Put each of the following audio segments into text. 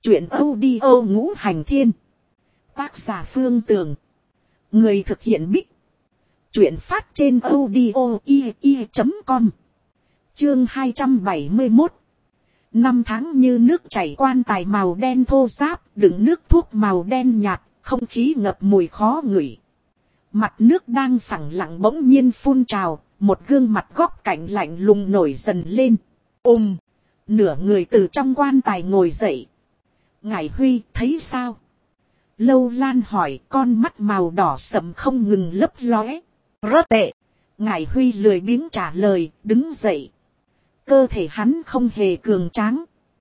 Chuyện audio Ngũ Hành Thiên. Tác giả Phương Tường. Người thực hiện Bích. Chuyện phát trên audio i.com. Chương 271. 5 tháng như nước chảy, quan tài màu đen thô ráp, đựng nước thuốc màu đen nhạt, không khí ngập mùi khó ngửi. Mặt nước đang phẳng lặng bỗng nhiên phun trào, một gương mặt góc cạnh lạnh lùng nổi dần lên. Nửa người từ trong quan tài ngồi dậy. Ngải Huy thấy sao? Lâu Lan hỏi, con mắt màu đỏ sẫm không ngừng lấp lóe. Rất tệ. Ngải Huy lười biếng trả lời, đứng dậy. Cơ thể hắn không hề cường tráng,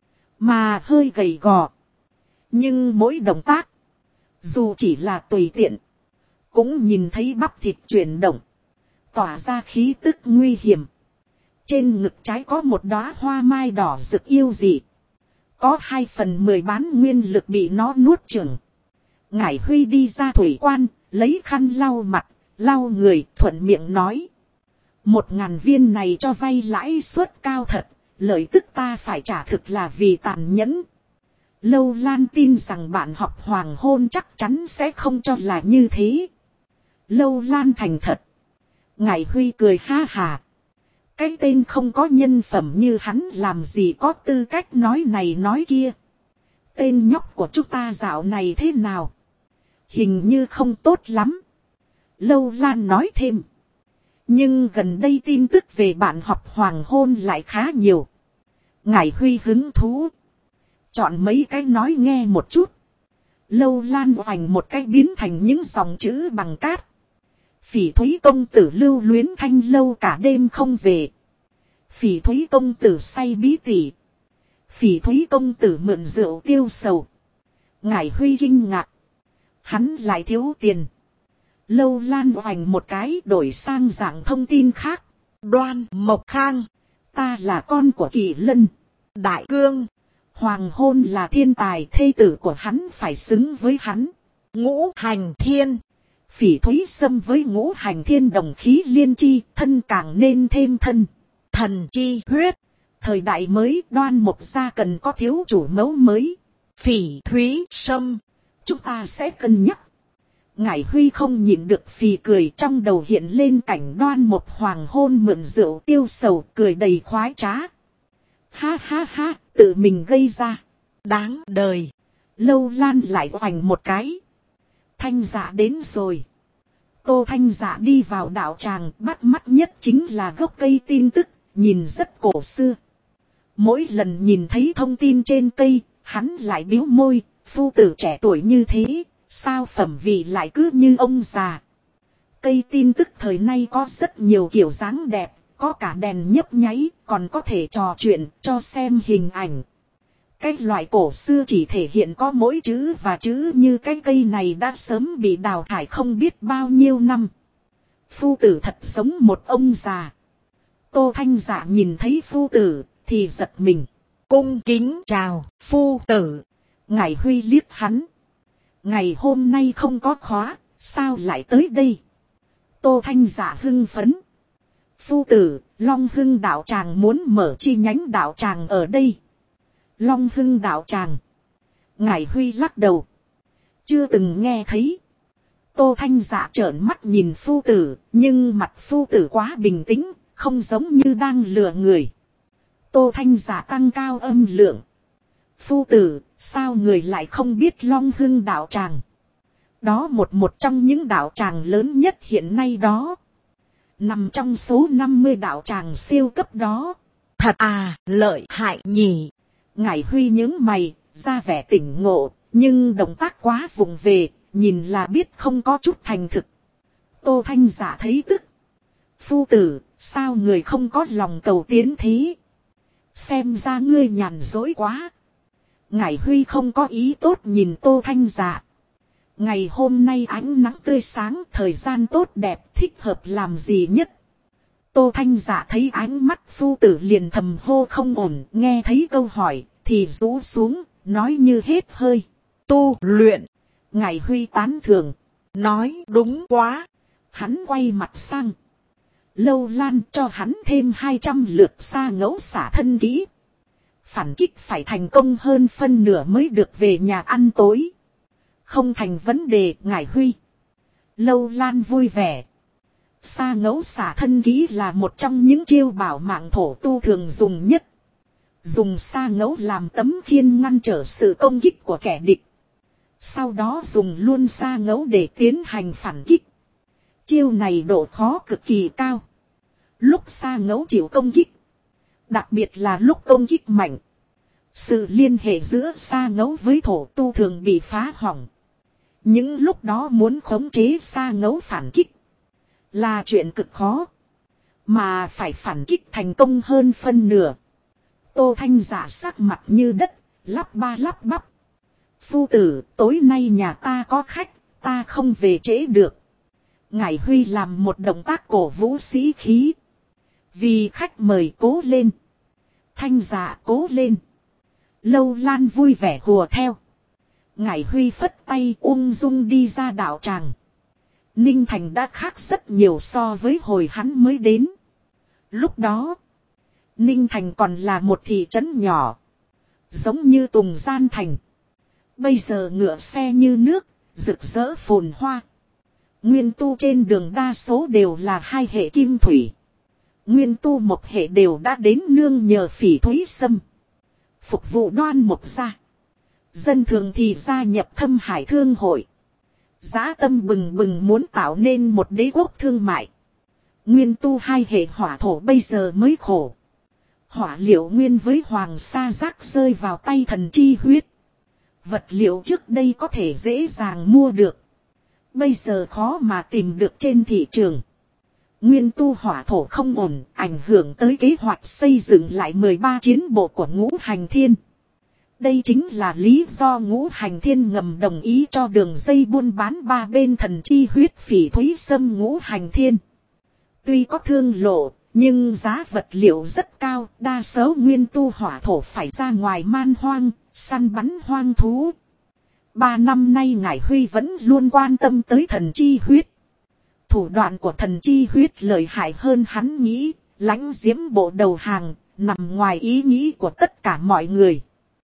mà hơi gầy gò. Nhưng mỗi động tác, dù chỉ là tùy tiện, cũng nhìn thấy bắp thịt chuyển động, tỏa ra khí tức nguy hiểm. Trên ngực trái có một đóa hoa mai đỏ rực yêu dị. Có 2/10 bán nguyên lực bị nó nuốt chửng. Ngải Huy đi ra thủy quan, lấy khăn lau mặt, lau người, thuận miệng nói. 1000 viên này cho vay lãi suất cao thật, lợi tức ta phải trả thực là vì tàn nhẫn. Lâu Lan tin rằng bạn học hoàng hôn chắc chắn sẽ không cho là như thế. Lâu Lan thành thật. Ngải Huy cười ha hà. Cái tên không có nhân phẩm như hắn làm gì có tư cách nói này nói kia. Tên nhóc của chúng ta dạo này thế nào? Hình như không tốt lắm. Lâu Lan nói thêm. Nhưng gần đây tin tức về bạn học hoàng hôn lại khá nhiều. Ngải Huy hứng thú. Chọn mấy cái nói nghe một chút. Lâu Lan vành một cái biến thành những dòng chữ bằng cát. Phỉ Thúy công tử lưu luyến thanh lâu cả đêm không về. Phỉ Thúy công tử say bí tỉ. Phỉ Thúy công tử mượn rượu tiêu sầu. Ngải Huy kinh ngạc. Hắn lại thiếu tiền. Lâu Lan vành một cái đổi sang dạng thông tin khác. Đoan Mộc Khang. Ta là con của Kỳ Lân. Đại Cương. Hoàng hôn là thiên tài, thê tử của hắn phải xứng với hắn. Ngũ Hành Thiên. Phỉ Thúy xâm với Ngũ Hành Thiên đồng khí liên chi, thân càng nên thêm thân. Thần chi huyết. Thời đại mới, Đoan Mộc gia cần có thiếu chủ mẫu mới. Phỉ Thúy xâm. Chúng ta sẽ cân nhắc. Ngải Huy không nhịn được phì cười, trong đầu hiện lên cảnh Đoan Mộc hoàng hôn mượn rượu tiêu sầu, cười đầy khoái trá. Ha ha ha, tự mình gây ra. Đáng đời. Lâu Lan lại vành một cái. Thanh Dạ đến rồi. Tô Thanh Dạ đi vào đạo tràng, bắt mắt nhất chính là gốc cây tin tức, nhìn rất cổ xưa. Mỗi lần nhìn thấy thông tin trên cây, hắn lại biếu môi, phu tử trẻ tuổi như thế, sao phẩm vị lại cứ như ông già. Cây tin tức thời nay có rất nhiều kiểu dáng đẹp, có cả đèn nhấp nháy, còn có thể trò chuyện, cho xem hình ảnh. Cái loại cổ xưa chỉ thể hiện có mỗi chữ và chữ như cái cây này đã sớm bị đào thải không biết bao nhiêu năm. Phu tử thật giống một ông già. Tô Thanh Dạ nhìn thấy phu tử thì giật mình. Cung kính chào phu tử. Ngải Huy liếc hắn. Ngày hôm nay không có khóa, sao lại tới đây? Tô Thanh Dạ hưng phấn. Phu tử, Long Hưng đạo tràng muốn mở chi nhánh đạo tràng ở đây. Long Hưng đạo tràng. Ngải Huy lắc đầu. Chưa từng nghe thấy. Tô Thanh Dạ trợn mắt nhìn phu tử, nhưng mặt phu tử quá bình tĩnh, không giống như đang lừa người. Tô Thanh Dạ tăng cao âm lượng. Phu tử, sao người lại không biết Long Hưng đạo tràng? Đó một trong những đạo tràng lớn nhất hiện nay đó. Nằm trong số 50 đạo tràng siêu cấp đó. Thật à, lợi hại nhỉ. Ngải Huy nhướng mày, ra vẻ tỉnh ngộ, nhưng động tác quá vụng về, nhìn là biết không có chút thành thực. Tô Thanh Dạ thấy tức. Phu tử, sao người không có lòng cầu tiến thế? Xem ra ngươi nhàn dối quá. Ngải Huy không có ý tốt nhìn Tô Thanh Dạ. Ngày hôm nay ánh nắng tươi sáng, thời gian tốt đẹp, thích hợp làm gì nhất? Tô Thanh Dạ thấy ánh mắt phu tử liền thầm hô không ổn, nghe thấy câu hỏi thì rũ xuống, nói như hết hơi. Tu luyện. Ngải Huy tán thưởng. Nói đúng quá. Hắn quay mặt sang. Lâu Lan cho hắn thêm 200 lượt xa ngẫu xả thân kỹ. Phản kích phải thành công hơn phân nửa mới được về nhà ăn tối. Không thành vấn đề, Ngải Huy. Lâu Lan vui vẻ. Sa ngẫu xả thân kỹ là một trong những chiêu bảo mạng thổ tu thường dùng nhất. Dùng sa ngẫu làm tấm khiên ngăn trở sự công kích của kẻ địch. Sau đó dùng luôn sa ngẫu để tiến hành phản kích. Chiêu này độ khó cực kỳ cao. Lúc sa ngẫu chịu công kích, đặc biệt là lúc công kích mạnh, sự liên hệ giữa sa ngẫu với thổ tu thường bị phá hỏng. Những lúc đó muốn khống chế sa ngẫu phản kích là chuyện cực khó. Mà phải phản kích thành công hơn phân nửa. Tô Thanh Dạ sắc mặt như đất, lắp ba lắp bắp. Phu tử, tối nay nhà ta có khách, ta không về trễ được. Ngải Huy làm một động tác cổ vũ sĩ khí. Vì khách mời cố lên. Thanh Dạ cố lên. Lâu Lan vui vẻ hùa theo. Ngải Huy phất tay ung dung đi ra đạo tràng. Ninh Thành đã khác rất nhiều so với hồi hắn mới đến. Lúc đó, Ninh Thành còn là một thị trấn nhỏ. Giống như Tùng Gian Thành. Bây giờ ngựa xe như nước, rực rỡ phồn hoa. Nguyên tu trên đường đa số đều là hai hệ kim thủy. Nguyên tu một hệ đều đã đến nương nhờ Phỉ Thúy Sâm. Phục vụ Đoan Mộc gia. Dân thường thì gia nhập Thâm Hải Thương hội. Dã tâm bừng bừng muốn tạo nên một đế quốc thương mại. Nguyên tu hai hệ hỏa thổ bây giờ mới khổ. Hỏa liệu nguyên với Hoàng Sa Giác rơi vào tay thần chi huyết. Vật liệu trước đây có thể dễ dàng mua được. Bây giờ khó mà tìm được trên thị trường. Nguyên tu hỏa thổ không ổn, ảnh hưởng tới kế hoạch xây dựng lại 13 chiến bộ của Ngũ Hành Thiên. Đây chính là lý do Ngũ Hành Thiên ngầm đồng ý cho đường dây buôn bán ba bên thần chi huyết Phỉ Thúy Sâm Ngũ Hành Thiên. Tuy có thương lộ, nhưng giá vật liệu rất cao, đa số nguyên tu hỏa thổ phải ra ngoài man hoang, săn bắn hoang thú. 3 năm nay Ngải Huy vẫn luôn quan tâm tới thần chi huyết. Thủ đoạn của thần chi huyết lợi hại hơn hắn nghĩ, lãnh diễm bộ đầu hàng, nằm ngoài ý nghĩ của tất cả mọi người.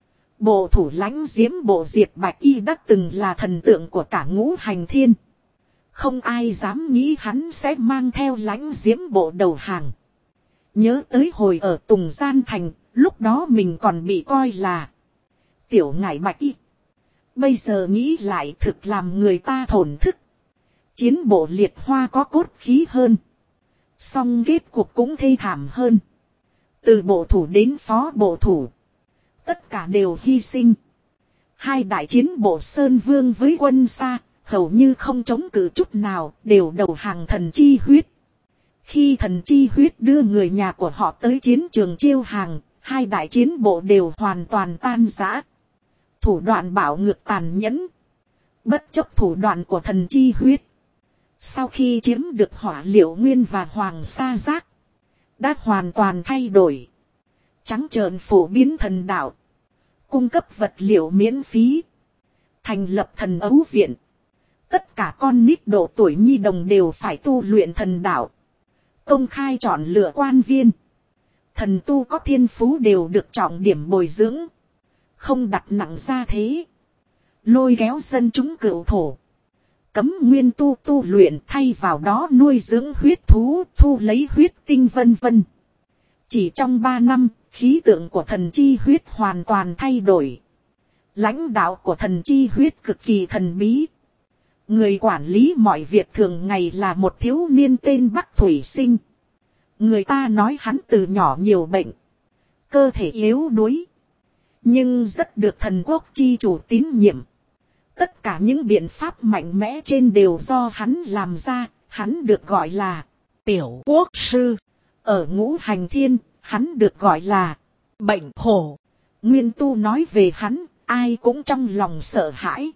Bộ thủ lãnh diễm bộ Diệt Bạch Y đã từng là thần tượng của cả Ngũ Hành Thiên. Không ai dám nghĩ hắn sẽ mang theo lãnh diễm bộ đầu hàng. Nhớ tới hồi ở Tùng Gian Thành, lúc đó mình còn bị coi là tiểu ngải Bạch Y. Bây giờ nghĩ lại thực làm người ta thổn thức. Chiến bộ liệt hoa có cốt khí hơn. Song kết cuộc cũng thê thảm hơn. Từ bộ thủ đến phó bộ thủ. Tất cả đều hy sinh. Hai đại chiến bộ Sơn Vương với quân Sa, hầu như không chống cự chút nào, đều đầu hàng thần chi huyết. Khi thần chi huyết đưa người nhà của họ tới chiến trường chiêu hàng, hai đại chiến bộ đều hoàn toàn tan rã. Thủ đoạn bạo ngược tàn nhẫn. Bất chấp thủ đoạn của thần chi huyết. Sau khi chiếm được hỏa liệu nguyên và Hoàng Sa Giác, đã hoàn toàn thay đổi. Trắng trợn phổ biến thần đạo. Cung cấp vật liệu miễn phí. Thành lập thần ấu viện. Tất cả con nít độ tuổi nhi đồng đều phải tu luyện thần đạo. Công khai chọn lựa quan viên. Thần tu có thiên phú đều được trọng điểm bồi dưỡng. Không đặt nặng ra thế. Lôi kéo dân chúng cựu thổ. Cấm nguyên tu tu luyện thay vào đó nuôi dưỡng huyết thú, thu lấy huyết tinh vân vân. Chỉ trong 3 năm, khí tượng của thần chi huyết hoàn toàn thay đổi. Lãnh đạo của thần chi huyết cực kỳ thần bí. Người quản lý mọi việc thường ngày là một thiếu niên tên Bắc Thủy Sinh. Người ta nói hắn từ nhỏ nhiều bệnh. Cơ thể yếu đuối. Nhưng rất được thần quốc chi chủ tín nhiệm. Tất cả những biện pháp mạnh mẽ trên đều do hắn làm ra. Hắn được gọi là Tiểu Quốc Sư. Ở Ngũ Hành Thiên, hắn được gọi là Bệnh Hổ. Nguyên tu nói về hắn, ai cũng trong lòng sợ hãi.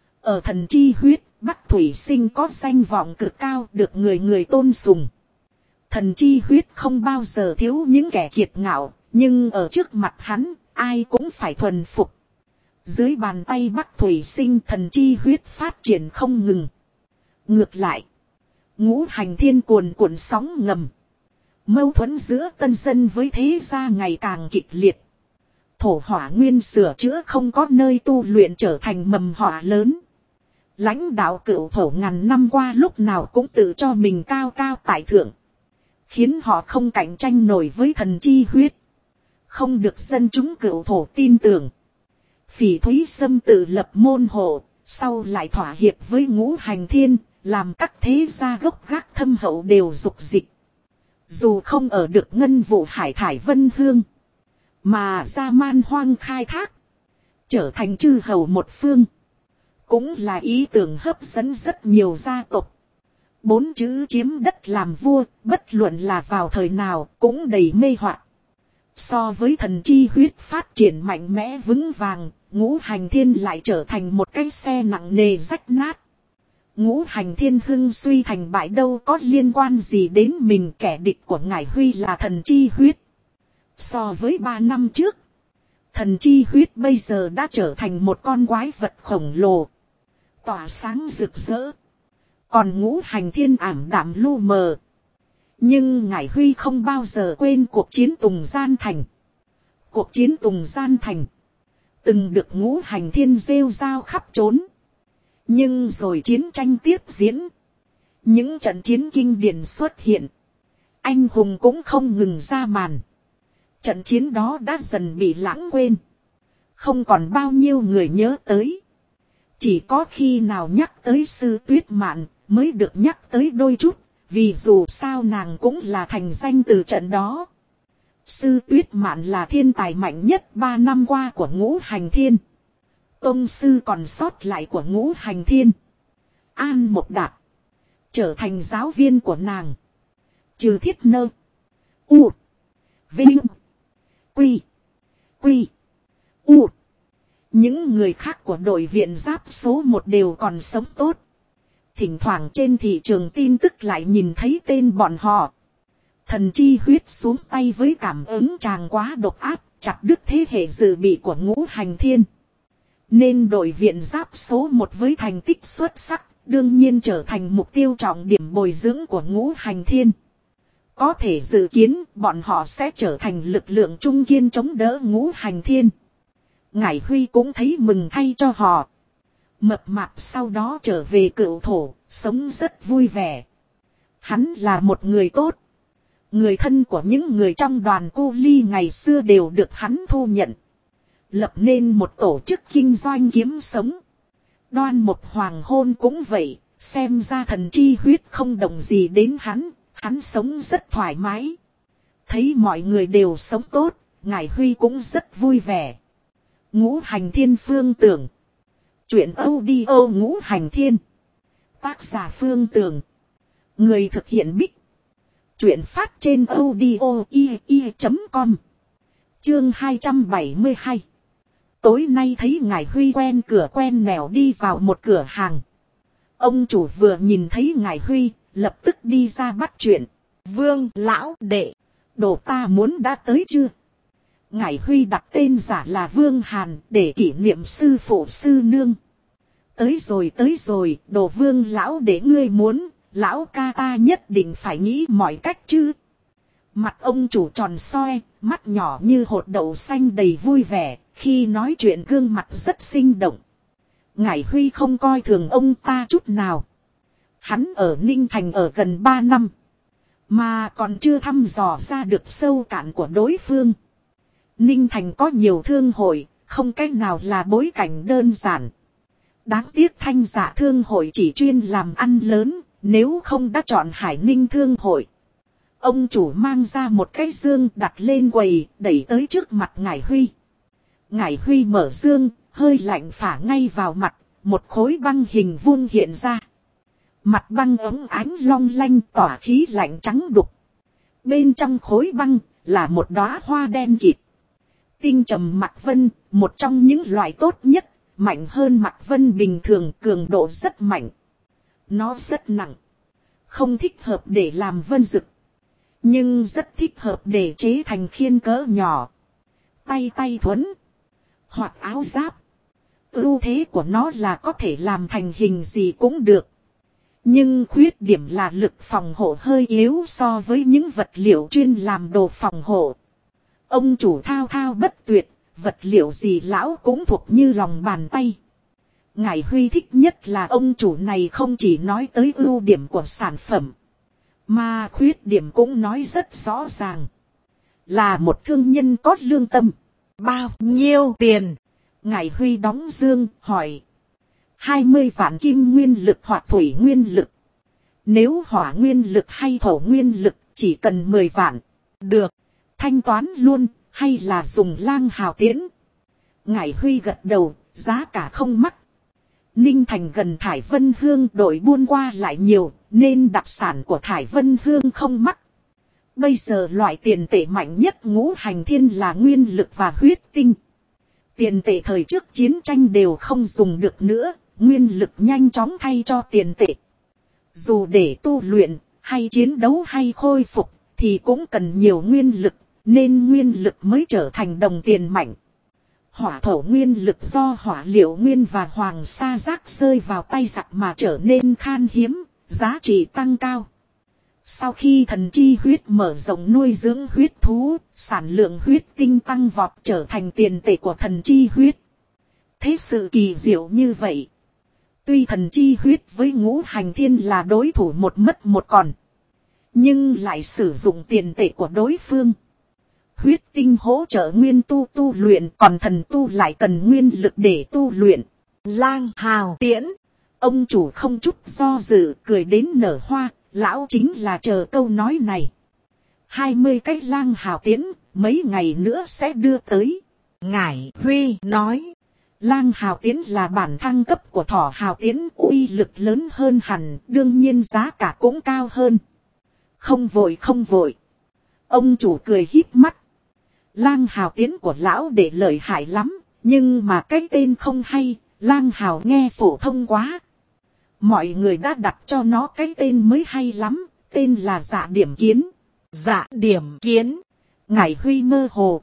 Ở thần chi huyết, Bắc Thủy Sinh có danh vọng cực cao, được người người tôn sùng. Thần chi huyết không bao giờ thiếu những kẻ kiệt ngạo, nhưng ở trước mặt hắn, ai cũng phải thuần phục. Dưới bàn tay Bắc Thủy Sinh, thần chi huyết phát triển không ngừng. Ngược lại, Ngũ Hành Thiên cuồn cuộn sóng ngầm. Mâu thuẫn giữa tân dân với thế gia ngày càng kịch liệt. Thổ hỏa nguyên sửa chữa không có nơi tu luyện trở thành mầm họa lớn. Lãnh đạo cựu thổ ngàn năm qua lúc nào cũng tự cho mình cao cao tại thượng. Khiến họ không cạnh tranh nổi với thần chi huyết. Không được dân chúng cựu thổ tin tưởng. Phỉ Thúy Sâm tự lập môn hộ, sau lại thỏa hiệp với Ngũ Hành Thiên, làm các thế gia gốc gác thâm hậu đều dục dịch. Dù không ở được ngân vụ hải thải vân hương, mà ra man hoang khai thác, trở thành chư hầu một phương. Cũng là ý tưởng hấp dẫn rất nhiều gia tộc. 4 chữ chiếm đất làm vua, bất luận là vào thời nào, cũng đầy mê hoặc. So với thần chi huyết phát triển mạnh mẽ vững vàng, Ngũ Hành Thiên lại trở thành một cái xe nặng nề rách nát. Ngũ Hành Thiên hưng suy thành bại đâu có liên quan gì đến mình, kẻ địch của Ngải Huy là thần chi huyết. So với 3 năm trước, thần chi huyết bây giờ đã trở thành một con quái vật khổng lồ, tỏa sáng rực rỡ. Còn Ngũ Hành Thiên ảm đạm lu mờ. Nhưng Ngải Huy không bao giờ quên cuộc chiến Tùng Gian Thành. Cuộc chiến Tùng Gian Thành từng được Ngũ Hành Thiên rêu rao khắp trốn. Nhưng rồi chiến tranh tiếp diễn. Những trận chiến kinh điển xuất hiện. Anh hùng cũng không ngừng ra màn. Trận chiến đó đã dần bị lãng quên. Không còn bao nhiêu người nhớ tới. Chỉ có khi nào nhắc tới Sư Tuyết Mạn mới được nhắc tới đôi chút. Vì dù sao nàng cũng là thành danh từ trận đó. Sư Tuyết Mạn là thiên tài mạnh nhất 3 năm qua của Ngũ Hành Thiên. Tông sư còn sót lại của Ngũ Hành Thiên, An Mộc Đạt, trở thành giáo viên của nàng. Trừ Thiết Nơ, U, Vinh, Quy, Quy, U. Những người khác của đội viện giáp số 1 đều còn sống tốt. Thỉnh thoảng trên thị trường tin tức lại nhìn thấy tên bọn họ. Thần chi huyết xuống tay với cảm ứng chàng quá độc ác, chặt đứt thế hệ dự bị của Ngũ Hành Thiên. Nên đội viện giáp số 1 với thành tích xuất sắc, đương nhiên trở thành mục tiêu trọng điểm bồi dưỡng của Ngũ Hành Thiên. Có thể dự kiến bọn họ sẽ trở thành lực lượng trung kiên chống đỡ Ngũ Hành Thiên. Ngải Huy cũng thấy mừng thay cho họ. Mập mạp sau đó trở về cựu thổ, sống rất vui vẻ. Hắn là một người tốt. Người thân của những người trong đoàn cu ly ngày xưa đều được hắn thu nhận. Lập nên một tổ chức kinh doanh kiếm sống. Đoan một hoàng hôn cũng vậy, xem ra thần chi huyết không động gì đến hắn, hắn sống rất thoải mái. Thấy mọi người đều sống tốt, Ngải Huy cũng rất vui vẻ. Ngũ Hành Thiên Phương Tưởng. Chuyện audio Ngũ Hành Thiên. Tác giả Phương Tưởng. Người thực hiện Bích. Chuyện phát trên audio.com. Chương 272. Tối nay thấy Ngải Huy quen cửa quen nẻo đi vào một cửa hàng. Ông chủ vừa nhìn thấy Ngải Huy, lập tức đi ra bắt chuyện. Vương lão đệ, đồ ta muốn đã tới chưa? Ngải Huy đặt tên giả là Vương Hàn để kỷ niệm sư phụ sư nương. Tới rồi, đồ Vương lão đệ ngươi muốn, lão ca ta nhất định phải nghĩ mọi cách chứ. Mặt ông chủ tròn soi, mắt nhỏ như hột đậu xanh đầy vui vẻ, khi nói chuyện gương mặt rất sinh động. Ngải Huy không coi thường ông ta chút nào. Hắn ở Ninh Thành ở gần 3 năm, mà còn chưa thăm dò ra được sâu cạn của đối phương. Ninh Thành có nhiều thương hội, không cách nào là bối cảnh đơn giản. Đáng tiếc Thanh Dạ thương hội chỉ chuyên làm ăn lớn, nếu không đã chọn Hải Ninh thương hội. Ông chủ mang ra một cái dương đặt lên quầy, đẩy tới trước mặt Ngải Huy. Ngải Huy mở dương, hơi lạnh phả ngay vào mặt, một khối băng hình vuông hiện ra. Mặt băng ống ánh long lanh tỏa khí lạnh trắng đục. Bên trong khối băng là một đóa hoa đen kịt. Tinh trầm Mạc Vân, một trong những loại tốt nhất, mạnh hơn Mạc Vân bình thường, cường độ rất mạnh. Nó rất nặng, không thích hợp để làm vân dực, nhưng rất thích hợp để chế thành khiên cỡ nhỏ, tay thuẫn, hoặc áo giáp. Ưu thế của nó là có thể làm thành hình gì cũng được. Nhưng khuyết điểm là lực phòng hộ hơi yếu so với những vật liệu chuyên làm đồ phòng hộ. Ông chủ thao thao bất tuyệt, vật liệu gì lão cũng thuộc như lòng bàn tay. Ngải Huy thích nhất là ông chủ này không chỉ nói tới ưu điểm của sản phẩm, mà khuyết điểm cũng nói rất rõ ràng. Là một thương nhân có lương tâm. Bao nhiêu tiền? Ngải Huy đóng dương hỏi. 20 vạn kim nguyên lực hoặc thủy nguyên lực. Nếu hỏa nguyên lực hay thổ nguyên lực chỉ cần 10 vạn. Được. Thanh toán luôn hay là dùng lang hào tiễn? Ngải Huy gật đầu, giá cả không mắc. Ninh Thành gần Thải Vân Hương đội buôn qua lại nhiều, nên đặc sản của Thải Vân Hương không mắc. Bây giờ loại tiền tệ mạnh nhất ngũ hành thiên là nguyên lực và huyết tinh. Tiền tệ thời trước chiến tranh đều không dùng được nữa, nguyên lực nhanh chóng thay cho tiền tệ. Dù để tu luyện, hay chiến đấu hay khôi phục, thì cũng cần nhiều nguyên lực, nên nguyên lực mới trở thành đồng tiền mạnh. Hỏa thổ nguyên lực do hỏa liệu nguyên và hoàng sa rác rơi vào tay giặc mà trở nên khan hiếm, giá trị tăng cao. Sau khi thần chi huyết mở rộng nuôi dưỡng huyết thú, sản lượng huyết tinh tăng vọt trở thành tiền tệ của thần chi huyết. Thế sự kỳ diệu như vậy. Tuy thần chi huyết với ngũ hành thiên là đối thủ một mất một còn, nhưng lại sử dụng tiền tệ của đối phương. Huyết tinh hỗ trợ nguyên tu luyện, còn thần tu lại cần nguyên lực để tu luyện. Lang hào tiễn. Ông chủ không chút do dự, cười đến nở hoa, lão chính là chờ câu nói này. 20 cái lang hào tiễn, mấy ngày nữa sẽ đưa tới. Ngải Huy nói. Lang hào tiễn là bản thăng cấp của thỏ hào tiễn, uy lực lớn hơn hẳn, đương nhiên giá cả cũng cao hơn. Không vội không vội. Ông chủ cười híp mắt. Lang hào tiễn của lão để lợi hại lắm, nhưng mà cái tên không hay, lang hào nghe phổ thông quá. Mọi người đã đặt cho nó cái tên mới hay lắm, tên là Dạ Điểm Kiến. Dạ Điểm Kiến. Ngải Huy mơ hồ.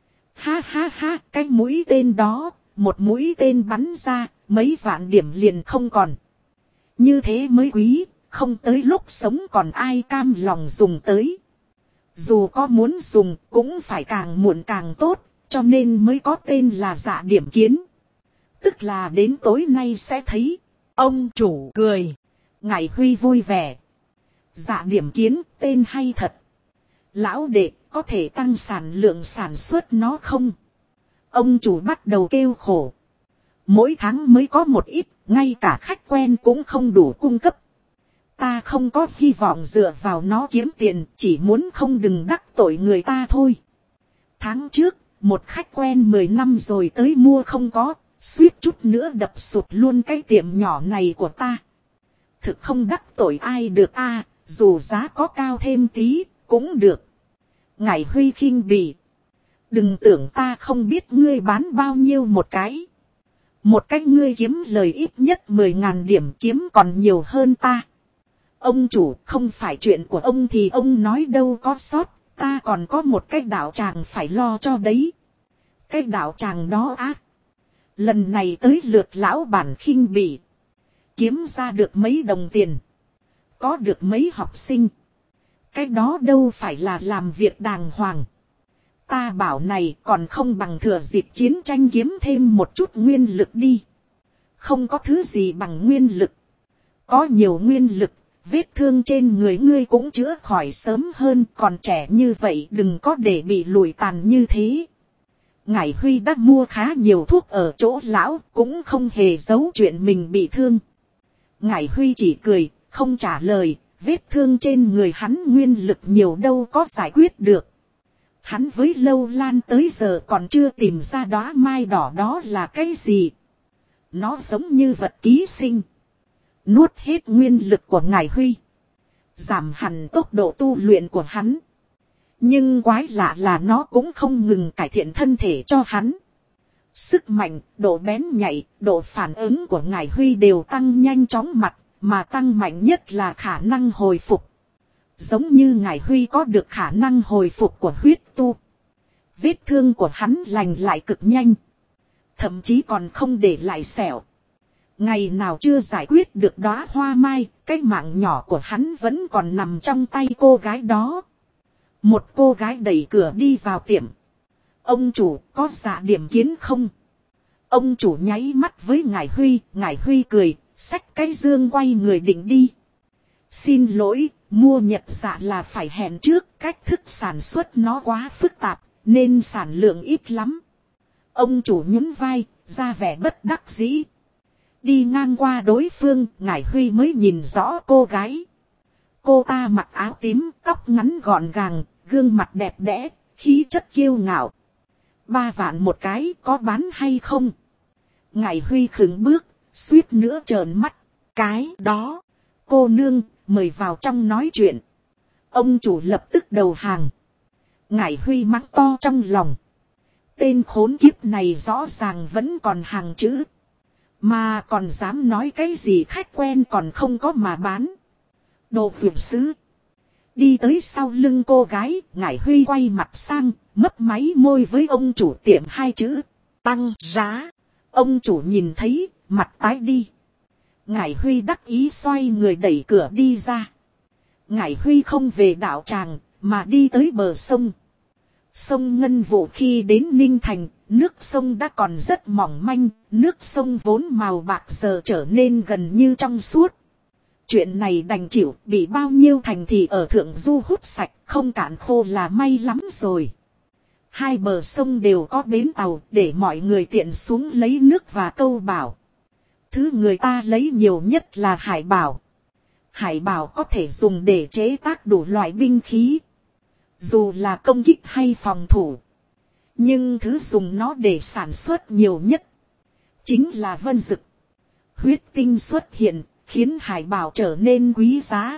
Ha ha ha, cái mũi tên đó, một mũi tên bắn ra, mấy vạn điểm liền không còn. Như thế mới quý, không tới lúc sống còn ai cam lòng dùng tới. Dù có muốn dùng cũng phải càng muộn càng tốt, cho nên mới có tên là Dạ Điểm Kiến. Tức là đến tối nay sẽ thấy. Ông chủ cười. Ngải Huy vui vẻ. Dạ Điểm Kiến tên hay thật. Lão đệ có thể tăng sản lượng sản xuất nó không? Ông chủ bắt đầu kêu khổ. Mỗi tháng mới có một ít, ngay cả khách quen cũng không đủ cung cấp. Ta không có hy vọng dựa vào nó kiếm tiền, chỉ muốn không đừng đắc tội người ta thôi. Tháng trước, một khách quen 10 năm rồi tới mua không có, suýt chút nữa đập sụt luôn cái tiệm nhỏ này của ta. Thực không đắc tội ai được a, dù giá có cao thêm tí, cũng được. Ngải Huy khinh bỉ. Đừng tưởng ta không biết ngươi bán bao nhiêu một cái. Một cái ngươi kiếm lời ít nhất 10.000 điểm, kiếm còn nhiều hơn ta. Ông chủ, không phải chuyện của ông thì ông nói đâu có sót, ta còn có một cái đạo tràng phải lo cho đấy. Cái đạo tràng đó á. Lần này tới lượt lão bản khinh bỉ. Kiếm ra được mấy đồng tiền. Có được mấy học sinh. Cái đó đâu phải là làm việc đàng hoàng. Ta bảo này còn không bằng thừa dịp chiến tranh kiếm thêm một chút nguyên lực đi. Không có thứ gì bằng nguyên lực. Có nhiều nguyên lực, vết thương trên người ngươi cũng chữa khỏi sớm hơn. Còn trẻ như vậy đừng có để bị lụi tàn như thế. Ngải Huy đã mua khá nhiều thuốc ở chỗ lão, cũng không hề giấu chuyện mình bị thương. Ngải Huy chỉ cười, không trả lời, vết thương trên người hắn nguyên lực nhiều đâu có giải quyết được. Hắn với Lâu Lan tới giờ còn chưa tìm ra đóa mai đỏ đó là cái gì. Nó giống như vật ký sinh. Nuốt hết nguyên lực của Ngải Huy. Giảm hẳn tốc độ tu luyện của hắn. Nhưng quái lạ là nó cũng không ngừng cải thiện thân thể cho hắn. Sức mạnh, độ bén nhạy, độ phản ứng của Ngải Huy đều tăng nhanh chóng mặt, mà tăng mạnh nhất là khả năng hồi phục. Giống như Ngải Huy có được khả năng hồi phục của huyết tu. Vết thương của hắn lành lại cực nhanh. Thậm chí còn không để lại sẹo. Ngày nào chưa giải quyết được đóa hoa mai, cái mạng nhỏ của hắn vẫn còn nằm trong tay cô gái đó. Một cô gái đẩy cửa đi vào tiệm. Ông chủ có dạ điểm kiến không? Ông chủ nháy mắt với Ngải Huy cười, xách cái dương quay người định đi. Xin lỗi, mua nhật dạ là phải hẹn trước, cách thức sản xuất nó quá phức tạp, nên sản lượng ít lắm. Ông chủ nhún vai, ra vẻ bất đắc dĩ. Đi ngang qua đối phương, Ngải Huy mới nhìn rõ cô gái. Cô ta mặc áo tím, tóc ngắn gọn gàng, gương mặt đẹp đẽ, khí chất kiêu ngạo. 3 vạn một cái, có bán hay không? Ngải Huy khựng bước, suýt nữa trợn mắt. Cái đó, cô nương, mời vào trong nói chuyện. Ông chủ lập tức đầu hàng. Ngải Huy mắng to trong lòng. Tên khốn kiếp này rõ ràng vẫn còn hàng chữ. Mà còn dám nói cái gì khách quen còn không có mà bán. Đồ phượng sứ. Đi tới sau lưng cô gái, Ngải Huy quay mặt sang, mấp máy môi với ông chủ tiệm 2 chữ. Tăng giá. Ông chủ nhìn thấy, mặt tái đi. Ngải Huy đắc ý xoay người đẩy cửa đi ra. Ngải Huy không về đạo tràng, mà đi tới bờ sông. Sông Ngân Vũ khi đến Ninh Thành, nước sông đã còn rất mỏng manh, nước sông vốn màu bạc giờ trở nên gần như trong suốt. Chuyện này đành chịu, bị bao nhiêu thành thị ở Thượng Du hút sạch, không cạn khô là may lắm rồi. 2 bờ sông đều có bến tàu để mọi người tiện xuống lấy nước và câu bảo. Thứ người ta lấy nhiều nhất là hải bảo. Hải bảo có thể dùng để chế tác đủ loại binh khí. Dù là công kích hay phòng thủ. Nhưng thứ dùng nó để sản xuất nhiều nhất chính là vân dực. Huyết tinh xuất hiện khiến hải bảo trở nên quý giá.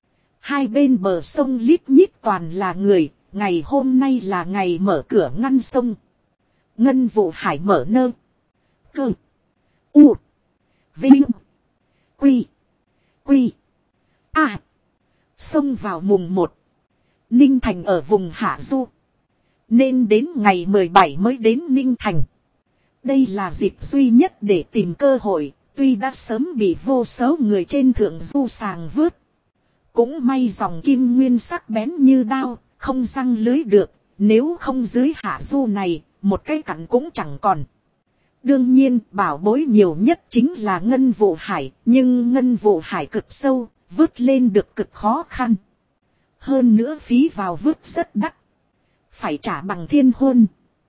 2 bên bờ sông lít nhít toàn là người. Ngày hôm nay là ngày mở cửa ngăn sông. Ngân Vũ Hải mở nơ. Cơ. U. Vinh. Quy. Quy. A. Sông vào mùng 1. Ninh Thành ở vùng Hạ Du. Nên đến ngày 17 mới đến Ninh Thành. Đây là dịp duy nhất để tìm cơ hội. Tuy đã sớm bị vô số người trên Thượng Du sàng vớt. Cũng may dòng kim nguyên sắc bén như đao. Không răng lưới được, nếu không dưới Hạ Du này, một cái cặn cũng chẳng còn. Đương nhiên, bảo bối nhiều nhất chính là Ngân Vũ Hải, nhưng Ngân Vũ Hải cực sâu, vớt lên được cực khó khăn. Hơn nữa phí vào vớt rất đắt. Phải trả bằng thiên huân.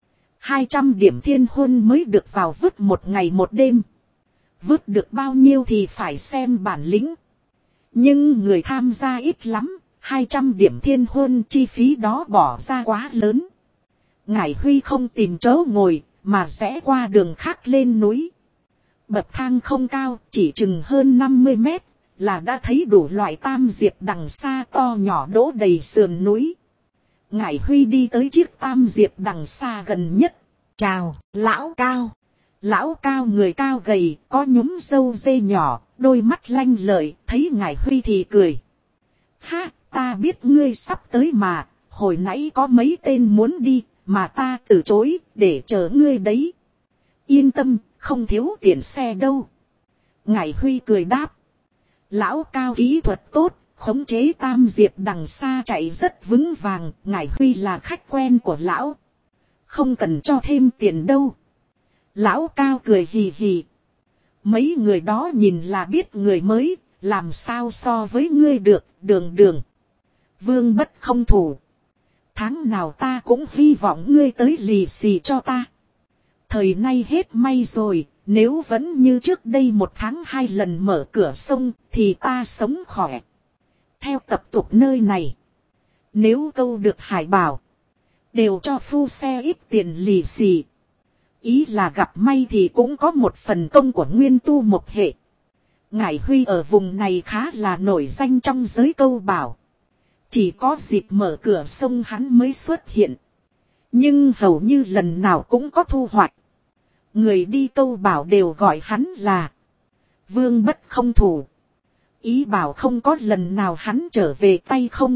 200 điểm thiên huân mới được vào vớt 1 ngày 1 đêm. Vớt được bao nhiêu thì phải xem bản lĩnh. Nhưng người tham gia ít lắm. 200 điểm thiên huân chi phí đó bỏ ra quá lớn. Ngải Huy không tìm chỗ ngồi, mà rẽ qua đường khác lên núi. Bậc thang không cao, chỉ chừng hơn 50 mét, là đã thấy đủ loại tam diệp đằng xa to nhỏ đỗ đầy sườn núi. Ngải Huy đi tới chiếc tam diệp đằng xa gần nhất. Chào, lão Cao. Lão Cao người cao gầy, có nhúm râu dê nhỏ, đôi mắt lanh lợi, thấy Ngải Huy thì cười. Ha! Ta biết ngươi sắp tới mà, hồi nãy có mấy tên muốn đi, mà ta từ chối, để chờ ngươi đấy. Yên tâm, không thiếu tiền xe đâu. Ngải Huy cười đáp. Lão Cao kỹ thuật tốt, khống chế tam diệp đằng xa chạy rất vững vàng, Ngải Huy là khách quen của lão. Không cần cho thêm tiền đâu. Lão Cao cười hì hì. Mấy người đó nhìn là biết người mới, làm sao so với ngươi được, đường. Vương bất không thủ. Tháng nào ta cũng hy vọng ngươi tới lì xì cho ta. Thời nay hết may rồi, nếu vẫn như trước đây 1 tháng 2 lần mở cửa sông thì ta sống khỏe. Theo tập tục nơi này, nếu câu được hải bảo, đều cho phu xe ít tiền lì xì. Ý là gặp may thì cũng có một phần công của nguyên tu một hệ. Ngải Huy ở vùng này khá là nổi danh trong giới câu bảo. Chỉ có dịp mở cửa sông hắn mới xuất hiện. Nhưng hầu như lần nào cũng có thu hoạch. Người đi câu bảo đều gọi hắn là Vương bất không thủ. Ý bảo không có lần nào hắn trở về tay không.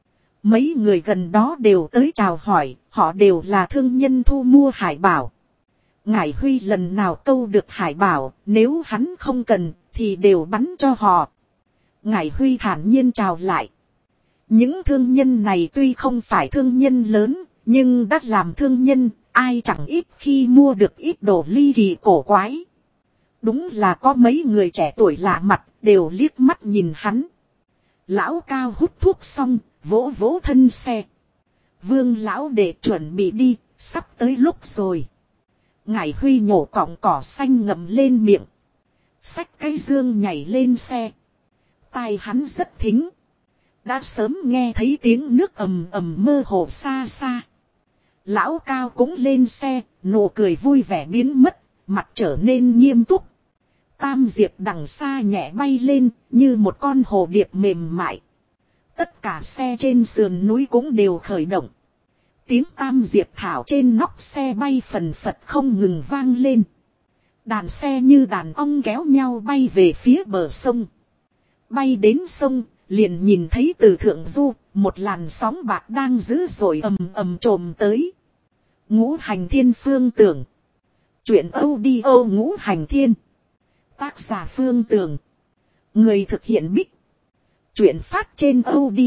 Mấy người gần đó đều tới chào hỏi, họ đều là thương nhân thu mua hải bảo. Ngải Huy lần nào câu được hải bảo, nếu hắn không cần thì đều bắn cho họ. Ngải Huy thản nhiên chào lại. Những thương nhân này tuy không phải thương nhân lớn, nhưng đã làm thương nhân, Ai chẳng ít khi mua được ít đồ ly kỳ cổ quái. Đúng là có mấy người trẻ tuổi lạ mặt đều liếc mắt nhìn hắn. Lão Cao hút thuốc xong, vỗ vỗ thân xe. Vương lão để chuẩn bị đi, sắp tới lúc rồi. Ngải Huy nhổ cọng cỏ xanh ngậm lên miệng. Xách cái dương nhảy lên xe. Tai hắn rất thính. Đã sớm nghe thấy tiếng nước ầm ầm mơ hồ xa xa. Lão Cao cũng lên xe, nụ cười vui vẻ biến mất, mặt trở nên nghiêm túc. Tam diệp đằng xa nhẹ bay lên, như một con hồ điệp mềm mại. Tất cả xe trên sườn núi cũng đều khởi động. Tiếng tam diệp thảo trên nóc xe bay phần phật không ngừng vang lên. Đàn xe như đàn ong kéo nhau bay về phía bờ sông. Bay đến sông, liền nhìn thấy từ thượng du, một làn sóng bạc đang dữ dội ầm ầm trồm tới. Ngũ Hành Thiên Phương Tưởng. Chuyện audio Ngũ Hành Thiên. Tác giả Phương Tưởng. Người thực hiện Bích. Chuyện phát trên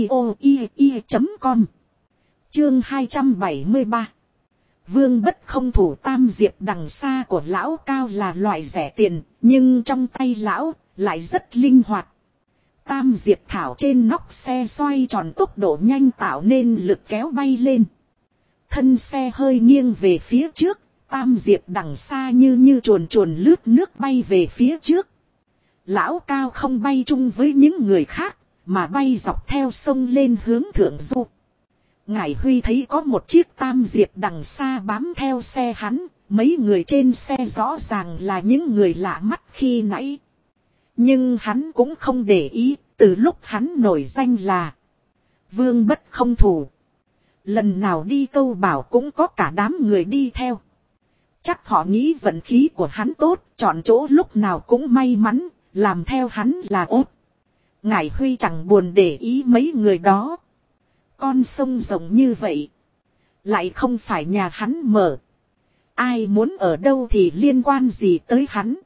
audio.com. Chương 273. Vương bất không thủ tam diệp đằng xa của lão Cao là loại rẻ tiền, nhưng trong tay lão lại rất linh hoạt. Tam diệp thảo trên nóc xe xoay tròn tốc độ nhanh tạo nên lực kéo bay lên. Thân xe hơi nghiêng về phía trước, tam diệp đằng xa như chuồn chuồn lướt nước bay về phía trước. Lão Cao không bay chung với những người khác, mà bay dọc theo sông lên hướng thượng du. Ngải Huy thấy có một chiếc tam diệp đằng xa bám theo xe hắn, mấy người trên xe rõ ràng là những người lạ mắt khi nãy. Nhưng hắn cũng không để ý, từ lúc hắn nổi danh là Vương bất không thủ. Lần nào đi Câu Bảo cũng có cả đám người đi theo. Chắc họ nghĩ vận khí của hắn tốt, chọn chỗ lúc nào cũng may mắn, làm theo hắn là ốt. Ngải Huy chẳng buồn để ý mấy người đó. Con sông rộng như vậy, lại không phải nhà hắn mở. Ai muốn ở đâu thì liên quan gì tới hắn.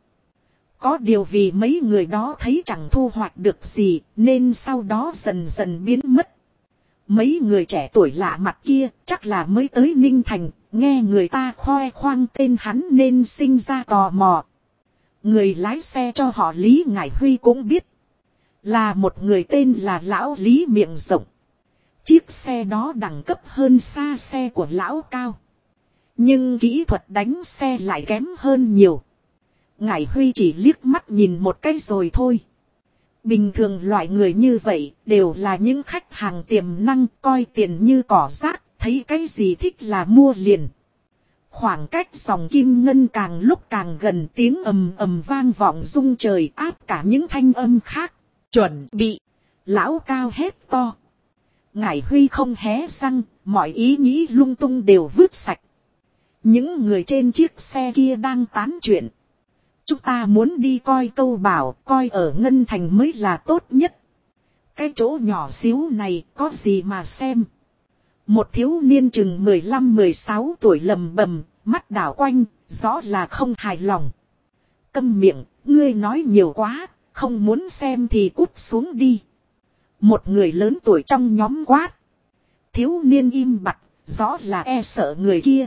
Có điều vì mấy người đó thấy chẳng thu hoạch được gì, nên sau đó dần dần biến mất. Mấy người trẻ tuổi lạ mặt kia chắc là mới tới Ninh Thành, nghe người ta khoe khoang tên hắn nên sinh ra tò mò. Người lái xe cho họ Lý Ngải Huy cũng biết. Là một người tên là Lão Lý miệng rộng. Chiếc xe đó đẳng cấp hơn xa xe của Lão Cao. Nhưng kỹ thuật đánh xe lại kém hơn nhiều. Ngải Huy chỉ liếc mắt nhìn một cái rồi thôi. Bình thường loại người như vậy đều là những khách hàng tiềm năng, coi tiền như cỏ rác, thấy cái gì thích là mua liền. Khoảng cách dòng kim ngân càng lúc càng gần, tiếng ầm ầm vang vọng rung trời áp cả những thanh âm khác. Chuẩn bị. Lão Cao hét to. Ngải Huy không hé răng, mọi ý nghĩ lung tung đều vứt sạch. Những người trên chiếc xe kia đang tán chuyện. Chúng ta muốn đi coi Câu Bảo, coi ở Ngân Thành mới là tốt nhất. Cái chỗ nhỏ xíu này có gì mà xem. Một thiếu niên chừng 15-16 tuổi lầm bầm, mắt đảo quanh, rõ là không hài lòng. Câm miệng, ngươi nói nhiều quá, không muốn xem thì cút xuống đi. Một người lớn tuổi trong nhóm quát. Thiếu niên im bặt, rõ là e sợ người kia.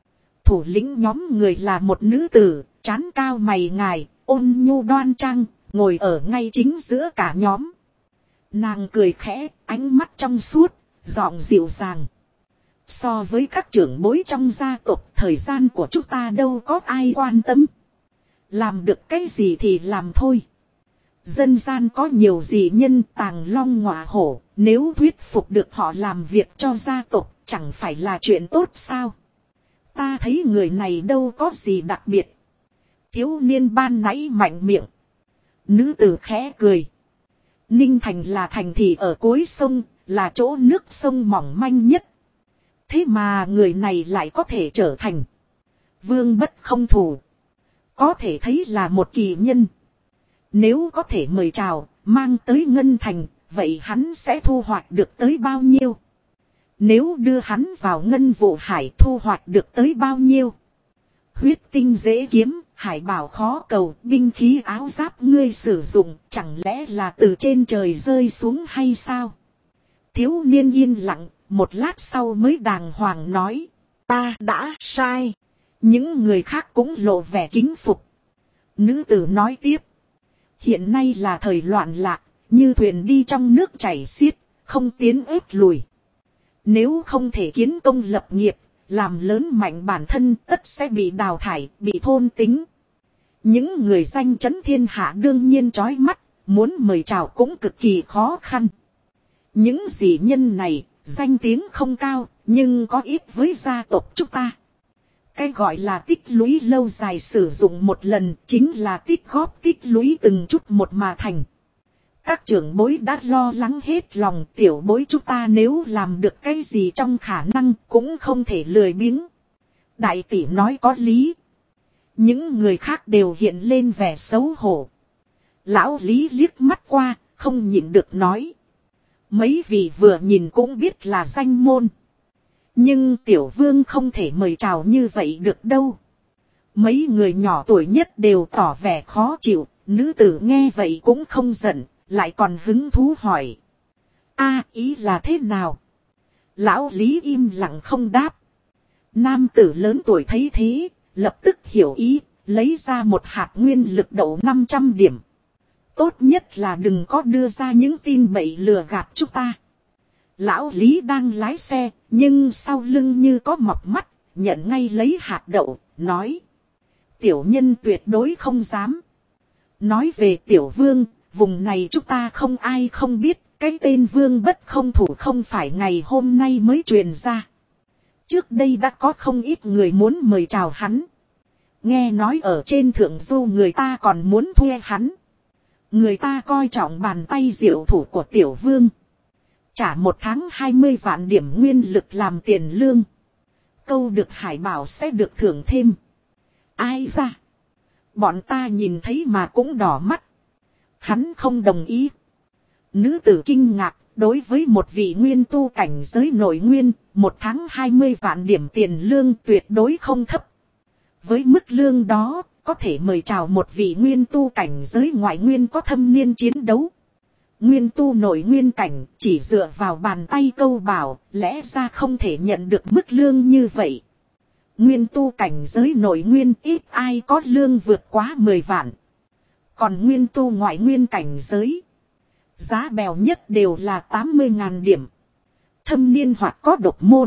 Thủ lĩnh nhóm người là một nữ tử, trán cao mày ngài, ôn nhu đoan trang, ngồi ở ngay chính giữa cả nhóm. Nàng cười khẽ, ánh mắt trong suốt, giọng dịu dàng. So với các trưởng bối trong gia tộc, thời gian của chúng ta đâu có ai quan tâm. Làm được cái gì thì làm thôi. Dân gian có nhiều dị nhân tàng long ngọa hổ, nếu thuyết phục được họ làm việc cho gia tộc, chẳng phải là chuyện tốt sao? Ta thấy người này đâu có gì đặc biệt. Thiếu niên ban nãy mạnh miệng. Nữ tử khẽ cười. Ninh Thành là thành thị ở cuối sông, là chỗ nước sông mỏng manh nhất. Thế mà người này lại có thể trở thành vương bất không thủ. Có thể thấy là một kỳ nhân. Nếu có thể mời chào, mang tới Ngân Thành, vậy hắn sẽ thu hoạch được tới bao nhiêu? Nếu đưa hắn vào Ngân Vụ Hải thu hoạch được tới bao nhiêu? Huyết tinh dễ kiếm, hải bảo khó cầu, binh khí áo giáp ngươi sử dụng, chẳng lẽ là từ trên trời rơi xuống hay sao? Thiếu niên yên lặng, một lát sau mới đàng hoàng nói. ta đã sai. Những người khác cũng lộ vẻ kính phục. Nữ tử nói tiếp. Hiện nay là thời loạn lạc, như thuyền đi trong nước chảy xiết, không tiến ép lùi. Nếu không thể kiến công lập nghiệp, làm lớn mạnh bản thân tất sẽ bị đào thải, bị thôn tính. Những người danh chấn thiên hạ đương nhiên chói mắt, muốn mời chào cũng cực kỳ khó khăn. Những dị nhân này, danh tiếng không cao, nhưng có ít với gia tộc chúng ta. Cái gọi là tích lũy lâu dài sử dụng một lần chính là tích góp tích lũy từng chút một mà thành. Các trưởng bối đã lo lắng hết lòng, tiểu bối chúng ta nếu làm được cái gì trong khả năng cũng không thể lười biếng. Đại tỷ nói có lý. Những người khác đều hiện lên vẻ xấu hổ. Lão Lý liếc mắt qua, không nhịn được nói. Mấy vị vừa nhìn cũng biết là danh môn. Nhưng tiểu vương không thể mời chào như vậy được đâu. Mấy người nhỏ tuổi nhất đều tỏ vẻ khó chịu. Nữ tử nghe vậy cũng không giận, lại còn hứng thú hỏi. Ý là thế nào? Lão Lý im lặng không đáp. Nam tử lớn tuổi thấy thế, lập tức hiểu ý, lấy ra một hạt nguyên lực đậu 500 điểm. Tốt nhất là đừng có đưa ra những tin bậy lừa gạt chúng ta. Lão Lý đang lái xe, nhưng sau lưng như có mọc mắt, nhận ngay lấy hạt đậu, nói. Tiểu nhân tuyệt đối không dám. Nói về tiểu vương, vùng này chúng ta không ai không biết, cái tên vương bất không thủ không phải ngày hôm nay mới truyền ra. Trước đây đã có không ít người muốn mời chào hắn. Nghe nói ở trên thượng du người ta còn muốn thuê hắn. Người ta coi trọng bàn tay diệu thủ của tiểu vương. Trả 1 tháng 20 vạn điểm nguyên lực làm tiền lương. Câu được hải bảo sẽ được thưởng thêm. Ai ra? Bọn ta nhìn thấy mà cũng đỏ mắt. Hắn không đồng ý. Nữ tử kinh ngạc, đối với một vị nguyên tu cảnh giới nội nguyên, 1 tháng 20 vạn điểm tiền lương tuyệt đối không thấp. Với mức lương đó, có thể mời chào một vị nguyên tu cảnh giới ngoại nguyên có thâm niên chiến đấu. Nguyên tu nội nguyên cảnh chỉ dựa vào bàn tay câu bảo, lẽ ra không thể nhận được mức lương như vậy. Nguyên tu cảnh giới nội nguyên ít ai có lương vượt quá 10 vạn. Còn nguyên tu ngoại nguyên cảnh giới, giá bèo nhất đều là 80.000 điểm. Thâm niên hoặc có độc môn,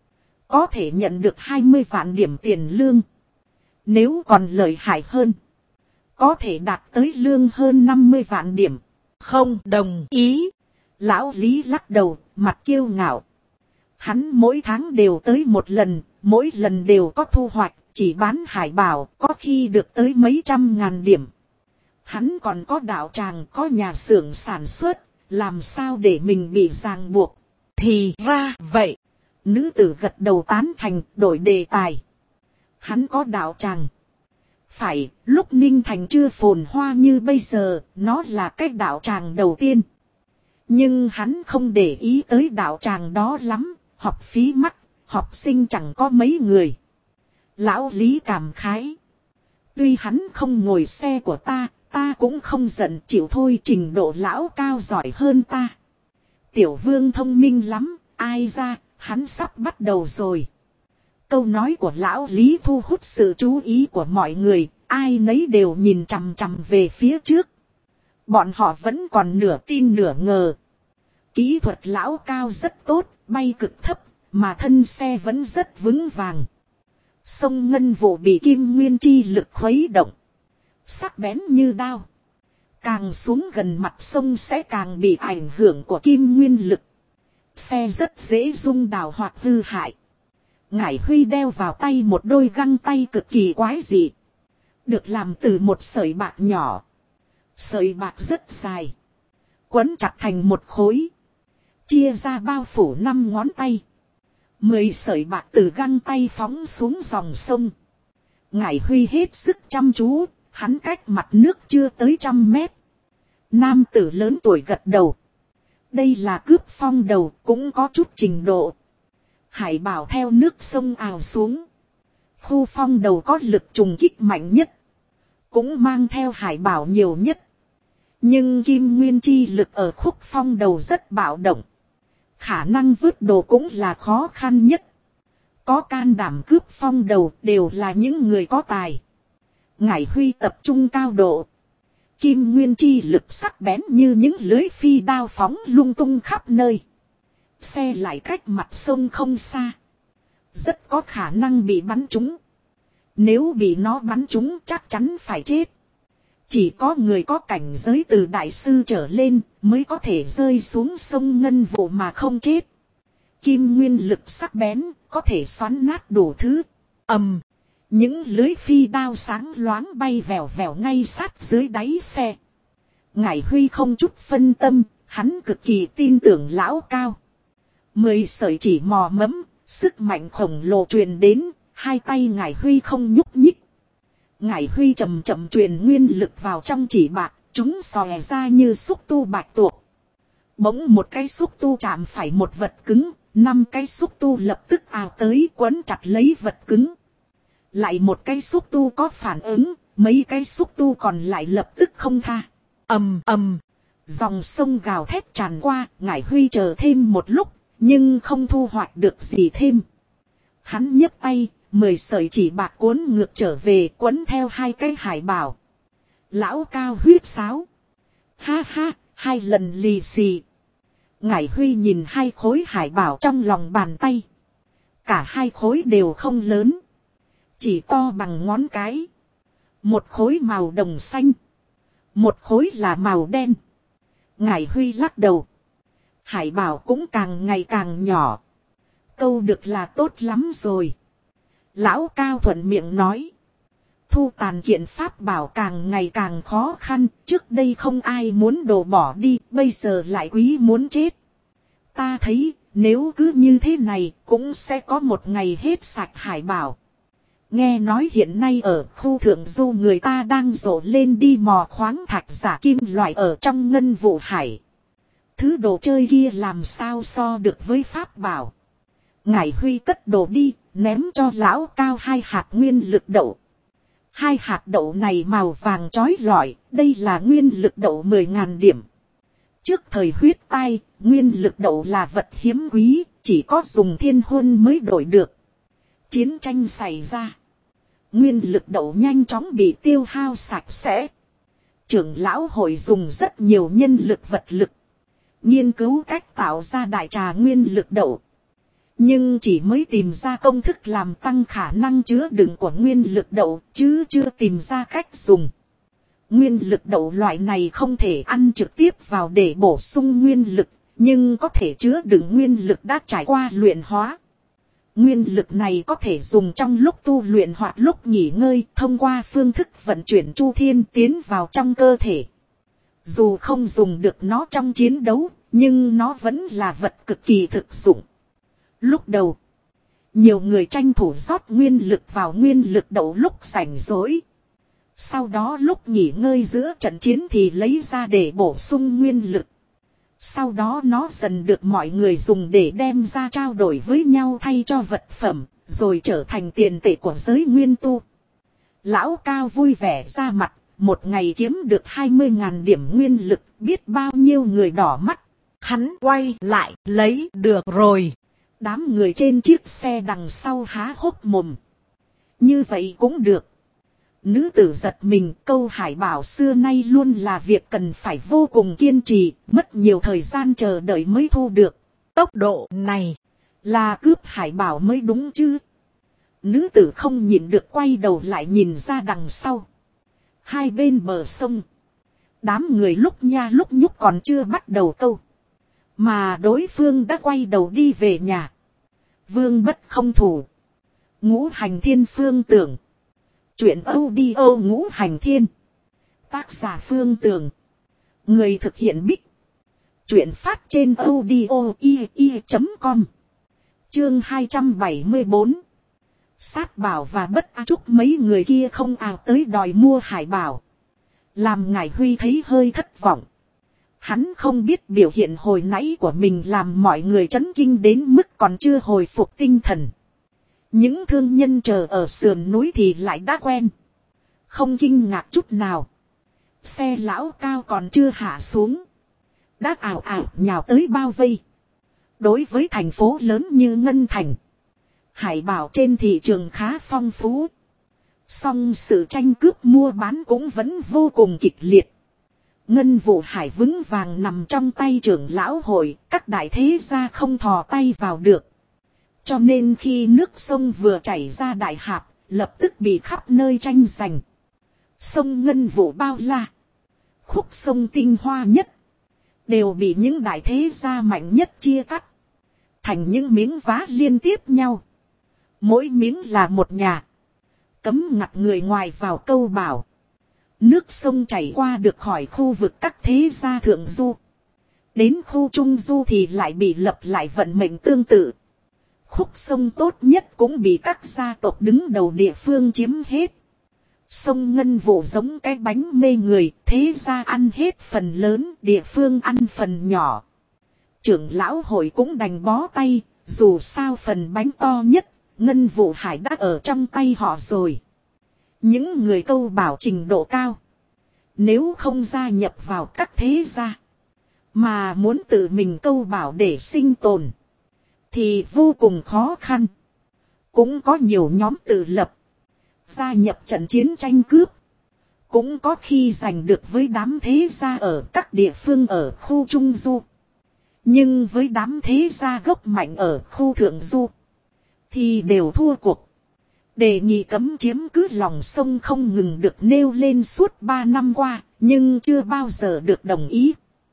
có thể nhận được 20 vạn điểm tiền lương. Nếu còn lợi hại hơn, có thể đạt tới lương hơn 50 vạn điểm. Không đồng ý. Lão Lý lắc đầu, mặt kiêu ngạo. Hắn mỗi tháng đều tới một lần, mỗi lần đều có thu hoạch, chỉ bán hải bảo, có khi được tới mấy trăm ngàn điểm. Hắn còn có đạo tràng, có nhà xưởng sản xuất, làm sao để mình bị ràng buộc. Thì ra vậy. Nữ tử gật đầu tán thành, đổi đề tài. Hắn có đạo tràng. Phải, lúc Ninh Thành chưa phồn hoa như bây giờ, nó là cái đạo tràng đầu tiên. Nhưng hắn không để ý tới đạo tràng đó lắm, học phí mắc, học sinh chẳng có mấy người. Lão Lý cảm khái. Tuy hắn không ngồi xe của ta, ta cũng không giận chịu thôi, trình độ lão cao giỏi hơn ta. Tiểu vương thông minh lắm, ai ra, hắn sắp bắt đầu rồi. Câu nói của lão Lý thu hút sự chú ý của mọi người, ai nấy đều nhìn chằm chằm về phía trước. Bọn họ vẫn còn nửa tin nửa ngờ. Kỹ thuật lão cao rất tốt, bay cực thấp, mà thân xe vẫn rất vững vàng. Sông ngân vụ bị kim nguyên chi lực khuấy động, sắc bén như đao. Càng xuống gần mặt sông sẽ càng bị ảnh hưởng của kim nguyên lực. Xe rất dễ rung đảo hoặc hư hại. Ngải Huy đeo vào tay một đôi găng tay cực kỳ quái dị. Được làm từ một sợi bạc nhỏ. Sợi bạc rất dài, quấn chặt thành một khối, chia ra bao phủ 5 ngón tay. 10 sợi bạc từ găng tay phóng xuống dòng sông. Ngải Huy hết sức chăm chú, hắn cách mặt nước chưa tới 100 mét. Nam tử lớn tuổi gật đầu. Đây là cướp phong đầu, cũng có chút trình độ. Hải bảo theo nước sông ào xuống. Khu phong đầu có lực trùng kích mạnh nhất, cũng mang theo hải bảo nhiều nhất. Nhưng kim nguyên chi lực ở khúc phong đầu rất bạo động. Khả năng vứt đồ cũng là khó khăn nhất. Có can đảm cướp phong đầu đều là những người có tài. Ngải Huy tập trung cao độ. Kim nguyên chi lực sắc bén như những lưới phi đao phóng lung tung khắp nơi. Xe lại cách mặt sông không xa. Rất có khả năng bị bắn trúng. Nếu bị nó bắn trúng chắc chắn phải chết. Chỉ có người có cảnh giới từ đại sư trở lên mới có thể rơi xuống sông ngân vụ mà không chết. Kim nguyên lực sắc bén có thể xoắn nát đủ thứ. Những lưới phi đao sáng loáng bay vèo vèo ngay sát dưới đáy xe. Ngải Huy không chút phân tâm, hắn cực kỳ tin tưởng lão Cao. 10 sợi chỉ mò mẫm, sức mạnh khổng lồ truyền đến, hai tay Ngải Huy không nhúc nhích. Ngải Huy chậm chậm truyền nguyên lực vào trong chỉ bạc, chúng xòe ra như xúc tu bạch tuộc. Bỗng một cái xúc tu chạm phải một vật cứng, 5 cái xúc tu lập tức ào tới quấn chặt lấy vật cứng. Lại một cái xúc tu có phản ứng, mấy cái xúc tu còn lại lập tức không tha. Dòng sông gào thét tràn qua, Ngải Huy chờ thêm một lúc, nhưng không thu hoạch được gì thêm. Hắn nhấc tay, 10 sợi chỉ bạc cuốn ngược trở về quấn theo hai cái hải bảo. Lão Cao huýt sáo. Ha ha, 2 lần lì xì. Ngải Huy nhìn 2 khối hải bảo trong lòng bàn tay. Cả 2 khối đều không lớn. Chỉ to bằng ngón cái. Một khối màu đồng xanh. Một khối là màu đen. Ngải Huy lắc đầu. Hải bảo cũng càng ngày càng nhỏ. Câu được là tốt lắm rồi. Lão Cao thuận miệng nói. Thu tàn kiện pháp bảo càng ngày càng khó khăn. Trước đây không ai muốn đổ bỏ đi. Bây giờ lại quý muốn chết. Ta thấy nếu cứ như thế này cũng sẽ có một ngày hết sạch hải bảo. Nghe nói hiện nay ở khu thượng du người ta đang rộ lên đi mò khoáng thạch giả kim loại ở trong ngân vụ hải. Thứ đồ chơi kia làm sao so được với pháp bảo. Ngải Huy cất đồ đi, ném cho lão Cao 2 hạt nguyên lực đậu. 2 hạt đậu này màu vàng chói lọi, đây là nguyên lực đậu 10.000 điểm. Trước thời huyết tai, nguyên lực đậu là vật hiếm quý, chỉ có dùng thiên hôn mới đổi được. Chiến tranh xảy ra. Nguyên lực đậu nhanh chóng bị tiêu hao sạch sẽ. Trưởng lão hội dùng rất nhiều nhân lực vật lực. Nghiên cứu cách tạo ra đại trà nguyên lực đậu. Nhưng chỉ mới tìm ra công thức làm tăng khả năng chứa đựng của nguyên lực đậu, chứ chưa tìm ra cách dùng. Nguyên lực đậu loại này không thể ăn trực tiếp vào để bổ sung nguyên lực, nhưng có thể chứa đựng nguyên lực đã trải qua luyện hóa. Nguyên lực này có thể dùng trong lúc tu luyện hoặc lúc nghỉ ngơi thông qua phương thức vận chuyển chu thiên tiến vào trong cơ thể. Dù không dùng được nó trong chiến đấu, nhưng nó vẫn là vật cực kỳ thực dụng. Lúc đầu, nhiều người tranh thủ rót nguyên lực vào nguyên lực đậu lúc rảnh rỗi. Sau đó lúc nghỉ ngơi giữa trận chiến thì lấy ra để bổ sung nguyên lực. Sau đó nó dần được mọi người dùng để đem ra trao đổi với nhau thay cho vật phẩm, rồi trở thành tiền tệ của giới nguyên tu. Lão Cao vui vẻ ra mặt, một ngày kiếm được 20.000 điểm nguyên lực, biết bao nhiêu người đỏ mắt. Hắn quay lại lấy được rồi. Đám người trên chiếc xe đằng sau há hốc mồm. Như vậy cũng được. Nữ tử giật mình, câu hải bảo xưa nay luôn là việc cần phải vô cùng kiên trì, mất nhiều thời gian chờ đợi mới thu được. Tốc độ này là cướp hải bảo mới đúng chứ. Nữ tử không nhìn được quay đầu lại nhìn ra đằng sau. Hai bên bờ sông. Đám người lúc nha lúc nhúc còn chưa bắt đầu câu. Mà đối phương đã quay đầu đi về nhà. Vương bất không thủ. Ngũ hành thiên phương tưởng. Chuyện audio ngũ hành thiên. Tác giả Phương Tường. Người thực hiện Bích. Chuyện phát trên audio i.com. Chương 274. Sát bảo và bất a trúc mấy người kia không ào tới đòi mua hải bảo. Làm Ngải Huy thấy hơi thất vọng. Hắn không biết biểu hiện hồi nãy của mình làm mọi người chấn kinh đến mức còn chưa hồi phục tinh thần. Những thương nhân chờ ở sườn núi thì lại đã quen. Không kinh ngạc chút nào. Xe lão Cao còn chưa hạ xuống. Đã ảo ảo nhào tới bao vây. Đối với thành phố lớn như Ngân Thành. Hải bảo trên thị trường khá phong phú. Song sự tranh cướp mua bán cũng vẫn vô cùng kịch liệt. Ngân vụ hải vững vàng nằm trong tay trưởng lão hội, các đại thế gia không thò tay vào được. Cho nên khi nước sông vừa chảy ra đại hạp, lập tức bị khắp nơi tranh giành. Sông Ngân vụ bao la, khúc sông tinh hoa nhất, đều bị những đại thế gia mạnh nhất chia cắt thành những miếng vá liên tiếp nhau. Mỗi miếng là một nhà, cấm ngặt người ngoài vào câu bảo. Nước sông chảy qua được khỏi khu vực các thế gia thượng du. Đến khu trung du thì lại bị lập lại vận mệnh tương tự. Khúc sông tốt nhất cũng bị các gia tộc đứng đầu địa phương chiếm hết. Sông Ngân vụ giống cái bánh mê người, thế gia ăn hết phần lớn, địa phương ăn phần nhỏ. Trưởng lão hội cũng đành bó tay, dù sao phần bánh to nhất, Ngân vụ hải đã ở trong tay họ rồi. Những người câu bảo trình độ cao, nếu không gia nhập vào các thế gia, mà muốn tự mình câu bảo để sinh tồn, thì vô cùng khó khăn. Cũng có nhiều nhóm tự lập, gia nhập trận chiến tranh cướp. Cũng có khi giành được với đám thế gia ở các địa phương ở khu Trung Du. Nhưng với đám thế gia gốc mạnh ở khu Thượng Du, thì đều thua cuộc. Đề nghị cấm chiếm cứ lòng sông không ngừng được nêu lên suốt 3 năm qua, nhưng chưa bao giờ được đồng ý.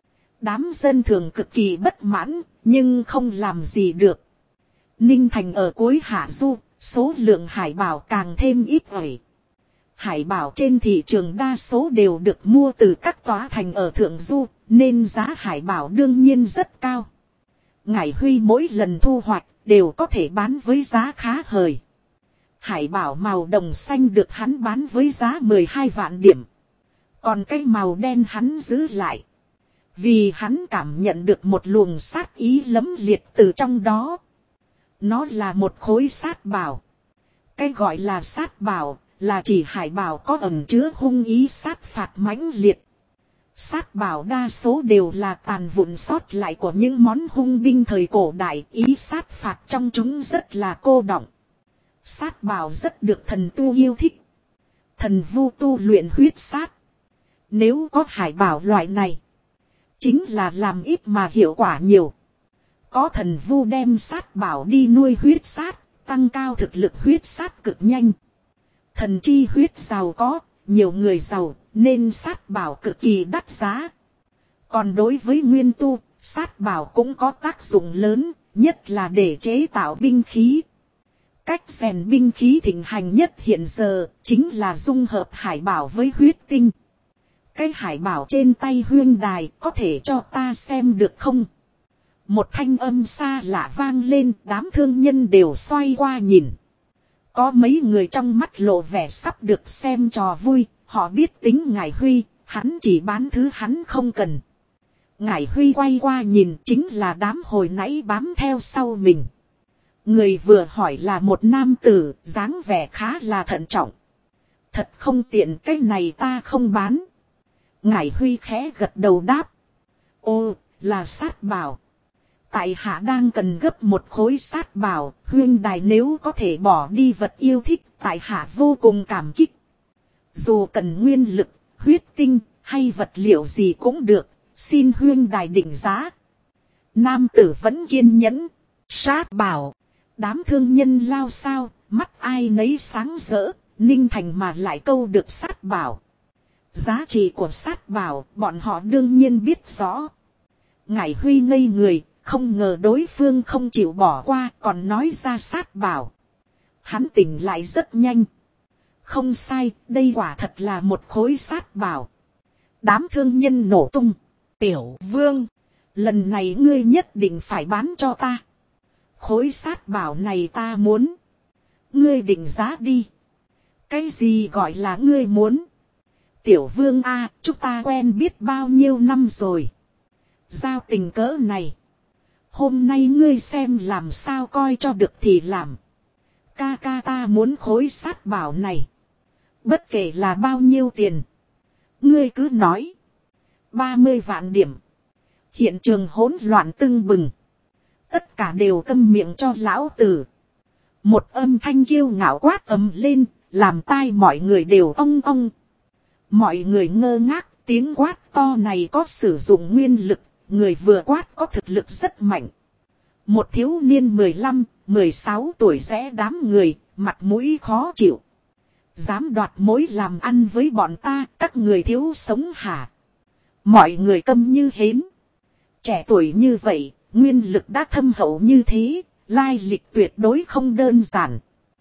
Đám dân thường cực kỳ bất mãn, nhưng không làm gì được. Ninh Thành ở cuối Hạ Du, số lượng hải bảo càng thêm ít ỏi. Hải bảo trên thị trường đa số đều được mua từ các tòa thành ở Thượng Du, nên giá hải bảo đương nhiên rất cao. Ngải Huy mỗi lần thu hoạch đều có thể bán với giá khá hời. Hải bảo màu đồng xanh được hắn bán với giá 12 vạn điểm. Còn cái màu đen hắn giữ lại, vì hắn cảm nhận được một luồng sát ý lẫm liệt từ trong đó. Nó là một khối sát bảo. Cái gọi là sát bảo là chỉ hải bảo có ẩn chứa hung ý sát phạt mãnh liệt. Sát bảo đa số đều là tàn vụn sót lại của những món hung binh thời cổ đại, ý sát phạt trong chúng rất là cô đọng. Sát bảo rất được thần tu yêu thích. Thần vu tu luyện huyết sát. Nếu có hải bảo loại này, chính là làm ít mà hiệu quả nhiều. Có thần vu đem sát bảo đi nuôi huyết sát, tăng cao thực lực huyết sát cực nhanh. Thần chi huyết giàu có, nhiều người giàu, nên sát bảo cực kỳ đắt giá. Còn đối với nguyên tu, sát bảo cũng có tác dụng lớn, nhất là để chế tạo binh khí. Cách rèn binh khí thịnh hành nhất hiện giờ, chính là dung hợp hải bảo với huyết tinh. Cái hải bảo trên tay Huyên Đài có thể cho ta xem được không? Một thanh âm xa lạ vang lên, đám thương nhân đều xoay qua nhìn. Có mấy người trong mắt lộ vẻ sắp được xem trò vui, họ biết tính Ngải Huy, hắn chỉ bán thứ hắn không cần. Ngải Huy quay qua nhìn, chính là đám hồi nãy bám theo sau mình. Người vừa hỏi là một nam tử, dáng vẻ khá là thận trọng. Thật không tiện, cái này ta không bán. Ngải Huy khẽ gật đầu đáp. Ô, là sát bảo. Tại hạ đang cần gấp một khối sát bảo, Huyên Đài nếu có thể bỏ đi vật yêu thích, tại hạ vô cùng cảm kích. Dù cần nguyên lực, huyết tinh, hay vật liệu gì cũng được, xin Huyên Đài định giá. Nam tử vẫn kiên nhẫn. Sát bảo. Đám thương nhân lao sao, mắt ai nấy sáng rỡ, Ninh Thành mà lại câu được sát bảo. Giá trị của sát bảo, bọn họ đương nhiên biết rõ. Ngải Huy ngây người, không ngờ đối phương không chịu bỏ qua, còn nói ra sát bảo. Hắn tỉnh lại rất nhanh. Không sai, đây quả thật là một khối sát bảo. Đám thương nhân nổ tung. Tiểu Vương, lần này ngươi nhất định phải bán cho ta. Khối sát bảo này ta muốn. Ngươi định giá đi. Cái gì gọi là ngươi muốn? Tiểu Vương a, chúng ta quen biết bao nhiêu năm rồi. Giao tình cỡ này, hôm nay ngươi xem làm sao coi cho được thì làm. Ca ca ta muốn khối sát bảo này. Bất kể là bao nhiêu tiền, ngươi cứ nói. 30 vạn điểm. Hiện trường hỗn loạn tưng bừng. Tất cả đều câm miệng cho lão tử. Một âm thanh kiêu ngạo quát ầm lên, làm tai mọi người đều ong ong. Mọi người ngơ ngác, tiếng quát to này có sử dụng nguyên lực, người vừa quát có thực lực rất mạnh. Một thiếu niên 15, 16 tuổi rẽ đám người, mặt mũi khó chịu. Dám đoạt mối làm ăn với bọn ta, các người thiếu sống hả? Mọi người câm như hến. Trẻ tuổi như vậy, nguyên lực đã thâm hậu như thế, lai lịch tuyệt đối không đơn giản.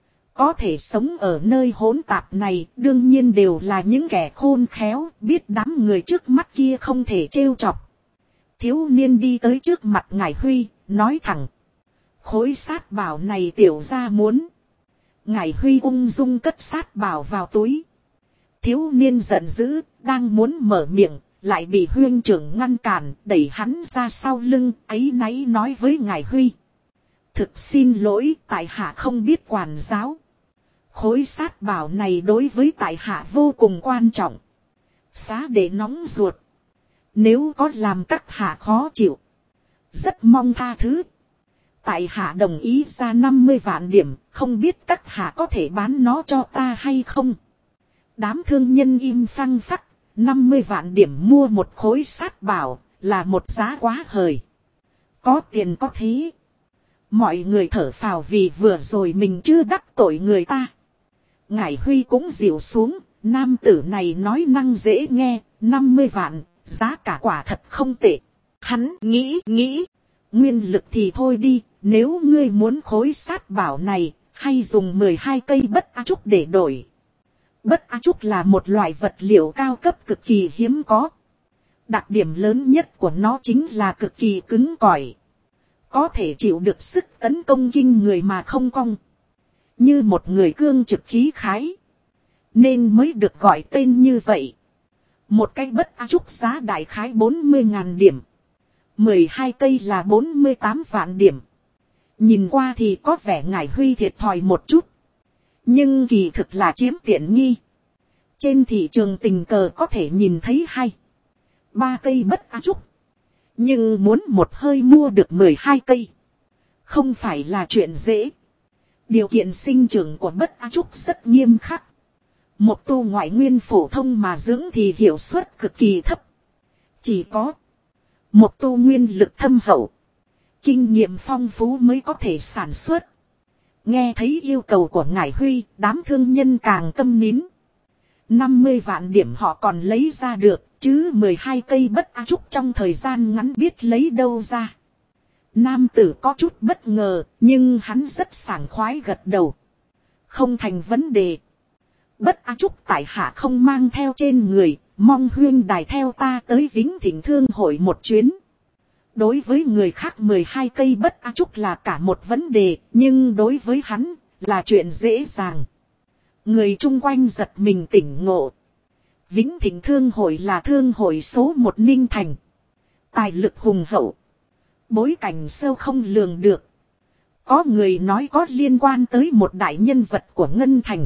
Có thể sống ở nơi hỗn tạp này, đương nhiên đều là những kẻ khôn khéo, biết đám người trước mắt kia không thể trêu chọc. Thiếu niên đi tới trước mặt Ngải Huy, nói thẳng. Khối sát bảo này tiểu gia muốn. Ngải Huy ung dung cất sát bảo vào túi. Thiếu niên giận dữ, đang muốn mở miệng, lại bị huynh trưởng ngăn cản, đẩy hắn ra sau lưng, áy náy nói với Ngải Huy. Thực xin lỗi, tại hạ không biết quản giáo. Khối sát bảo này đối với tại hạ vô cùng quan trọng. Xá để nóng ruột. Nếu có làm các hạ khó chịu, rất mong tha thứ. Tại hạ đồng ý ra 50 vạn điểm, không biết các hạ có thể bán nó cho ta hay không. Đám thương nhân im phăng phắc, 50 vạn điểm mua một khối sát bảo, là một giá quá hời. Có tiền có thế. Mọi người thở phào vì vừa rồi mình chưa đắc tội người ta. Ngải Huy cũng dịu xuống, nam tử này nói năng dễ nghe, 50 vạn, giá cả quả thật không tệ. Hắn nghĩ, nguyên lực thì thôi đi, nếu ngươi muốn khối sát bảo này, hay dùng 12 cây bất a trúc để đổi. Bất a trúc là một loại vật liệu cao cấp cực kỳ hiếm có. Đặc điểm lớn nhất của nó chính là cực kỳ cứng cỏi. Có thể chịu được sức tấn công kinh người mà không cong. Như một người cương trực khí khái. Nên mới được gọi tên như vậy. Một cây bất a trúc giá đại khái 40.000 điểm. 12 cây là 48 vạn điểm. Nhìn qua thì có vẻ Ngải Huy thiệt thòi một chút. Nhưng kỳ thực là chiếm tiện nghi. Trên thị trường tình cờ có thể nhìn thấy 2-3 cây bất a trúc. Nhưng muốn một hơi mua được 12 cây. Không phải là chuyện dễ. Điều kiện sinh trưởng của bất a trúc rất nghiêm khắc. Một tu ngoại nguyên phổ thông mà dưỡng thì hiệu suất cực kỳ thấp. Chỉ có một tu nguyên lực thâm hậu, kinh nghiệm phong phú mới có thể sản xuất. Nghe thấy yêu cầu của Ngải Huy, đám thương nhân càng câm nín. 50 vạn điểm họ còn lấy ra được, chứ 12 cây bất a trúc trong thời gian ngắn biết lấy đâu ra. Nam tử có chút bất ngờ, nhưng hắn rất sảng khoái gật đầu. Không thành vấn đề. Bất a trúc tại hạ không mang theo trên người, mong huyên đài theo ta tới Vĩnh Thịnh Thương hội một chuyến. Đối với người khác 12 cây bất a trúc là cả một vấn đề, nhưng đối với hắn là chuyện dễ dàng. Người chung quanh giật mình tỉnh ngộ. Vĩnh Thịnh Thương hội là thương hội số 1 Ninh Thành. Tài lực hùng hậu. Bối cảnh sâu không lường được. Có người nói có liên quan tới một đại nhân vật của Ngân Thành.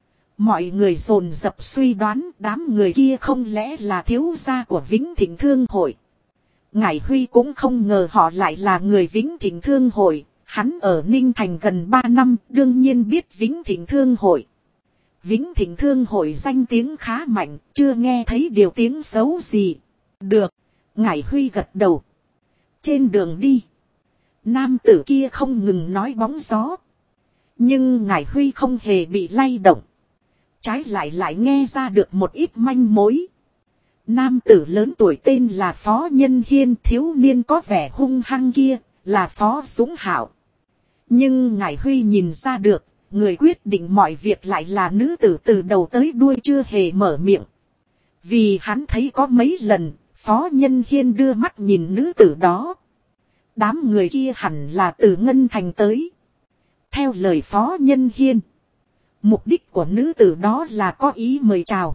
Mọi người dồn dập suy đoán đám người kia không lẽ là thiếu gia của Vĩnh Thịnh Thương hội. Ngải Huy cũng không ngờ họ lại là người Vĩnh Thịnh Thương hội. Hắn ở Ninh Thành gần 3 năm, đương nhiên biết Vĩnh Thịnh Thương hội. Vĩnh Thịnh Thương hội danh tiếng khá mạnh, chưa nghe thấy điều tiếng xấu gì. Được, Ngải Huy gật đầu. Trên đường đi, nam tử kia không ngừng nói bóng gió. Nhưng Ngải Huy không hề bị lay động. Trái lại nghe ra được một ít manh mối. Nam tử lớn tuổi tên là Phó Nhân Hiên, thiếu niên có vẻ hung hăng kia, là Phó Dũng Hạo. Nhưng Ngải Huy nhìn ra được, người quyết định mọi việc lại là nữ tử từ đầu tới đuôi chưa hề mở miệng. Vì hắn thấy có mấy lần, Phó Nhân Hiên đưa mắt nhìn nữ tử đó. Đám người kia hẳn là từ Ngân Thành tới. Theo lời Phó Nhân Hiên, mục đích của nữ tử đó là có ý mời chào.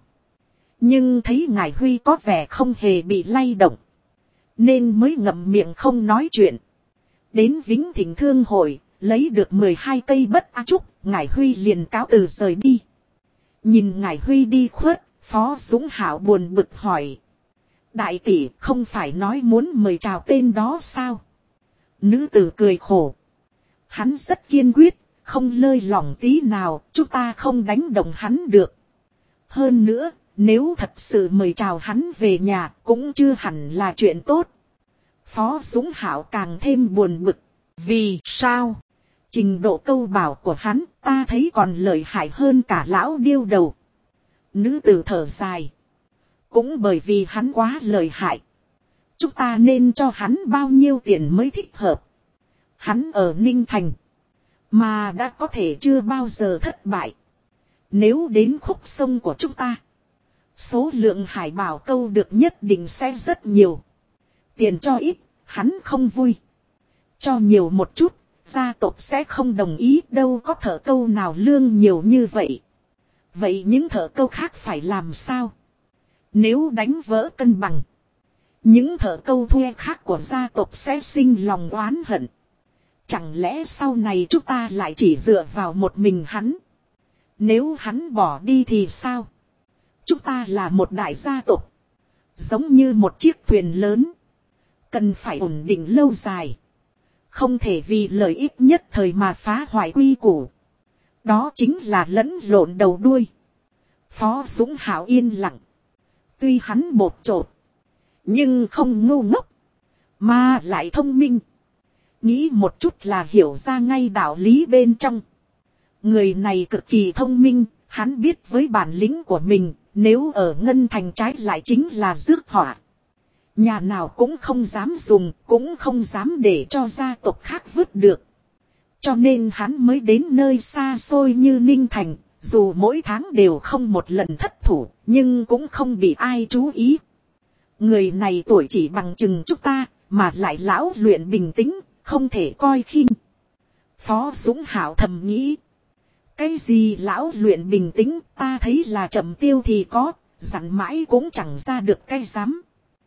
Nhưng thấy Ngải Huy có vẻ không hề bị lay động, nên mới ngậm miệng không nói chuyện. Đến Vĩnh Thịnh Thương hội, lấy được 12 cây bất a trúc, Ngải Huy liền cáo từ rời đi. Nhìn Ngải Huy đi khuất, Phó Dũng Hạo buồn bực hỏi. Đại tỷ không phải nói muốn mời chào tên đó sao? Nữ tử cười khổ. Hắn rất kiên quyết, không lơi lỏng tí nào, chúng ta không đánh động hắn được. Hơn nữa, nếu thật sự mời chào hắn về nhà cũng chưa hẳn là chuyện tốt. Phó Dũng Hảo càng thêm buồn bực. Vì sao? Trình độ câu bảo của hắn ta thấy còn lợi hại hơn cả lão điêu đầu. Nữ tử thở dài. Cũng bởi vì hắn quá lợi hại. Chúng ta nên cho hắn bao nhiêu tiền mới thích hợp. Hắn ở Ninh Thành. Mà đã có thể chưa bao giờ thất bại. Nếu đến khúc sông của chúng ta. Số lượng hải bảo câu được nhất định sẽ rất nhiều. Tiền cho ít, hắn không vui. Cho nhiều một chút, gia tộc sẽ không đồng ý, đâu có thợ câu nào lương nhiều như vậy. Vậy những thợ câu khác phải làm sao? Nếu đánh vỡ cân bằng, những thợ câu thuê khác của gia tộc sẽ sinh lòng oán hận. Chẳng lẽ sau này chúng ta lại chỉ dựa vào một mình hắn? Nếu hắn bỏ đi thì sao? Chúng ta là một đại gia tộc, giống như một chiếc thuyền lớn, cần phải ổn định lâu dài. Không thể vì lợi ích nhất thời mà phá hoại quy củ. Đó chính là lẫn lộn đầu đuôi. Phó Dũng Hảo yên lặng. Tuy hắn bột chột, nhưng không ngu ngốc, mà lại thông minh. Nghĩ một chút là hiểu ra ngay đạo lý bên trong. Người này cực kỳ thông minh, hắn biết với bản lĩnh của mình, nếu ở Ngân Thành trái lại chính là rước họa. Nhà nào cũng không dám dùng, cũng không dám để cho gia tộc khác vứt được. Cho nên hắn mới đến nơi xa xôi như Ninh Thành, dù mỗi tháng đều không một lần thất thủ, nhưng cũng không bị ai chú ý. Người này tuổi chỉ bằng chừng chúng ta, mà lại lão luyện bình tĩnh, không thể coi khinh. Phó Dũng Hảo thầm nghĩ. Cái gì lão luyện bình tĩnh, ta thấy là chậm tiêu thì có, dặn mãi cũng chẳng ra được cái dám.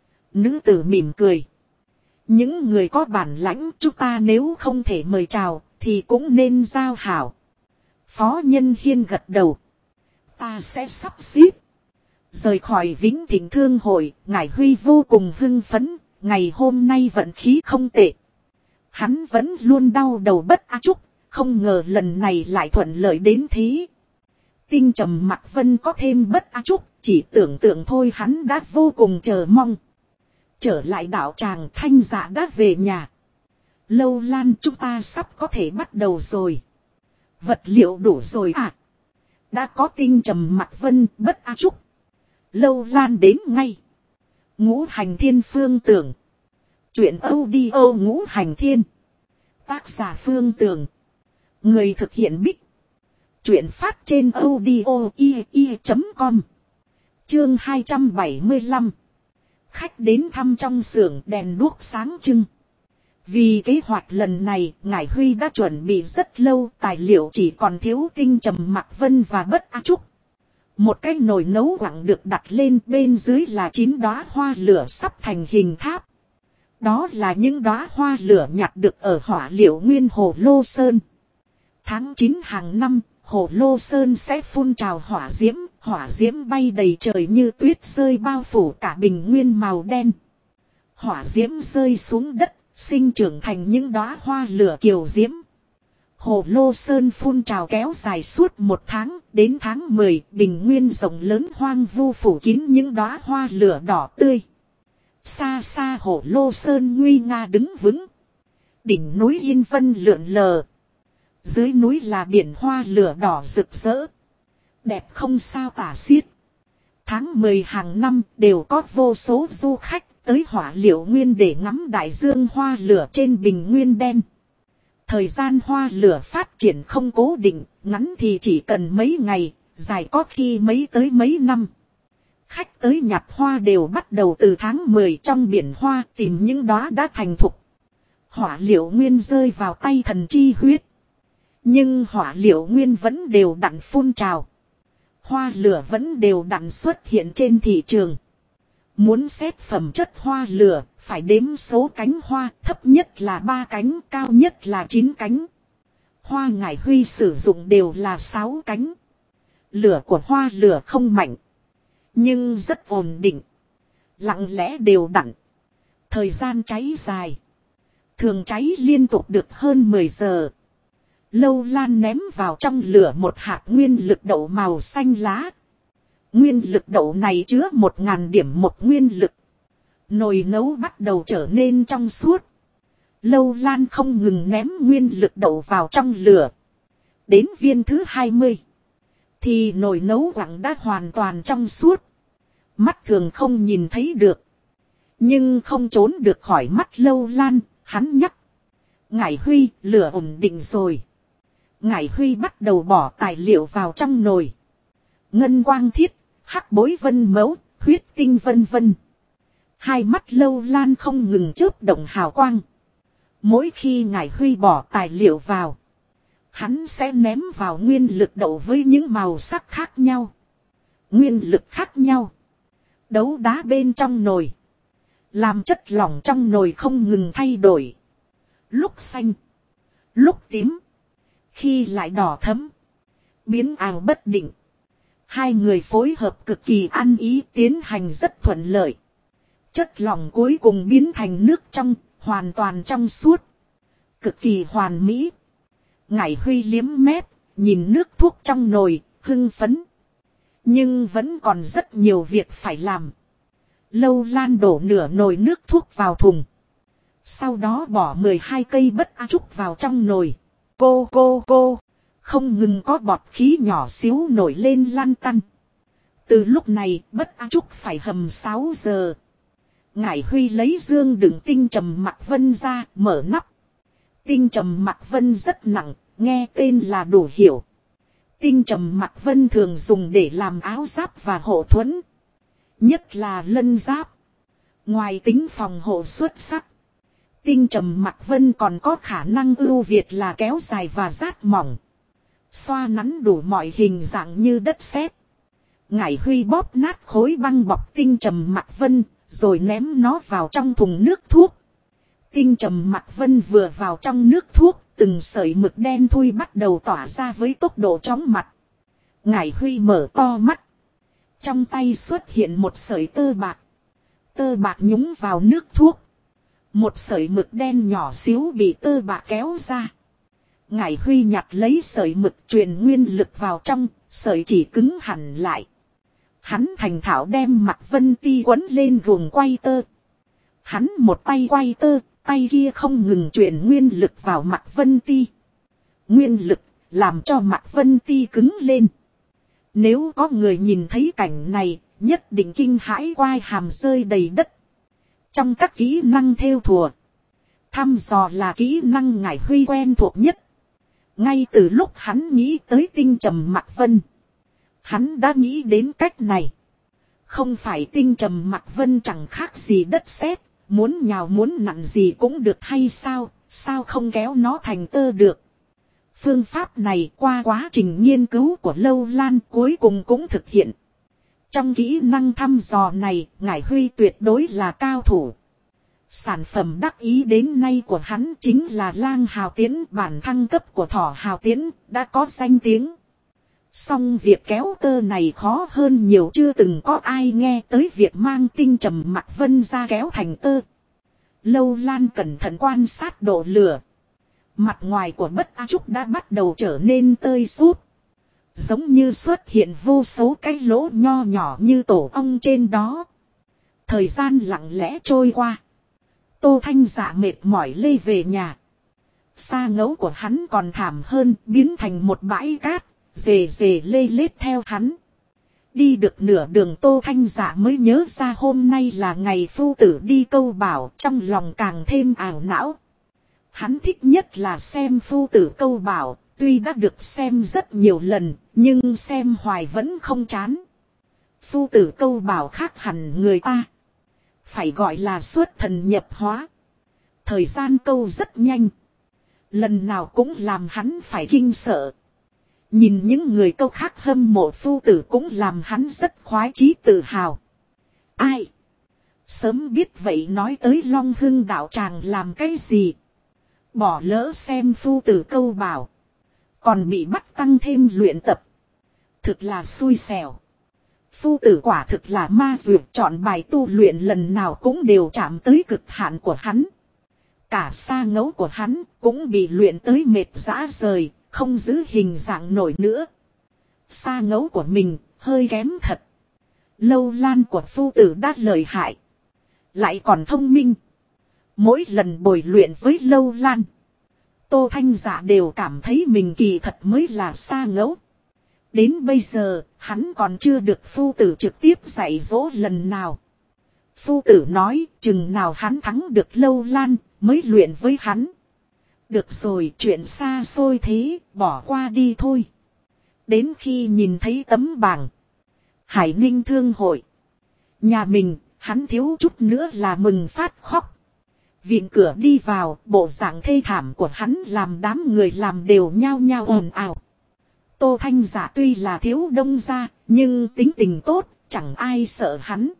Nữ tử mỉm cười. Những người có bản lãnh chúng ta nếu không thể mời chào, thì cũng nên giao hảo. Phó Nhân Hiên gật đầu. Ta sẽ sắp xếp. Rời khỏi Vĩnh Thịnh Thương Hội, Ngải Huy vô cùng hưng phấn, ngày hôm nay vận khí không tệ. Hắn vẫn luôn đau đầu bất a chúc, không ngờ lần này lại thuận lợi đến thế. Tinh Trầm Mặc Vân có thêm bất a chúc, chỉ tưởng tượng thôi hắn đã vô cùng chờ mong. Trở lại đạo tràng, Thanh Dạ đã về nhà. Lâu Lan, chúng ta sắp có thể bắt đầu rồi. Vật liệu đủ rồi à? Đã có Tinh Trầm Mặc Vân, bất a chúc. Lâu Lan đến ngay. Ngũ Hành Thiên Phương Tưởng. Chuyện audio Ngũ Hành Thiên. Tác giả Phương Tưởng. Người thực hiện Bích. Chuyện phát trên audio.com. Chương 275. Khách đến thăm trong xưởng, đèn đuốc sáng trưng. Vì kế hoạch lần này, Ngải Huy đã chuẩn bị rất lâu, tài liệu chỉ còn thiếu Tinh Trầm Mặc Vân và bất a chúc. Một cái nồi nấu quặng được đặt lên, bên dưới là 9 đóa hoa lửa sắp thành hình tháp. Đó là những đóa hoa lửa nhặt được ở hỏa liệu nguyên Hồ Lô Sơn. Tháng 9 hàng năm, Hồ Lô Sơn sẽ phun trào hỏa diễm bay đầy trời như tuyết rơi bao phủ cả bình nguyên màu đen. Hỏa diễm rơi xuống đất, sinh trưởng thành những đóa hoa lửa kiều diễm. Hồ Lô Sơn phun trào kéo dài suốt 1 tháng, đến tháng 10, bình nguyên rộng lớn hoang vu phủ kín những đóa hoa lửa đỏ tươi. Xa xa Hồ Lô Sơn nguy nga đứng vững. Đỉnh núi Yên Vân lượn lờ. Dưới núi là biển hoa lửa đỏ rực rỡ. Đẹp không sao tả xiết. Tháng 10 hàng năm đều có vô số du khách tới hỏa liệu nguyên để ngắm đại dương hoa lửa trên bình nguyên đen. Thời gian hoa lửa phát triển không cố định, ngắn thì chỉ cần mấy ngày, dài có khi mấy tới mấy năm. Khách tới nhặt hoa đều bắt đầu từ tháng 10 trong biển hoa tìm những đóa đã thành thục. Hỏa liệu nguyên rơi vào tay thần chi huyết. Nhưng hỏa liệu nguyên vẫn đều đặn phun trào. Hoa lửa vẫn đều đặn xuất hiện trên thị trường. Muốn xét phẩm chất hoa lửa, phải đếm số cánh hoa, thấp nhất là 3 cánh, cao nhất là 9 cánh. Hoa Ngải Huy sử dụng đều là 6 cánh. Lửa của hoa lửa không mạnh, nhưng rất ổn định. Lặng lẽ đều đặn. Thời gian cháy dài. Thường cháy liên tục được hơn 10 giờ. Lâu Lan ném vào trong lửa một hạt nguyên lực đậu màu xanh lá. Nguyên lực đậu này chứa 1000 điểm một nguyên lực. Nồi nấu bắt đầu trở nên trong suốt. Lâu Lan không ngừng ném nguyên lực đậu vào trong lửa. Đến viên thứ 20. Thì nồi nấu quặng đã hoàn toàn trong suốt. Mắt thường không nhìn thấy được. Nhưng không trốn được khỏi mắt Lâu Lan, hắn nhắc. Ngải Huy, lửa ổn định rồi. Ngải Huy bắt đầu bỏ tài liệu vào trong nồi. Ngân quang thiết, hắc bối vân mẫu, huyết tinh vân vân. Hai mắt Lâu Lan không ngừng chớp động hào quang. Mỗi khi Ngải Huy bỏ tài liệu vào, hắn sẽ ném vào nguyên lực đậu với những màu sắc khác nhau. Nguyên lực khác nhau. Đấu đá bên trong nồi. Làm chất lỏng trong nồi không ngừng thay đổi. Lúc xanh. Lúc tím. Khi lại đỏ thẫm. Biến ảo bất định. Hai người phối hợp cực kỳ ăn ý, tiến hành rất thuận lợi. Chất lỏng cuối cùng biến thành nước trong, hoàn toàn trong suốt. Cực kỳ hoàn mỹ. Ngải Huy liếm mép, nhìn nước thuốc trong nồi, hưng phấn. Nhưng vẫn còn rất nhiều việc phải làm. Lâu Lan đổ nửa nồi nước thuốc vào thùng. Sau đó bỏ 12 cây bất a trúc vào trong nồi. Cô. Không ngừng có bọt khí nhỏ xíu nổi lên lăn tăn. Từ lúc này bất a trúc phải hầm 6 giờ. Ngải Huy lấy dương đựng tinh trầm mặc vân ra, mở nắp. Tinh trầm mặc vân rất nặng, nghe tên là đủ hiểu. Tinh trầm mặc vân thường dùng để làm áo giáp và hộ thuẫn. Nhất là lân giáp. Ngoài tính phòng hộ xuất sắc, tinh trầm mặc vân còn có khả năng ưu việt là kéo dài và rát mỏng. Xoa nắn đủ mọi hình dạng như đất sét. Ngải Huy bóp nát khối băng bọc tinh trầm mặc vân, rồi ném nó vào trong thùng nước thuốc. Tinh trầm mặc vân vừa vào trong nước thuốc, từng sợi mực đen thui bắt đầu tỏa ra với tốc độ chóng mặt. Ngải Huy mở to mắt. Trong tay xuất hiện một sợi tơ bạc. Tơ bạc nhúng vào nước thuốc. Một sợi mực đen nhỏ xíu bị tơ bạc kéo ra. Ngải Huy nhặt lấy sợi mực truyền nguyên lực vào trong, sợi chỉ cứng hẳn lại. Hắn thành thạo đem Mạc Vân Ti quấn lên guồng quay tơ. Hắn một tay quay tơ, tay kia không ngừng truyền nguyên lực vào Mạc Vân Ti. Nguyên lực làm cho Mạc Vân Ti cứng lên. Nếu có người nhìn thấy cảnh này, nhất định kinh hãi quai hàm rơi đầy đất. Trong các kỹ năng thêu thùa, thăm dò là kỹ năng Ngải Huy quen thuộc nhất. Ngay từ lúc hắn nghĩ tới tinh trầm Mạc Vân, hắn đã nghĩ đến cách này. Không phải tinh trầm Mạc Vân chẳng khác gì đất sét, muốn nhào muốn nặn gì cũng được hay sao, sao không kéo nó thành tơ được. Phương pháp này qua quá trình nghiên cứu của Lâu Lan cuối cùng cũng thực hiện. Trong kỹ năng thăm dò này, Ngải Huy tuyệt đối là cao thủ. Sản phẩm đắc ý đến nay của hắn chính là Lang Hào Tiễn, bản thăng cấp của Thỏ Hào Tiễn, đã có danh tiếng. Song việc kéo tơ này khó hơn nhiều, chưa từng có ai nghe tới việc mang tinh trầm Mạc Vân ra kéo thành tơ. Lâu Lan cẩn thận quan sát độ lửa. Mặt ngoài của bất a trúc đã bắt đầu trở nên tơi sút. Giống như xuất hiện vô số cái lỗ nho nhỏ như tổ ong trên đó. Thời gian lặng lẽ trôi qua. Tô Thanh Dạ mệt mỏi lê về nhà. Sa ngấu của hắn còn thảm hơn, biến thành một bãi cát, rề rề lê lết theo hắn. Đi được nửa đường Tô Thanh Dạ mới nhớ ra hôm nay là ngày phu tử đi câu bảo, trong lòng càng thêm ảo não. Hắn thích nhất là xem phu tử câu bảo, tuy đã được xem rất nhiều lần, nhưng xem hoài vẫn không chán. Phu tử câu bảo khác hẳn người ta. Phải gọi là xuất thần nhập hóa. Thời gian câu rất nhanh. Lần nào cũng làm hắn phải kinh sợ. Nhìn những người câu khác hâm mộ phu tử cũng làm hắn rất khoái chí tự hào. Ai? Sớm biết vậy nói tới Long Hưng đạo tràng làm cái gì? Bỏ lỡ xem phu tử câu bảo. Còn bị bắt tăng thêm luyện tập. Thực là xui xẻo. Phu tử quả thực là ma duyệt, chọn bài tu luyện lần nào cũng đều chạm tới cực hạn của hắn. Cả sa ngấu của hắn cũng bị luyện tới mệt rã rời, không giữ hình dạng nổi nữa. Sa ngẫu của mình hơi kém thật. Lâu Lan của phu tử đã lợi hại, lại còn thông minh. Mỗi lần bồi luyện với Lâu Lan, Tô Thanh Dạ đều cảm thấy mình kỳ thật mới là sa ngẫu. Đến bây giờ, hắn còn chưa được phu tử trực tiếp dạy dỗ lần nào. Phu tử nói, chừng nào hắn thắng được Lâu Lan, mới luyện với hắn. Được rồi, chuyện xa xôi thế, bỏ qua đi thôi. Đến khi nhìn thấy tấm bảng Hải Ninh Thương hội, nhà mình, hắn thiếu chút nữa là mừng phát khóc. Viện cửa đi vào, bộ dạng thê thảm của hắn làm đám người làm đều nhao nhao ồn ào. Tô Thanh Dạ tuy là thiếu đông gia, nhưng tính tình tốt, chẳng ai sợ hắn.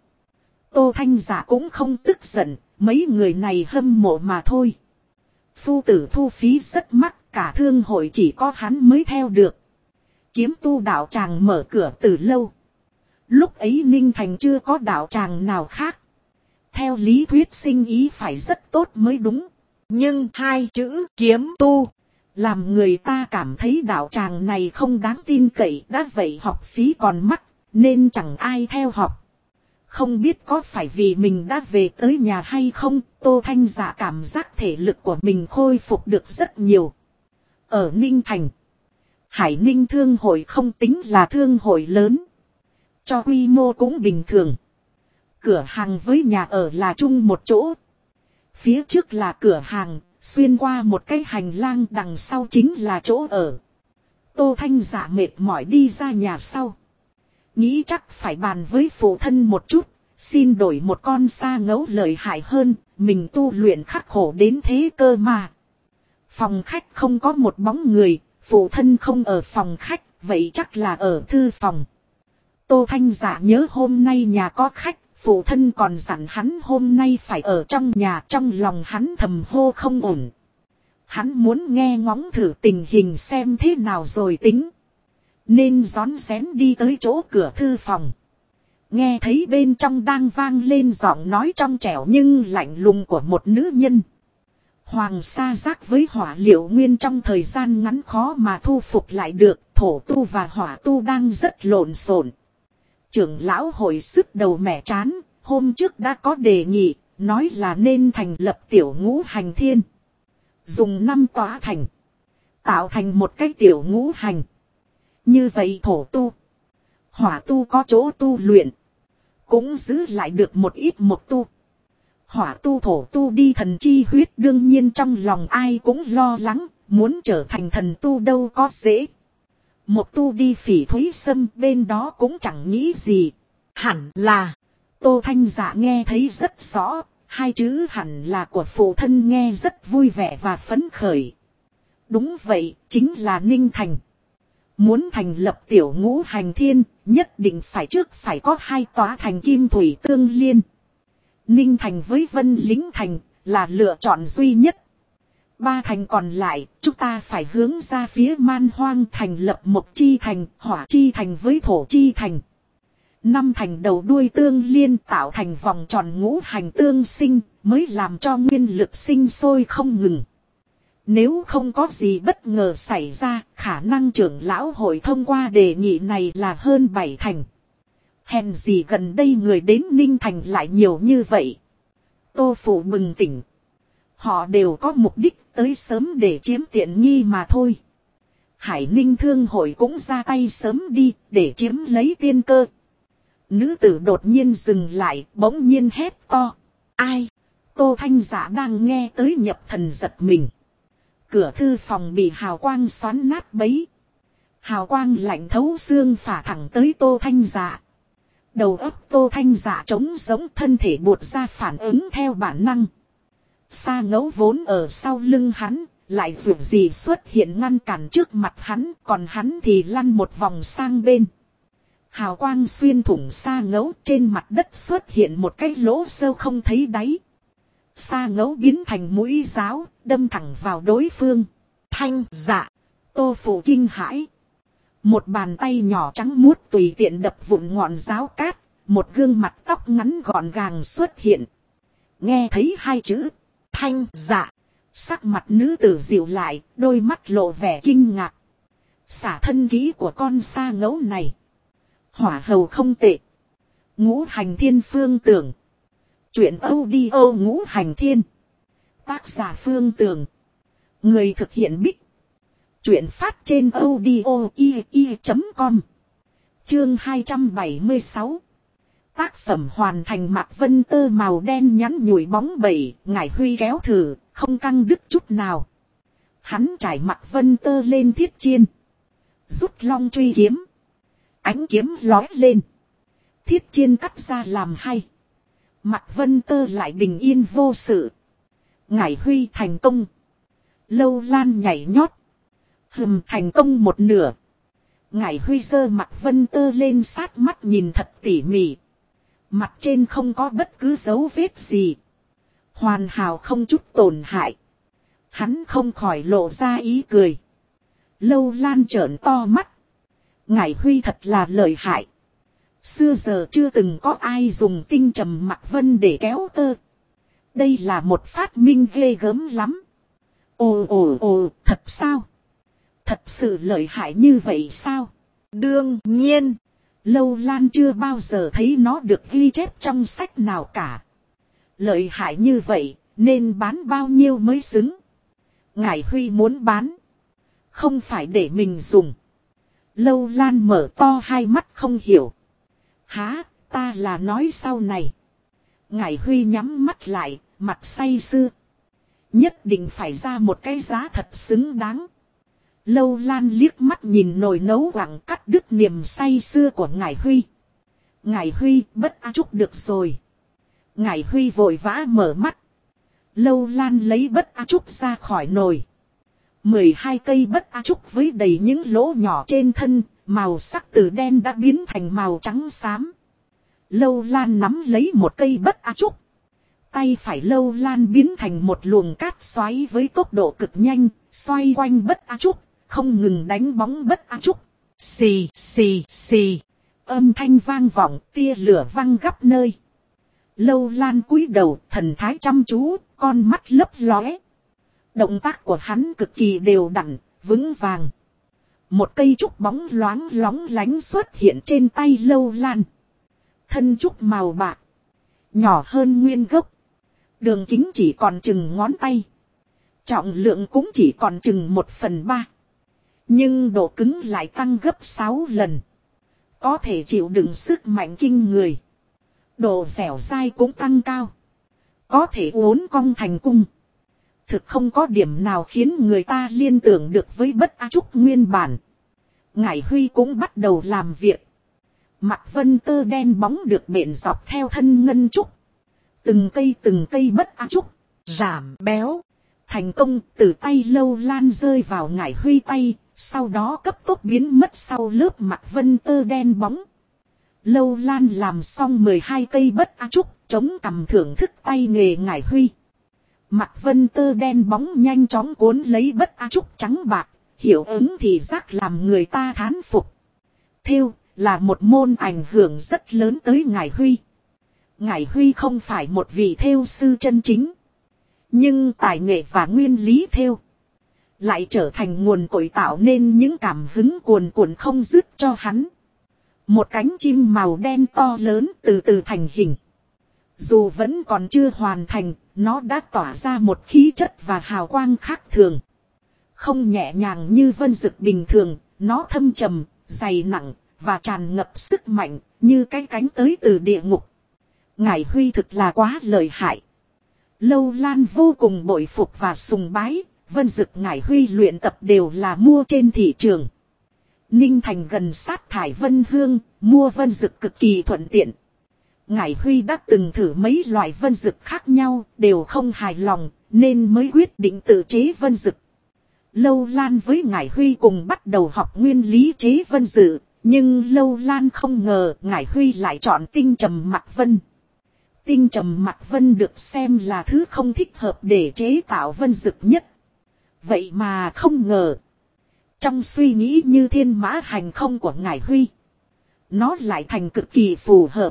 Tô Thanh Dạ cũng không tức giận, mấy người này hâm mộ mà thôi. Phu tử thu phí rất mắc, cả thương hội chỉ có hắn mới theo được. Kiếm tu đạo tràng mở cửa từ lâu. Lúc ấy Ninh Thành chưa có đạo tràng nào khác. Theo lý thuyết sinh ý phải rất tốt mới đúng. Nhưng hai chữ kiếm tu làm người ta cảm thấy đạo tràng này không đáng tin cậy. Đã vậy học phí còn mắc, nên chẳng ai theo học. Không biết có phải vì mình đã về tới nhà hay không, Tô Thanh Dạ cảm giác thể lực của mình khôi phục được rất nhiều. Ở Ninh Thành, Hải Ninh Thương hội không tính là thương hội lớn, cho quy mô cũng bình thường. Cửa hàng với nhà ở là chung một chỗ. Phía trước là cửa hàng, xuyên qua một cái hành lang, đằng sau chính là chỗ ở. Tô Thanh Dạ mệt mỏi đi ra nhà sau. Nghĩ chắc phải bàn với phụ thân một chút, xin đổi một con sa ngẫu lợi hại hơn, mình tu luyện khắc khổ đến thế cơ mà. Phòng khách không có một bóng người, phụ thân không ở phòng khách, vậy chắc là ở thư phòng. Tô Thanh Dạ nhớ hôm nay nhà có khách, phụ thân còn dặn hắn hôm nay phải ở trong nhà, trong lòng hắn thầm hô không ổn. Hắn muốn nghe ngóng thử tình hình xem thế nào rồi tính. Nên rón rén đi tới chỗ cửa thư phòng. Nghe thấy bên trong đang vang lên giọng nói trong trẻo nhưng lạnh lùng của một nữ nhân. Hoàng sa giác với hỏa liệu nguyên trong thời gian ngắn khó mà thu phục lại được, thổ tu và hỏa tu đang rất lộn xộn. Trưởng lão hội sức đầu mẻ trán, hôm trước đã có đề nghị, nói là nên thành lập tiểu ngũ hành thiên. Dùng 5 tòa thành, tạo thành một cái tiểu ngũ hành. Như vậy thổ tu, hỏa tu có chỗ tu luyện, cũng giữ lại được một ít một tu. Hỏa tu thổ tu đi thần chi huyết, đương nhiên trong lòng ai cũng lo lắng, muốn trở thành thần tu đâu có dễ. Một tu đi phỉ thúy sâm, bên đó cũng chẳng nghĩ gì. hẳn là. Tô Thanh Dạ nghe thấy rất rõ, hai chữ hẳn là của phụ thân nghe rất vui vẻ và phấn khởi. Đúng vậy, chính là Ninh Thành. Muốn thành lập tiểu ngũ hành thiên, nhất định trước phải có 2 tòa thành kim thủy tương liên. Ninh Thành với Vân Lính Thành là lựa chọn duy nhất. 3 thành còn lại, chúng ta phải hướng ra phía Man Hoang thành lập Mộc Chi Thành, Hỏa Chi Thành với Thổ Chi Thành. 5 thành đầu đuôi tương liên tạo thành vòng tròn ngũ hành tương sinh, mới làm cho nguyên lực sinh sôi không ngừng. Nếu không có gì bất ngờ xảy ra, khả năng trưởng lão hội thông qua đề nghị này là hơn 7 thành. Hèn gì gần đây người đến Ninh Thành lại nhiều như vậy. Tô Phụ bừng tỉnh. Họ đều có mục đích tới sớm để chiếm tiện nghi mà thôi. Hải Ninh Thương hội cũng ra tay sớm đi để chiếm lấy tiên cơ. Nữ tử đột nhiên dừng lại, bỗng nhiên hét to. Ai? Tô Thanh Dạ đang nghe tới nhập thần giật mình. Cửa thư phòng bị hào quang xoắn nát bấy. Hào quang lạnh thấu xương phả thẳng tới Tô Thanh Dạ. Đầu óc Tô Thanh Dạ trống giống, thân thể buột ra phản ứng theo bản năng. Sa ngẫu vốn ở sau lưng hắn, lại dù gì xuất hiện ngăn cản trước mặt hắn, còn hắn thì lăn một vòng sang bên. Hào quang xuyên thủng sa ngẫu, trên mặt đất xuất hiện một cái lỗ sâu không thấy đáy. Sa ngẫu biến thành mũi giáo, đâm thẳng vào đối phương. Thanh Dạ, Tô Phụ kinh hãi. Một bàn tay nhỏ trắng muốt tùy tiện đập vụn ngọn giáo cát, một gương mặt tóc ngắn gọn gàng xuất hiện. Nghe thấy 2 chữ Thanh Dạ, sắc mặt nữ tử dịu lại, đôi mắt lộ vẻ kinh ngạc. Xả thân kỹ của con sa ngẫu này. Hỏa hầu không tệ. Ngũ hành thiên phương tưởng. Chuyện audio ngũ hành thiên. Tác giả Phương Tường. Người thực hiện Bích. Chuyện phát trên audio.com. Chương 276. Tác phẩm hoàn thành. Mạc Vân Tơ màu đen nhắn nhủi bóng bẩy. Ngải Huy kéo thử, không căng đứt chút nào. Hắn trải Mạc Vân Tơ lên thiết chiên. Rút long truy kiếm. Ánh kiếm lói lên. Thiết chiên cắt ra làm hay. Mạc Vân Tơ lại bình yên vô sự. Ngải Huy thành công. Lâu Lan nhảy nhót. Thành công một nửa. Ngải Huy giơ Mạc Vân Tơ lên sát mắt nhìn thật tỉ mỉ. Mặt trên không có bất cứ dấu vết gì. Hoàn hảo không chút tổn hại. Hắn không khỏi lộ ra ý cười. Lâu Lan trợn to mắt. Ngải Huy thật là lợi hại. Xưa giờ chưa từng có ai dùng tinh trầm Mạc Vân để kéo tơ. Đây là một phát minh ghê gớm lắm. Ồ, thật sao? Thật sự lợi hại như vậy sao? Đương nhiên. Lâu Lan chưa bao giờ thấy nó được ghi chép trong sách nào cả. Lợi hại như vậy, nên bán bao nhiêu mới xứng? Ngải Huy muốn bán. Không phải để mình dùng. Lâu Lan mở to hai mắt không hiểu. Hả, ta là nói sau này. Ngải Huy nhắm mắt lại, mặt say sưa. Nhất định phải ra một cái giá thật xứng đáng. Lâu Lan liếc mắt nhìn nồi nấu quặng cắt đứt niềm say sưa của Ngải Huy. Ngải Huy, bất a trúc được rồi. Ngải Huy vội vã mở mắt. Lâu Lan lấy bất a trúc ra khỏi nồi. 12 cây bất a trúc với đầy những lỗ nhỏ trên thân, màu sắc từ đen đã biến thành màu trắng xám. Lâu Lan nắm lấy một cây bất a trúc. Tay phải Lâu Lan biến thành một luồng cát xoáy với tốc độ cực nhanh, xoay quanh bất a trúc, không ngừng đánh bóng bất a trúc. Xì xì xì. Âm thanh vang vọng, tia lửa văng khắp nơi. Lâu Lan cúi đầu, thần thái chăm chú, con mắt lấp lóe. Động tác của hắn cực kỳ đều đặn, vững vàng. Một cây trúc bóng loáng lóng lánh xuất hiện trên tay Lâu Lan. Thân trúc màu bạc, nhỏ hơn nguyên gốc. Đường kính chỉ còn chừng ngón tay. Trọng lượng cũng chỉ còn chừng 1/3. Nhưng độ cứng lại tăng gấp 6 lần. Có thể chịu đựng sức mạnh kinh người. Độ dẻo dai cũng tăng cao. Có thể uốn cong thành cung. Thực không có điểm nào khiến người ta liên tưởng được với bất a trúc nguyên bản. Ngải Huy cũng bắt đầu làm việc. Mạc Vân Tơ đen bóng được bện dọc theo thân ngân trúc. Từng cây bất a trúc. Giảm béo. Thành công từ tay Lâu Lan rơi vào Ngải Huy tay. Sau đó cấp tốc biến mất sau lớp Mạc Vân Tơ đen bóng. Lâu Lan làm xong 12 cây bất a trúc. Chống cằm thưởng thức tay nghề Ngải Huy. Mạc Vân Tơ đen bóng nhanh chóng cuốn lấy bất a trúc trắng bạc. Hiệu ứng thì giác làm người ta thán phục. Thêu là một môn ảnh hưởng rất lớn tới Ngải Huy. Ngải Huy không phải một vị thêu sư chân chính. Nhưng tài nghệ và nguyên lý thêu lại trở thành nguồn cội tạo nên những cảm hứng cuồn cuộn không dứt cho hắn. Một cánh chim màu đen to lớn từ từ thành hình. Dù vẫn còn chưa hoàn thành, nó đã tỏa ra một khí chất và hào quang khác thường. Không nhẹ nhàng như vân dực bình thường, nó thâm trầm, dày nặng, và tràn ngập sức mạnh, như cái cánh tới từ địa ngục. Ngải Huy thực là quá lợi hại. Lâu Lan vô cùng bội phục và sùng bái, vân dực Ngải Huy luyện tập đều là mua trên thị trường. Ninh Thành gần sát Thải Vân Hương, mua vân dực cực kỳ thuận tiện. Ngải Huy đã từng thử mấy loại vân dực khác nhau, đều không hài lòng, nên mới quyết định tự chế vân dực. Lâu Lan với Ngải Huy cùng bắt đầu học nguyên lý chế vân dực, nhưng Lâu Lan không ngờ Ngải Huy lại chọn tinh trầm Mạc Vân. Tinh trầm Mạc Vân được xem là thứ không thích hợp để chế tạo vân dực nhất. Vậy mà không ngờ, trong suy nghĩ như thiên mã hành không của Ngải Huy, nó lại thành cực kỳ phù hợp.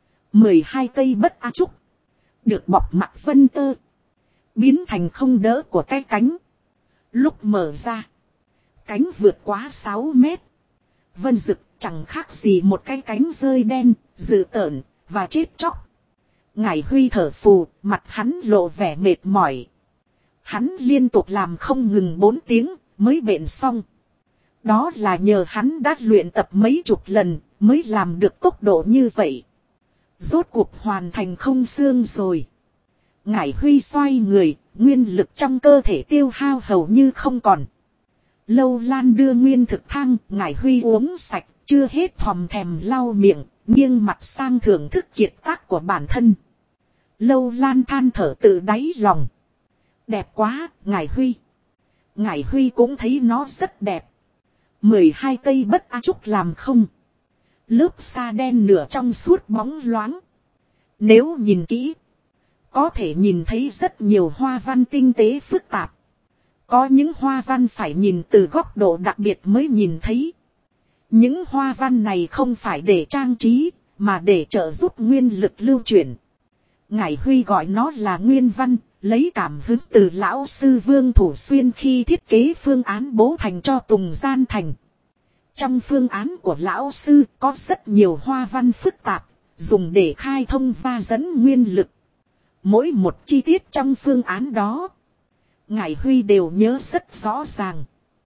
12 cây bất a trúc được bọc Mạc Vân Tơ, biến thành không đỡ của cái cánh. Lúc mở ra, Cánh vượt quá 6 mét. Vân Dực chẳng khác gì một cái cánh rơi đen, dữ tợn, và chết chóc. Ngải Huy thở phù, mặt hắn lộ vẻ mệt mỏi. Hắn liên tục làm không ngừng 4 tiếng, mới bện xong. Đó là nhờ hắn đã luyện tập mấy chục lần, mới làm được tốc độ như vậy. Rốt cuộc hoàn thành không xương rồi. Ngải Huy xoay người, nguyên lực trong cơ thể tiêu hao hầu như không còn. Lâu Lan đưa nguyên thực thang, Ngải Huy uống sạch, chưa hết thòm thèm lau miệng, nghiêng mặt sang thưởng thức kiệt tác của bản thân. Lâu Lan than thở tự đáy lòng. Đẹp quá, Ngải Huy. Ngải Huy cũng thấy nó rất đẹp. 12 cây bất a trúc làm không. Lớp sa đen nửa trong suốt bóng loáng. Nếu nhìn kỹ, có thể nhìn thấy rất nhiều hoa văn tinh tế phức tạp. Có những hoa văn phải nhìn từ góc độ đặc biệt mới nhìn thấy. Những hoa văn này không phải để trang trí, mà để trợ giúp nguyên lực lưu chuyển. Ngải Huy gọi nó là nguyên văn, lấy cảm hứng từ lão sư Vương Thủ Xuyên khi thiết kế phương án bố thành cho Tùng Gian Thành. Trong phương án của lão sư có rất nhiều hoa văn phức tạp, dùng để khai thông và dẫn nguyên lực. Mỗi một chi tiết trong phương án đó, Ngải Huy đều nhớ rất rõ ràng.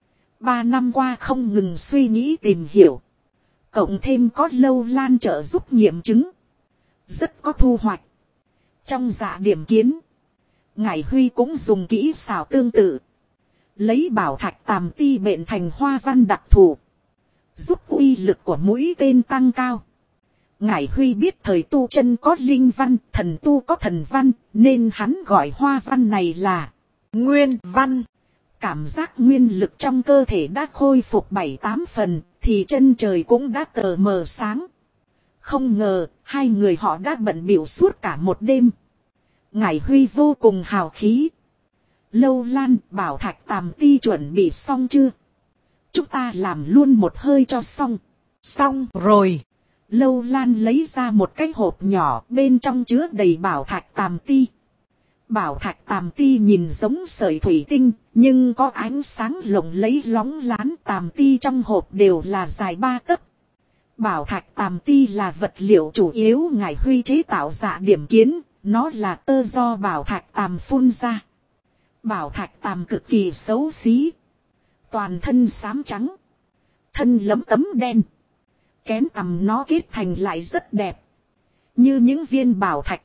3 năm qua không ngừng suy nghĩ tìm hiểu. Cộng thêm có Lâu Lan trợ giúp nghiệm chứng. Rất có thu hoạch. Trong dạ điểm kiến, Ngải Huy cũng dùng kỹ xảo tương tự. Lấy bảo thạch tàm ti bện thành hoa văn đặc thù, giúp uy lực của mũi tên tăng cao. Ngải Huy biết thời tu chân có linh văn, thần tu có thần văn, nên hắn gọi hoa văn này là nguyên văn. Cảm giác nguyên lực trong cơ thể đã khôi phục 7-8 phần, thì chân trời cũng đã tờ mờ sáng. Không ngờ, hai người họ đã bận bịu suốt cả một đêm. Ngải Huy vô cùng hào khí. Lâu Lan, bảo thạch tàm ti chuẩn bị xong chưa? Chúng ta làm luôn một hơi cho xong. Xong rồi. Lâu Lan lấy ra một cái hộp nhỏ, bên trong chứa đầy bảo thạch tàm ti. Bảo thạch tàm ti nhìn giống sợi thủy tinh, nhưng có ánh sáng lộng lẫy lóng lán. Tàm ti trong hộp đều là dài 3 tấc. Bảo thạch tàm ti là vật liệu chủ yếu Ngải Huy chế tạo dạ điểm kiến, nó là tơ do bảo thạch tàm phun ra. Bảo thạch tàm cực kỳ xấu xí. Toàn thân xám trắng, thân lấm tấm đen. Kén tằm nó kết thành lại rất đẹp, như những viên bảo thạch,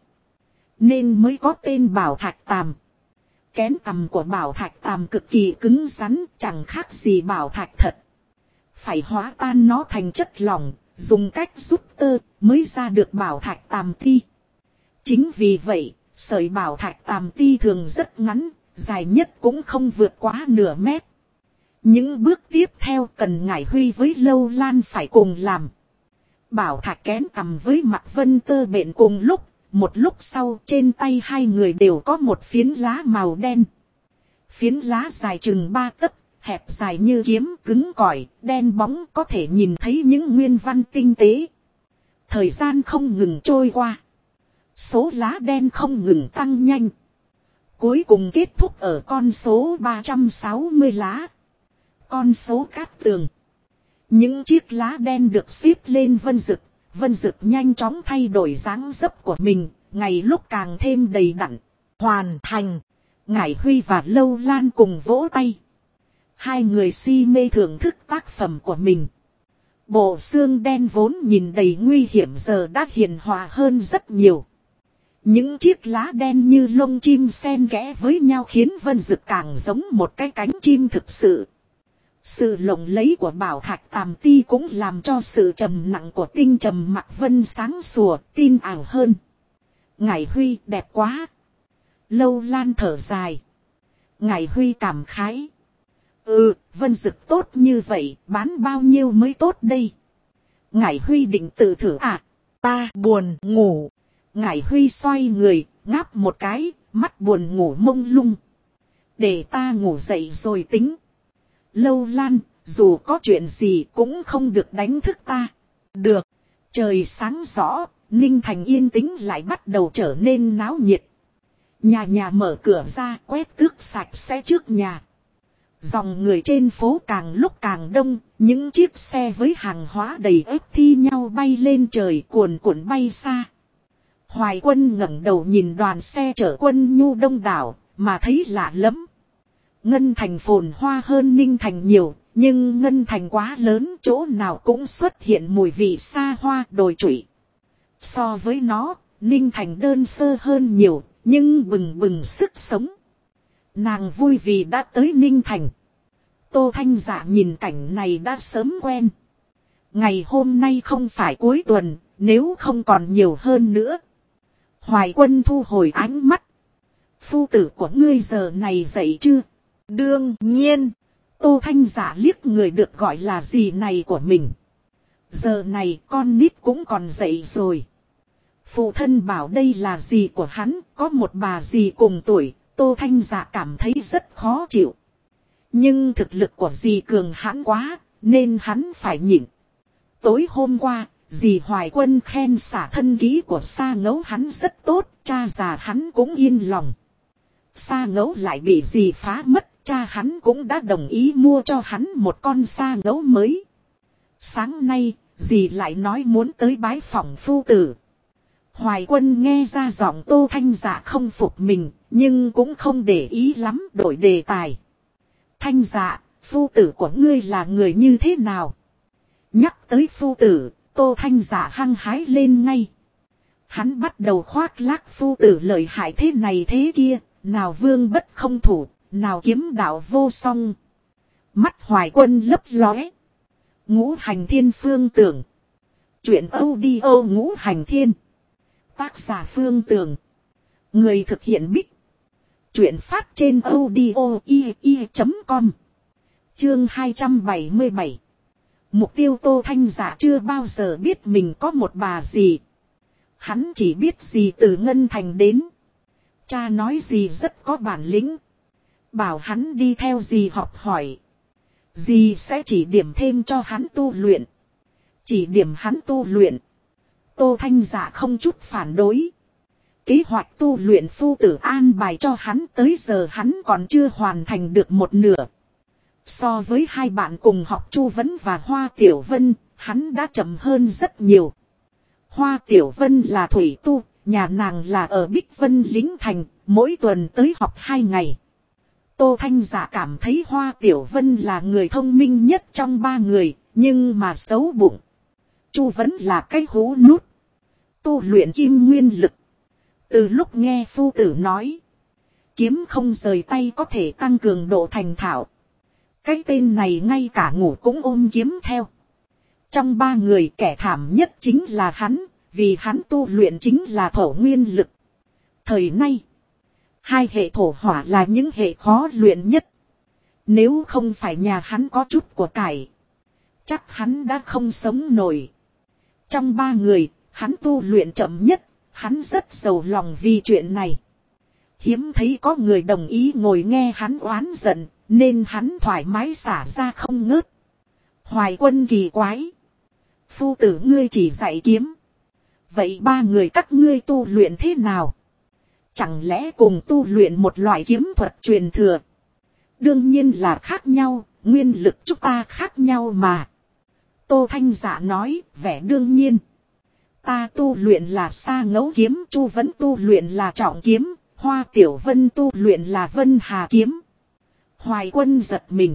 nên mới có tên bảo thạch tàm. Kén tằm của bảo thạch tàm cực kỳ cứng rắn, chẳng khác gì bảo thạch thật. Phải hóa tan nó thành chất lỏng, dùng cách rút tơ mới ra được bảo thạch tàm ti. Chính vì vậy, sợi bảo thạch tàm ti thường rất ngắn, dài nhất cũng không vượt quá nửa mét. Những bước tiếp theo cần Ngải Huy với Lâu Lan phải cùng làm. Bảo thạch kén tằm với mặt vân tơ bện cùng lúc. Một lúc sau trên tay hai người đều có một phiến lá màu đen. Phiến lá dài chừng 3 tấc, hẹp dài như kiếm, cứng cỏi, đen bóng, có thể nhìn thấy những nguyên văn tinh tế. Thời gian không ngừng trôi qua. Số lá đen không ngừng tăng nhanh. Cuối cùng kết thúc ở con số 360 lá. Con số cát tường. Những chiếc lá đen được xếp lên Vân Dực. Vân Dực nhanh chóng thay đổi dáng dấp của mình, ngày lúc càng thêm đầy đặn. Hoàn thành. Ngải Huy và Lâu Lan cùng vỗ tay. Hai người si mê thưởng thức tác phẩm của mình. Bộ xương đen vốn nhìn đầy nguy hiểm giờ đã hiền hòa hơn rất nhiều. Những chiếc lá đen như lông chim xen kẽ với nhau khiến Vân Dực càng giống một cái cánh chim thực sự. Sự lộng lẫy của bảo thạch tàm ti cũng làm cho sự trầm nặng của tinh trầm mặc Vân sáng sủa, tin ảo hơn. Ngải Huy đẹp quá. Lâu Lan thở dài. Ngải Huy cảm khái. Vân Dực tốt như vậy, bán bao nhiêu mới tốt đây? Ngải Huy định tự thử à? Ta buồn ngủ. Ngải Huy xoay người, ngáp một cái, mắt buồn ngủ mông lung. Để ta ngủ dậy rồi tính. Lâu Lan, dù có chuyện gì cũng không được đánh thức ta. Được. Trời sáng rõ, Ninh Thành yên tĩnh lại bắt đầu trở nên náo nhiệt. Nhà nhà mở cửa ra quét tước sạch sẽ trước nhà. Dòng người trên phố càng lúc càng đông, những chiếc xe với hàng hóa đầy ếp thi nhau bay lên trời cuồn cuộn bay xa. Hoài Quân ngẩng đầu nhìn đoàn xe chở quân nhu đông đảo, mà thấy lạ lắm. Ngân Thành phồn hoa hơn Ninh Thành nhiều, nhưng Ngân Thành quá lớn, chỗ nào cũng xuất hiện mùi vị xa hoa đồi trụy. So với nó, Ninh Thành đơn sơ hơn nhiều, nhưng bừng bừng sức sống. Nàng vui vì đã tới Ninh Thành. Tô Thanh Dạ nhìn cảnh này đã sớm quen. Ngày hôm nay không phải cuối tuần, nếu không còn nhiều hơn nữa. Hoài Quân thu hồi ánh mắt. Phu tử của ngươi giờ này dậy chưa? Đương nhiên. Tô Thanh Dạ liếc người được gọi là dì này của mình. Giờ này con nít cũng còn dậy rồi. Phụ thân bảo đây là dì của hắn, có một bà dì cùng tuổi. Tô Thanh Dạ cảm thấy rất khó chịu. Nhưng thực lực của dì cường hãn quá, nên hắn phải nhịn. Tối hôm qua, dì Hoài Quân khen xả thân ký của Sa Ngẫu hắn rất tốt, cha già hắn cũng yên lòng. Sa Ngẫu lại bị dì phá mất, cha hắn cũng đã đồng ý mua cho hắn một con Sa Ngẫu mới. Sáng nay, dì lại nói muốn tới bái phỏng phu tử. Hoài Quân nghe ra giọng Tô Thanh Dạ không phục mình, nhưng cũng không để ý lắm, đổi đề tài. Thanh Dạ, phu tử của ngươi là người như thế nào? Nhắc tới phu tử, Tô Thanh Dạ hăng hái lên ngay. Hắn bắt đầu khoác lác phu tử lợi hại thế này thế kia, nào vương bất không thủ, nào kiếm đạo vô song. Mắt Hoài Quân lấp lóe. Ngũ Hành Thiên Phương Tưởng. Chuyện audio Ngũ Hành Thiên. Tác giả Phương Tường. Người thực hiện Bích. Chuyện phát trên audio.com. Chương 277. Mục tiêu Tô Thanh Dạ chưa bao giờ biết mình có một bà dì. Hắn chỉ biết dì từ Ngân Thành đến. Cha nói dì rất có bản lĩnh. Bảo hắn đi theo dì học hỏi. Dì sẽ chỉ điểm thêm cho hắn tu luyện. Chỉ điểm hắn tu luyện. Tô Thanh Dạ không chút phản đối. Kế hoạch tu luyện phu tử an bài cho hắn tới giờ hắn còn chưa hoàn thành được một nửa. So với hai bạn cùng học Chu Vấn và Hoa Tiểu Vân, hắn đã chậm hơn rất nhiều. Hoa Tiểu Vân là thủy tu, nhà nàng là ở Bích Vân Lĩnh Thành, mỗi tuần tới học 2 ngày. Tô Thanh Dạ cảm thấy Hoa Tiểu Vân là người thông minh nhất trong 3 người, nhưng mà xấu bụng. Chu Vấn là cái hú nút. Tu luyện kim nguyên lực. Từ lúc nghe phu tử nói, kiếm không rời tay có thể tăng cường độ thành thạo. Cái tên này ngay cả ngủ cũng ôm kiếm theo. Trong 3 người kẻ thảm nhất chính là hắn, vì hắn tu luyện chính là thổ nguyên lực. Thời nay, 2 hệ thổ hỏa là những hệ khó luyện nhất. Nếu không phải nhà hắn có chút của cải, chắc hắn đã không sống nổi. Trong 3 người, hắn tu luyện chậm nhất, hắn rất giàu lòng vì chuyện này. Hiếm thấy có người đồng ý ngồi nghe hắn oán giận, nên hắn thoải mái xả ra không ngớt. Hoài Quân kỳ quái. Phu tử ngươi chỉ dạy kiếm. Vậy 3 người các ngươi tu luyện thế nào? Chẳng lẽ cùng tu luyện một loại kiếm thuật truyền thừa? Đương nhiên là khác nhau, nguyên lực chúng ta khác nhau mà. Tô Thanh Dạ nói, vẻ đương nhiên. Ta tu luyện là Sa Ngẫu kiếm, Chu Vấn tu luyện là Trọng kiếm, Hoa Tiểu Vân tu luyện là Vân Hà kiếm. Hoài Quân giật mình.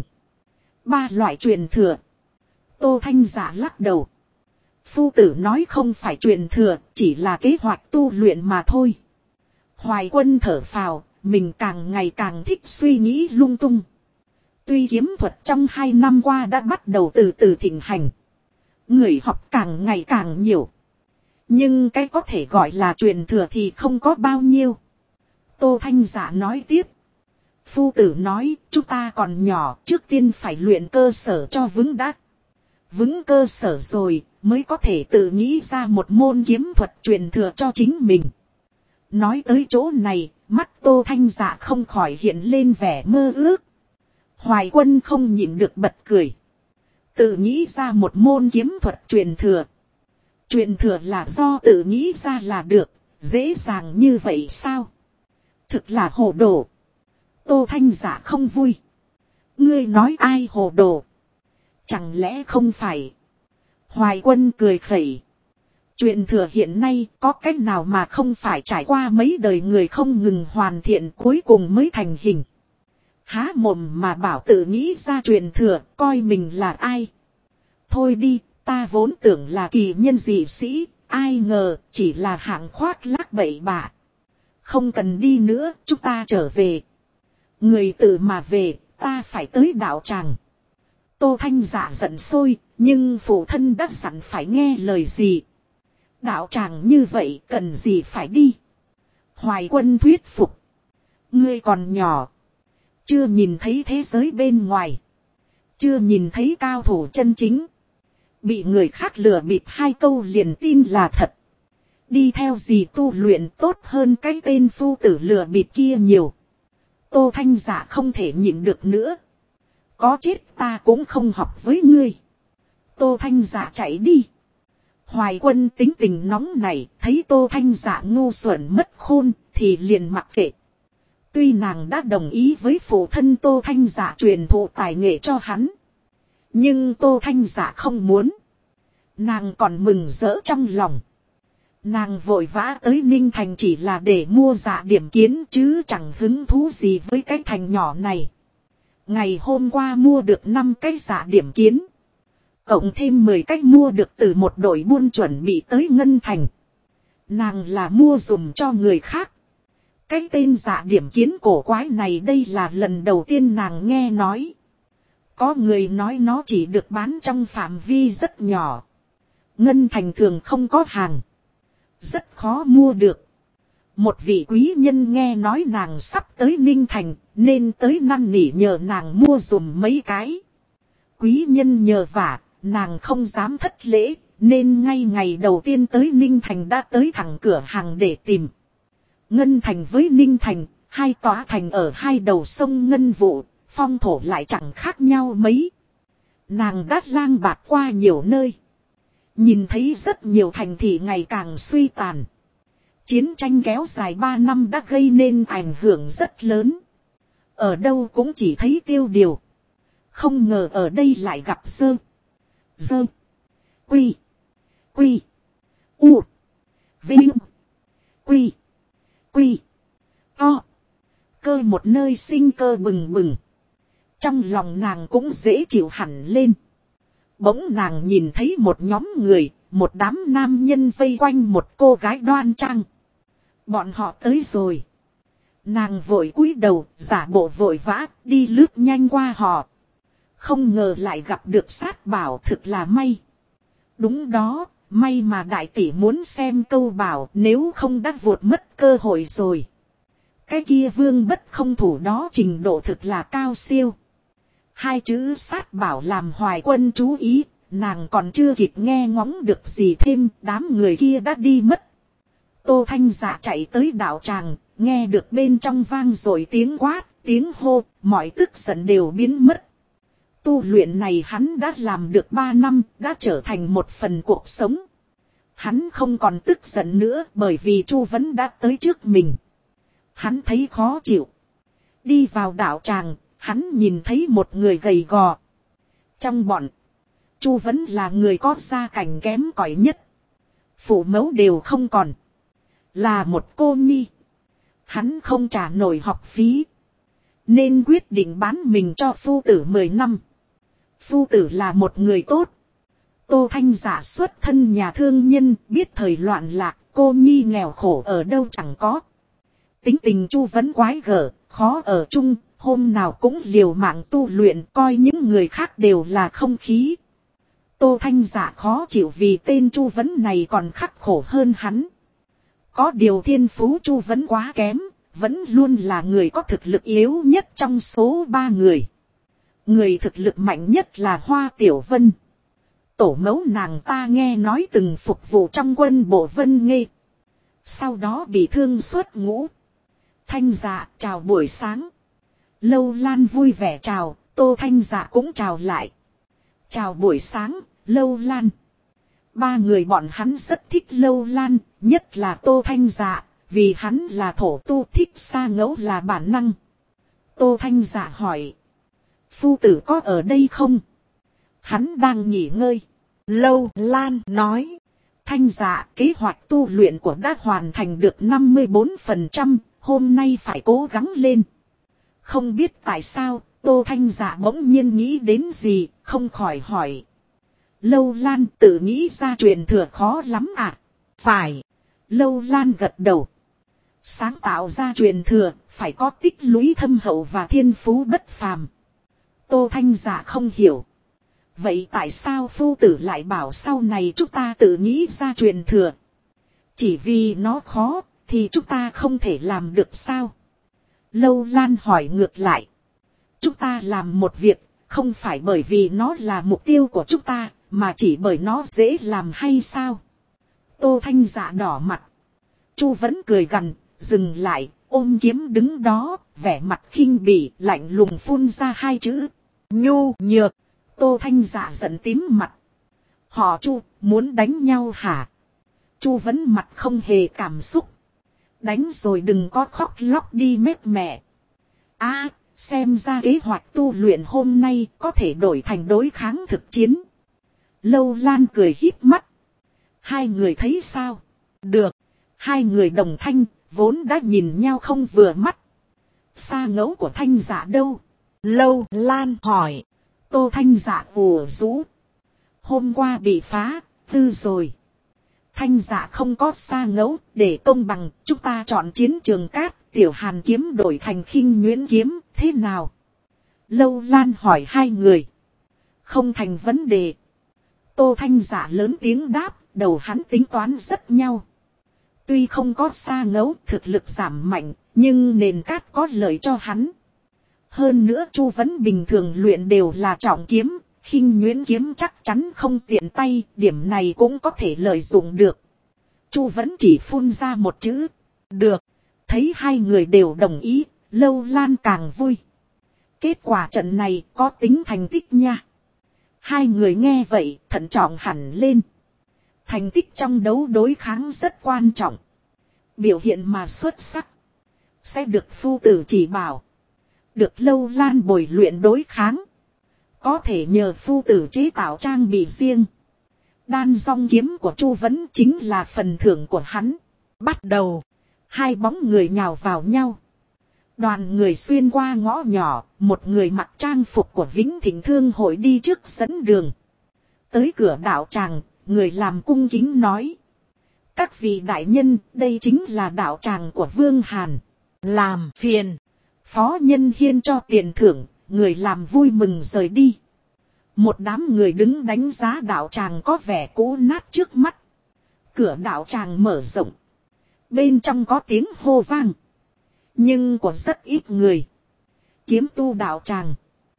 3 loại truyền thừa. Tô Thanh Dạ lắc đầu. Phu tử nói không phải truyền thừa, chỉ là kế hoạch tu luyện mà thôi. Hoài Quân thở phào, mình càng ngày càng thích suy nghĩ lung tung. Tuy kiếm thuật trong 2 năm qua đã bắt đầu từ từ thịnh hành. Người học càng ngày càng nhiều. Nhưng cái có thể gọi là truyền thừa thì không có bao nhiêu. Tô Thanh Dạ nói tiếp. Phu tử nói chúng ta còn nhỏ, trước tiên phải luyện cơ sở cho vững đã. Vững cơ sở rồi mới có thể tự nghĩ ra một môn kiếm thuật truyền thừa cho chính mình. Nói tới chỗ này, mắt Tô Thanh Dạ không khỏi hiện lên vẻ mơ ước. Hoài Quân không nhịn được bật cười. Tự nghĩ ra một môn kiếm thuật truyền thừa. Truyền thừa là do tự nghĩ ra là được, dễ dàng như vậy sao? Thực là hồ đồ. Tô Thanh Dạ không vui. Ngươi nói ai hồ đồ? Chẳng lẽ không phải? Hoài Quân cười khẩy. Truyền thừa hiện nay có cách nào mà không phải trải qua mấy đời người không ngừng hoàn thiện cuối cùng mới thành hình. Há mồm mà bảo tự nghĩ ra truyền thừa, coi mình là ai? Thôi đi, ta vốn tưởng là kỳ nhân dị sĩ, ai ngờ chỉ là hạng khoác lác bậy bạ. Không cần đi nữa, chúng ta trở về. Người tự mà về, ta phải tới đạo tràng. Tô Thanh Dạ giận sôi, nhưng phụ thân đã dặn phải nghe lời gì. Đạo tràng như vậy cần gì phải đi. Hoài Quân thuyết phục. Ngươi còn nhỏ. Chưa nhìn thấy thế giới bên ngoài. Chưa nhìn thấy cao thủ chân chính. Bị người khác lừa bịp 2 câu liền tin là thật. Đi theo gì tu luyện tốt hơn cái tên phu tử lừa bịp kia nhiều. Tô Thanh Dạ không thể nhịn được nữa. Có chết ta cũng không học với ngươi. Tô Thanh Dạ chạy đi. Hoài Quân tính tình nóng này, thấy Tô Thanh Dạ ngu xuẩn mất khôn, thì liền mặc kệ. Tuy nàng đã đồng ý với phụ thân Tô Thanh Dạ truyền thụ tài nghệ cho hắn. Nhưng Tô Thanh Dạ không muốn. Nàng còn mừng rỡ trong lòng. Nàng vội vã tới Ninh Thành chỉ là để mua dạ điểm kiến chứ chẳng hứng thú gì với cái thành nhỏ này. Ngày hôm qua mua được 5 cái dạ điểm kiến. Cộng thêm 10 cách mua được từ một đội buôn chuẩn bị tới Ngân Thành. Nàng là mua dùm cho người khác. Cái tên dạ điểm kiến cổ quái này đây là lần đầu tiên nàng nghe nói. Có người nói nó chỉ được bán trong phạm vi rất nhỏ. Ngân Thành thường không có hàng. Rất khó mua được. Một vị quý nhân nghe nói nàng sắp tới Ninh Thành nên tới năn nỉ nhờ nàng mua dùm mấy cái. Quý nhân nhờ vả, nàng không dám thất lễ nên ngay ngày đầu tiên tới Ninh Thành đã tới thẳng cửa hàng để tìm. Ngân Thành với Ninh Thành, 2 tòa thành ở 2 đầu sông Ngân Vụ, phong thổ lại chẳng khác nhau mấy. Nàng đã lang bạt qua nhiều nơi. Nhìn thấy rất nhiều thành thị ngày càng suy tàn. Chiến tranh kéo dài 3 năm đã gây nên ảnh hưởng rất lớn. Ở đâu cũng chỉ thấy tiêu điều. Không ngờ ở đây lại gặp Dơ. Quy. U. Vinh. Quy. To. Cơ một nơi sinh cơ bừng bừng. Trong lòng nàng cũng dễ chịu hẳn lên. Bỗng nàng nhìn thấy một nhóm người, một đám nam nhân vây quanh một cô gái đoan trang. Bọn họ tới rồi. Nàng vội cúi đầu, giả bộ vội vã, đi lướt nhanh qua họ. Không ngờ lại gặp được Sát Bảo, thực là may. Đúng đó, may mà đại tỷ muốn xem câu bảo, nếu không đã vụt mất cơ hội rồi. Cái kia Vương Bất Không thủ đó trình độ thực là cao siêu. 2 chữ Sát Bảo làm Hoài Quân chú ý, nàng còn chưa kịp nghe ngóng được gì thêm, đám người kia đã đi mất. Tô Thanh Dạ chạy tới đạo tràng, nghe được bên trong vang rồi tiếng quát, tiếng hô, mọi tức giận đều biến mất. Tu luyện này hắn đã làm được 3 năm, đã trở thành một phần cuộc sống. Hắn không còn tức giận nữa bởi vì Chu Vấn đã tới trước mình. Hắn thấy khó chịu. Đi vào đạo tràng, hắn nhìn thấy một người gầy gò. Trong bọn, Chu Vấn là người có gia cảnh kém cỏi nhất. Phụ mẫu đều không còn. Là một cô nhi. Hắn không trả nổi học phí. Nên quyết định bán mình cho phu tử 10 năm. Phu tử là một người tốt. Tô Thanh Dạ xuất thân nhà thương nhân, biết thời loạn lạc, cô nhi nghèo khổ ở đâu chẳng có. Tính tình Chu Vấn quái gở, khó ở chung, hôm nào cũng liều mạng tu luyện, coi những người khác đều là không khí. Tô Thanh Dạ khó chịu vì tên Chu Vấn này còn khắc khổ hơn hắn. Có điều thiên phú Chu Vấn quá kém, vẫn luôn là người có thực lực yếu nhất trong số 3 người. Người thực lực mạnh nhất là Hoa Tiểu Vân. Tổ mẫu nàng ta nghe nói từng phục vụ trong quân bộ Vân Nghê. Sau đó bị thương xuất ngũ. Thanh Dạ chào buổi sáng. Lâu Lan vui vẻ chào, Tô Thanh Dạ cũng chào lại. Chào buổi sáng, Lâu Lan. 3 người bọn hắn rất thích Lâu Lan, nhất là Tô Thanh Dạ, vì hắn là thổ tu, thích xa ngẫu là bản năng. Tô Thanh Dạ hỏi. Phu tử có ở đây không? Hắn đang nghỉ ngơi. Lâu Lan nói. Thanh Dạ, kế hoạch tu luyện của đã hoàn thành được 54%, hôm nay phải cố gắng lên. Không biết tại sao, Tô Thanh Dạ bỗng nhiên nghĩ đến gì, không khỏi hỏi. Lâu Lan tự nghĩ ra truyền thừa khó lắm à? Phải. Lâu Lan gật đầu. Sáng tạo ra truyền thừa, phải có tích lũy thâm hậu và thiên phú bất phàm. Tô Thanh Dạ không hiểu. Vậy tại sao phu tử lại bảo sau này chúng ta tự nghĩ ra truyền thừa? Chỉ vì nó khó, thì chúng ta không thể làm được sao? Lâu Lan hỏi ngược lại. Chúng ta làm một việc, không phải bởi vì nó là mục tiêu của chúng ta, mà chỉ bởi nó dễ làm hay sao? Tô Thanh Dạ đỏ mặt. Chu vẫn cười gằn, dừng lại, ôm kiếm đứng đó, vẻ mặt khinh bỉ, lạnh lùng phun ra hai chữ. Nhu nhược. Tô Thanh Dạ giận tím mặt. Họ Chu, muốn đánh nhau hả? Chu vẫn mặt không hề cảm xúc. Đánh rồi đừng có khóc lóc đi mét mẹ. Xem ra kế hoạch tu luyện hôm nay có thể đổi thành đối kháng thực chiến. Lâu Lan cười híp mắt. Hai người thấy sao? Được. Hai người đồng thanh, vốn đã nhìn nhau không vừa mắt. Xa ngẫu của Thanh Dạ đâu? Lâu Lan hỏi. Tô Thanh Dạ ùa rũ. Hôm qua bị phá, tư rồi. Thanh Dạ không có xa ngẫu, để công bằng, chúng ta chọn chiến trường cát, tiểu hàn kiếm đổi thành khinh nhuyễn kiếm, thế nào? Lâu Lan hỏi hai người. Không thành vấn đề. Tô Thanh Dạ lớn tiếng đáp, đầu hắn tính toán rất nhau. Tuy không có xa ngẫu, thực lực giảm mạnh, nhưng nền cát có lợi cho hắn. Hơn nữa Chu vẫn bình thường luyện đều là trọng kiếm, khinh nhuyễn kiếm chắc chắn không tiện tay, điểm này cũng có thể lợi dụng được. Chu vẫn chỉ phun ra một chữ, được. Thấy hai người đều đồng ý, Lâu Lan càng vui. Kết quả trận này có tính thành tích nha. Hai người nghe vậy, thận trọng hẳn lên. Thành tích trong đấu đối kháng rất quan trọng. Biểu hiện mà xuất sắc, sẽ được phu tử chỉ bảo. Được Lâu Lan bồi luyện đối kháng. Có thể nhờ phu tử chế tạo trang bị riêng. Đan dong kiếm của Chu vẫn chính là phần thưởng của hắn. Bắt đầu. Hai bóng người nhào vào nhau. Đoàn người xuyên qua ngõ nhỏ. Một người mặc trang phục của Vĩnh Thịnh Thương hội đi trước dẫn đường. Tới cửa đạo tràng, người làm cung kính nói. Các vị đại nhân, đây chính là đạo tràng của Vương Hàn. Làm phiền. Phó Nhân Hiên cho tiền thưởng, người làm vui mừng rời đi. Một đám người đứng đánh giá đạo tràng có vẻ cũ nát trước mắt. Cửa đạo tràng mở rộng. Bên trong có tiếng hô vang. Nhưng của rất ít người. Kiếm tu đạo tràng.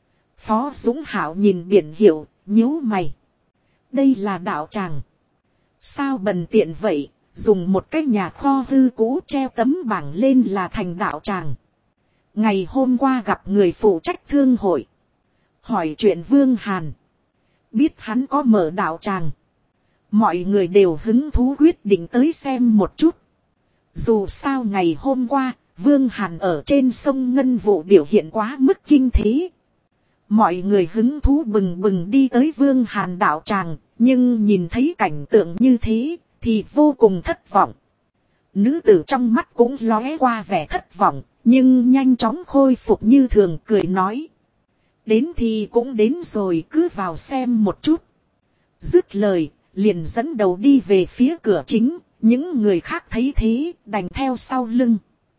Phó Dũng Hảo nhìn biển hiệu, nhíu mày. Đây là đạo tràng. Sao bần tiện vậy, dùng một cái nhà kho hư cũ treo tấm bảng lên là thành đạo tràng. Ngày hôm qua gặp người phụ trách thương hội. Hỏi chuyện Vương Hàn. Biết hắn có mở đạo tràng. Mọi người đều hứng thú quyết định tới xem một chút. Dù sao ngày hôm qua, Vương Hàn ở trên sông Ngân Vụ biểu hiện quá mức kinh thế. Mọi người hứng thú bừng bừng đi tới Vương Hàn đạo tràng, nhưng nhìn thấy cảnh tượng như thế, thì vô cùng thất vọng. Nữ tử trong mắt cũng lóe qua vẻ thất vọng, nhưng nhanh chóng khôi phục như thường cười nói. Đến thì cũng đến rồi, cứ vào xem một chút. Dứt lời, liền dẫn đầu đi về phía cửa chính, những người khác thấy thế, đành theo sau lưng.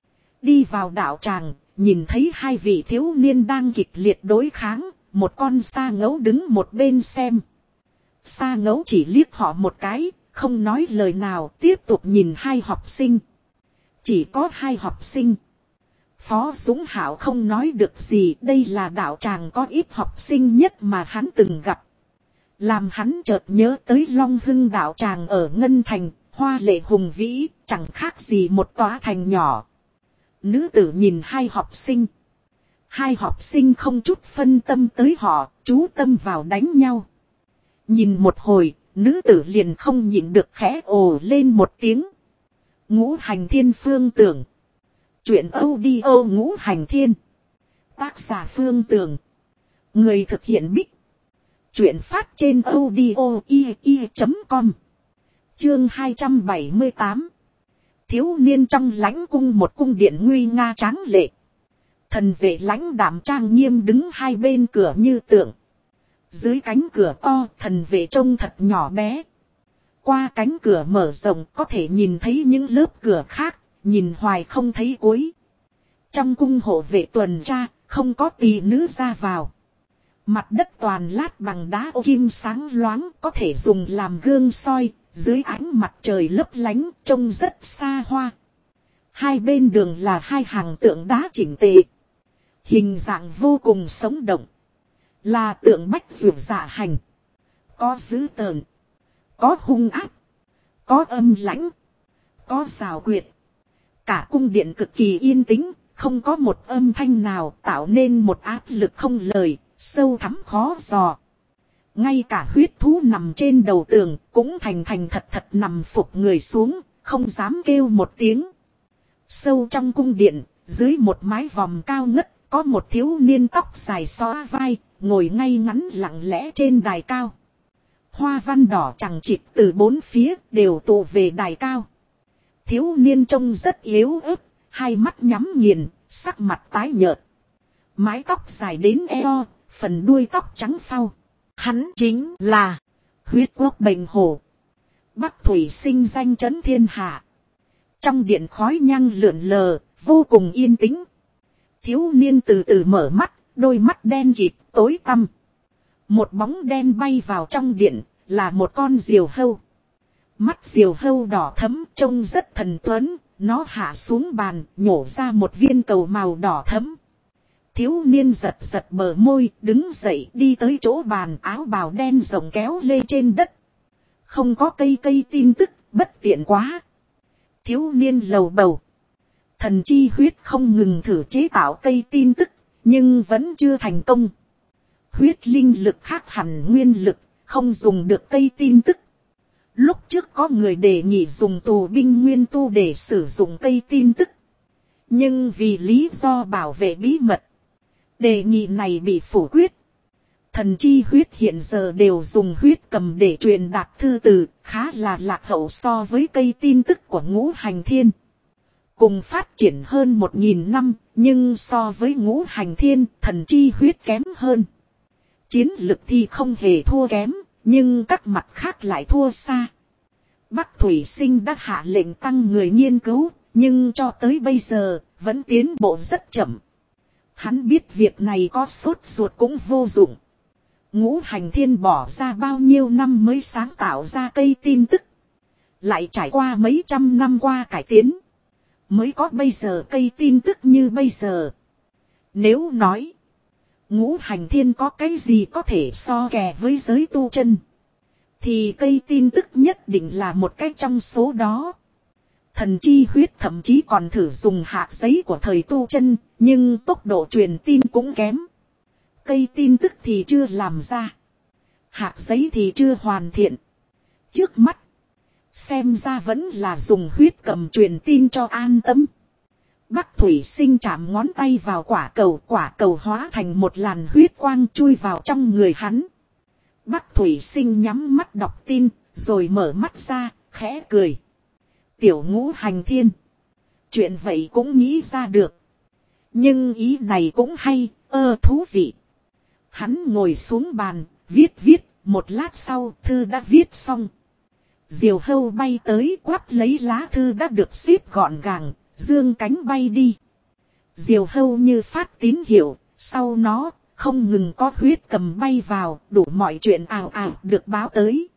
Đi vào đạo tràng, nhìn thấy hai vị thiếu niên đang kịch liệt đối kháng, một con sa ngấu đứng một bên xem. Sa ngấu chỉ liếc họ một cái, không nói lời nào, tiếp tục nhìn hai học sinh. Chỉ có hai học sinh. Phó Dũng Hảo không nói được gì, đây là đạo tràng có ít học sinh nhất mà hắn từng gặp. Làm hắn chợt nhớ tới Long Hưng đạo tràng ở Ngân Thành, hoa lệ hùng vĩ, chẳng khác gì một tòa thành nhỏ. Nữ tử nhìn hai học sinh. Hai học sinh không chút phân tâm tới họ, chú tâm vào đánh nhau. Nhìn một hồi, nữ tử liền không nhịn được khẽ ồ lên một tiếng. Ngũ Hành Thiên Phương Tưởng. Chuyện audio Ngũ Hành Thiên. Tác giả Phương Tưởng. Người thực hiện Bích. Chuyện phát trên audio.com. Chương 278. Thiếu niên trong lãnh cung, một cung điện nguy nga tráng lệ. Thần vệ lãnh đạm trang nghiêm đứng hai bên cửa như tượng. Dưới cánh cửa to, thần vệ trông thật nhỏ bé. Qua cánh cửa mở rộng có thể nhìn thấy những lớp cửa khác, nhìn hoài không thấy cuối. Trong cung hộ vệ tuần tra, không có tỳ nữ ra vào. Mặt đất toàn lát bằng đá ô kim sáng loáng, có thể dùng làm gương soi, dưới ánh mặt trời lấp lánh, trông rất xa hoa. Hai bên đường là hai hàng tượng đá chỉnh tề. Hình dạng vô cùng sống động. Là tượng bách dược dạ hành. Có dữ tợn, có hung ác, có âm lãnh, có xảo quyệt. Cả cung điện cực kỳ yên tĩnh, không có một âm thanh nào, tạo nên một áp lực không lời, sâu thẳm khó dò. Ngay cả huyết thú nằm trên đầu tường cũng thành thật thật nằm phục người xuống, không dám kêu một tiếng. Sâu trong cung điện, dưới một mái vòm cao ngất, có một thiếu niên tóc dài xõa vai, ngồi ngay ngắn lặng lẽ trên đài cao. Hoa văn đỏ chằng chịt từ bốn phía đều tụ về đài cao. Thiếu niên trông rất yếu ớt, hai mắt nhắm nghiền, sắc mặt tái nhợt. Mái tóc dài đến eo, phần đuôi tóc trắng phau. Hắn chính là Huyết Quốc Bệnh Hổ. Bắc Thủy Sinh danh chấn thiên hạ. Trong điện khói nhang lượn lờ, vô cùng yên tĩnh. Thiếu niên từ từ mở mắt, đôi mắt đen kịt, tối tăm. Một bóng đen bay vào trong điện, là một con diều hâu. Mắt diều hâu đỏ thẫm, trông rất thần tuấn, nó hạ xuống bàn, nhổ ra một viên cầu màu đỏ thẫm. Thiếu niên giật giật bờ môi, đứng dậy đi tới chỗ bàn, áo bào đen rộng kéo lê trên đất. Không có cây tin tức, bất tiện quá. Thiếu niên lầu bầu. Thần chi huyết không ngừng thử chế tạo cây tin tức, nhưng vẫn chưa thành công. Huyết linh lực khác hẳn nguyên lực, không dùng được cây tin tức. Lúc trước có người đề nghị dùng tù binh nguyên tu để sử dụng cây tin tức. Nhưng vì lý do bảo vệ bí mật, đề nghị này bị phủ quyết. Thần chi huyết hiện giờ đều dùng huyết cầm để truyền đạt thư từ, khá là lạc hậu so với cây tin tức của Ngũ Hành Thiên. Cùng phát triển hơn 1000 năm, nhưng so với Ngũ Hành Thiên, thần chi huyết kém hơn. Chiến lực thì không hề thua kém, nhưng các mặt khác lại thua xa. Bắc Thủy Sinh đã hạ lệnh tăng người nghiên cứu, nhưng cho tới bây giờ, vẫn tiến bộ rất chậm. Hắn biết việc này có sốt ruột cũng vô dụng. Ngũ Hành Thiên bỏ ra bao nhiêu năm mới sáng tạo ra cây tin tức. Lại trải qua mấy trăm năm qua cải tiến, mới có bây giờ cây tin tức như bây giờ. Nếu nói Ngũ Hành Thiên có cái gì có thể so kè với giới tu chân, thì cây tin tức nhất định là một cái trong số đó. Thần chi huyết thậm chí còn thử dùng hạt giấy của thời tu chân, nhưng tốc độ truyền tin cũng kém. Cây tin tức thì chưa làm ra, hạt giấy thì chưa hoàn thiện. Trước mắt, xem ra vẫn là dùng huyết cầm truyền tin cho an tâm. Bắc Thủy Sinh chạm ngón tay vào quả cầu hóa thành một làn huyết quang chui vào trong người hắn. Bắc Thủy Sinh nhắm mắt đọc tin, rồi mở mắt ra, khẽ cười. Tiểu Ngũ Hành Thiên, chuyện vậy cũng nghĩ ra được. Nhưng ý này cũng hay, thú vị. Hắn ngồi xuống bàn, viết, một lát sau thư đã viết xong. Diều hâu bay tới quắp lấy lá thư đã được xếp gọn gàng, dương cánh bay đi. Diều hâu như phát tín hiệu, sau nó không ngừng có huyết cầm bay vào, đủ mọi chuyện ào ào được báo tới.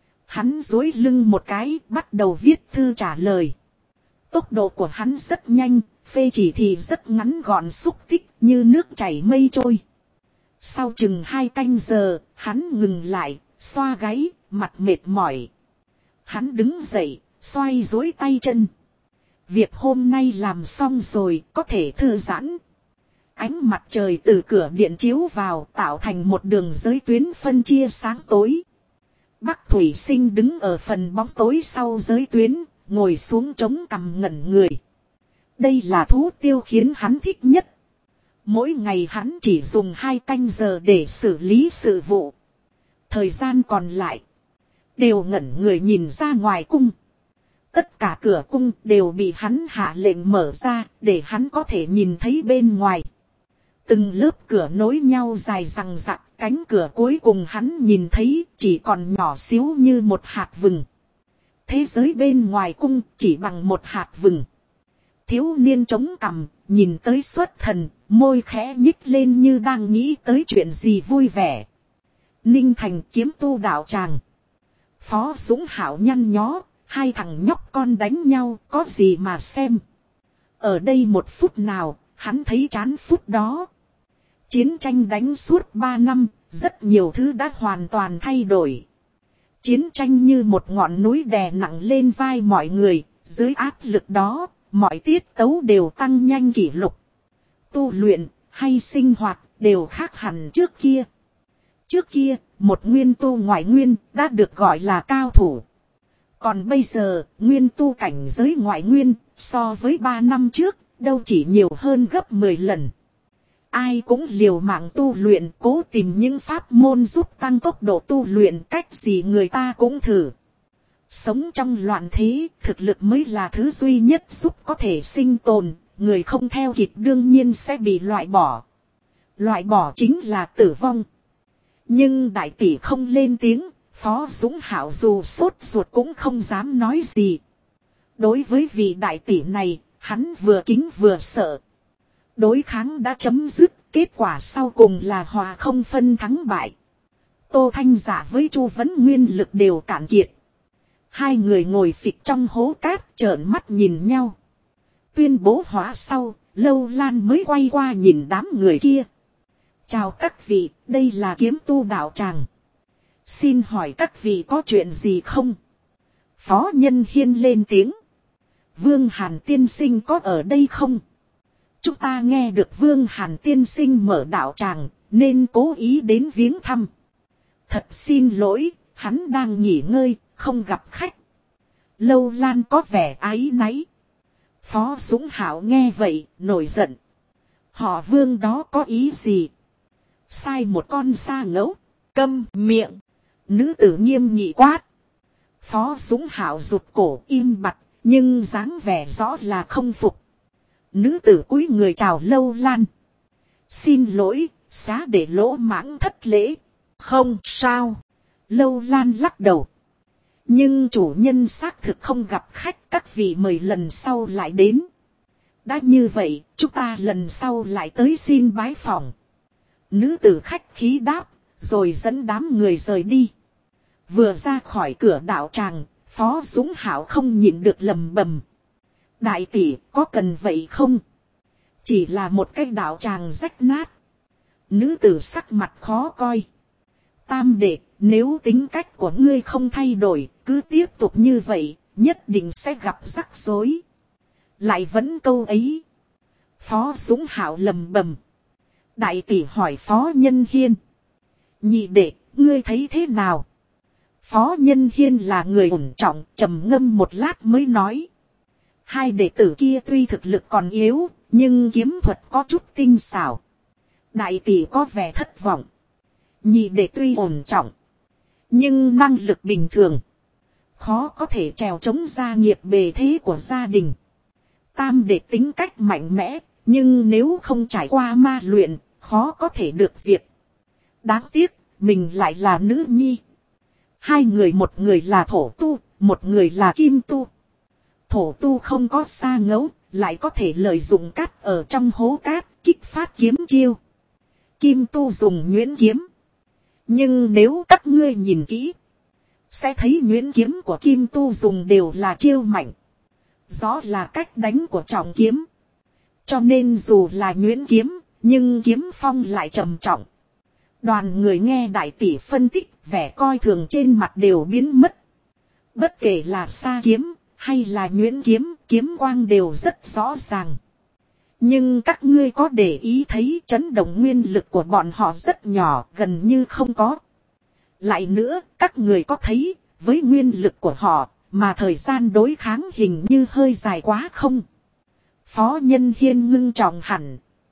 Hắn duỗi lưng một cái, bắt đầu viết thư trả lời. Tốc độ của hắn rất nhanh, phê chỉ thì rất ngắn gọn xúc tích như nước chảy mây trôi. Sau chừng 2 canh giờ, hắn ngừng lại, xoa gáy, mặt mệt mỏi. Hắn đứng dậy, xoay duỗi tay chân. Việc hôm nay làm xong rồi, có thể thư giãn. Ánh mặt trời từ cửa điện chiếu vào, tạo thành một đường giới tuyến phân chia sáng tối. Bắc Thủy Sinh đứng ở phần bóng tối sau giới tuyến, ngồi xuống chống cằm ngẩn người. Đây là thú tiêu khiến hắn thích nhất. Mỗi ngày hắn chỉ dùng 2 canh giờ để xử lý sự vụ. Thời gian còn lại, đều ngẩn người nhìn ra ngoài cung. Tất cả cửa cung đều bị hắn hạ lệnh mở ra, để hắn có thể nhìn thấy bên ngoài. Từng lớp cửa nối nhau dài rằng rặc, cánh cửa cuối cùng hắn nhìn thấy chỉ còn nhỏ xíu như một hạt vừng. Thế giới bên ngoài cung chỉ bằng một hạt vừng. Thiếu niên chống cằm, nhìn tới xuất thần, môi khẽ nhích lên như đang nghĩ tới chuyện gì vui vẻ. Ninh Thành kiếm tu đạo tràng. Phó Dũng Hảo nhăn nhó, 2 thằng nhóc con đánh nhau có gì mà xem. Ở đây 1 phút nào, hắn thấy chán phút đó. Chiến tranh đánh suốt 3 năm, rất nhiều thứ đã hoàn toàn thay đổi. Chiến tranh như một ngọn núi đè nặng lên vai mọi người, dưới áp lực đó, mọi tiết tấu đều tăng nhanh kỷ lục. Tu luyện hay sinh hoạt đều khác hẳn trước kia. Trước kia, một nguyên tu ngoại nguyên đã được gọi là cao thủ. Còn bây giờ, nguyên tu cảnh giới ngoại nguyên so với 3 năm trước, đâu chỉ nhiều hơn gấp 10 lần. Ai cũng liều mạng tu luyện, cố tìm những pháp môn giúp tăng tốc độ tu luyện, cách gì người ta cũng thử. Sống trong loạn thế, thực lực mới là thứ duy nhất giúp có thể sinh tồn, người không theo kịp đương nhiên sẽ bị loại bỏ. Loại bỏ chính là tử vong. Nhưng đại tỷ không lên tiếng, Phó Dũng Hảo dù sốt ruột cũng không dám nói gì. Đối với vị đại tỷ này, hắn vừa kính vừa sợ. Đối kháng đã chấm dứt, kết quả sau cùng là hòa không phân thắng bại. Tô Thanh Giả với Chu Vấn nguyên lực đều cạn kiệt. 2 người ngồi phịch trong hố cát trợn mắt nhìn nhau. Tuyên bố hóa sau, Lâu Lan mới quay qua nhìn đám người kia. Chào các vị, đây là kiếm tu đạo tràng. Xin hỏi các vị có chuyện gì không? Phó Nhân Hiên lên tiếng. Vương Hàn tiên sinh có ở đây không? Chúng ta nghe được Vương Hàn tiên sinh mở đạo tràng, nên cố ý đến viếng thăm. Thật xin lỗi, hắn đang nghỉ ngơi, không gặp khách. Lâu Lan có vẻ áy náy. Phó Dũng Hảo nghe vậy, nổi giận. Họ Vương đó có ý gì? Sai một con sa ngẫu, câm miệng. Nữ tử nghiêm nghị quát. Phó Dũng Hảo rụt cổ im bặt, nhưng dáng vẻ rõ là không phục. Nữ tử cúi người chào Lâu Lan. Xin lỗi, xá để lỗ mãng thất lễ. Không sao. Lâu Lan lắc đầu. Nhưng chủ nhân xác thực không gặp khách, các vị mời lần sau lại đến. Đã như vậy, chúng ta lần sau lại tới xin bái phỏng. Nữ tử khách khí đáp, rồi dẫn đám người rời đi. Vừa ra khỏi cửa đạo tràng, Phó Dũng Hảo không nhịn được lầm bầm. Đại tỷ, có cần vậy không? Chỉ là một cái đạo tràng rách nát. Nữ tử sắc mặt khó coi. Tam đệ, nếu tính cách của ngươi không thay đổi, cứ tiếp tục như vậy, nhất định sẽ gặp rắc rối. Lại vẫn câu ấy. Phó Dũng Hảo lầm bầm. Đại tỷ hỏi Phó Nhân Hiên. Nhị đệ, ngươi thấy thế nào? Phó Nhân Hiên là người ổn trọng, trầm ngâm một lát mới nói. 2 đệ tử kia tuy thực lực còn yếu, nhưng kiếm thuật có chút tinh xảo. Đại tỷ có vẻ thất vọng. Nhị đệ tuy ổn trọng, nhưng năng lực bình thường. Khó có thể trèo chống gia nghiệp bề thế của gia đình. Tam đệ tính cách mạnh mẽ, nhưng nếu không trải qua ma luyện, khó có thể được việc. Đáng tiếc, mình lại là nữ nhi. 2 người, một người là thổ tu, một người là kim tu. Thổ tu không có sa ngẫu, lại có thể lợi dụng cát ở trong hố cát, kích phát kiếm chiêu. Kim tu dùng nhuyễn kiếm. Nhưng nếu các ngươi nhìn kỹ, sẽ thấy nhuyễn kiếm của kim tu dùng đều là chiêu mạnh. Rõ là cách đánh của trọng kiếm. Cho nên dù là nhuyễn kiếm, nhưng kiếm phong lại trầm trọng. Đoàn người nghe đại tỷ phân tích, vẻ coi thường trên mặt đều biến mất. Bất kể là sa kiếm hay là nhuyễn kiếm, kiếm quang đều rất rõ ràng. Nhưng các ngươi có để ý thấy chấn động nguyên lực của bọn họ rất nhỏ, gần như không có. Lại nữa, các người có thấy, với nguyên lực của họ, mà thời gian đối kháng hình như hơi dài quá không? Phó Nhân Hiên ngưng trọng hẳn.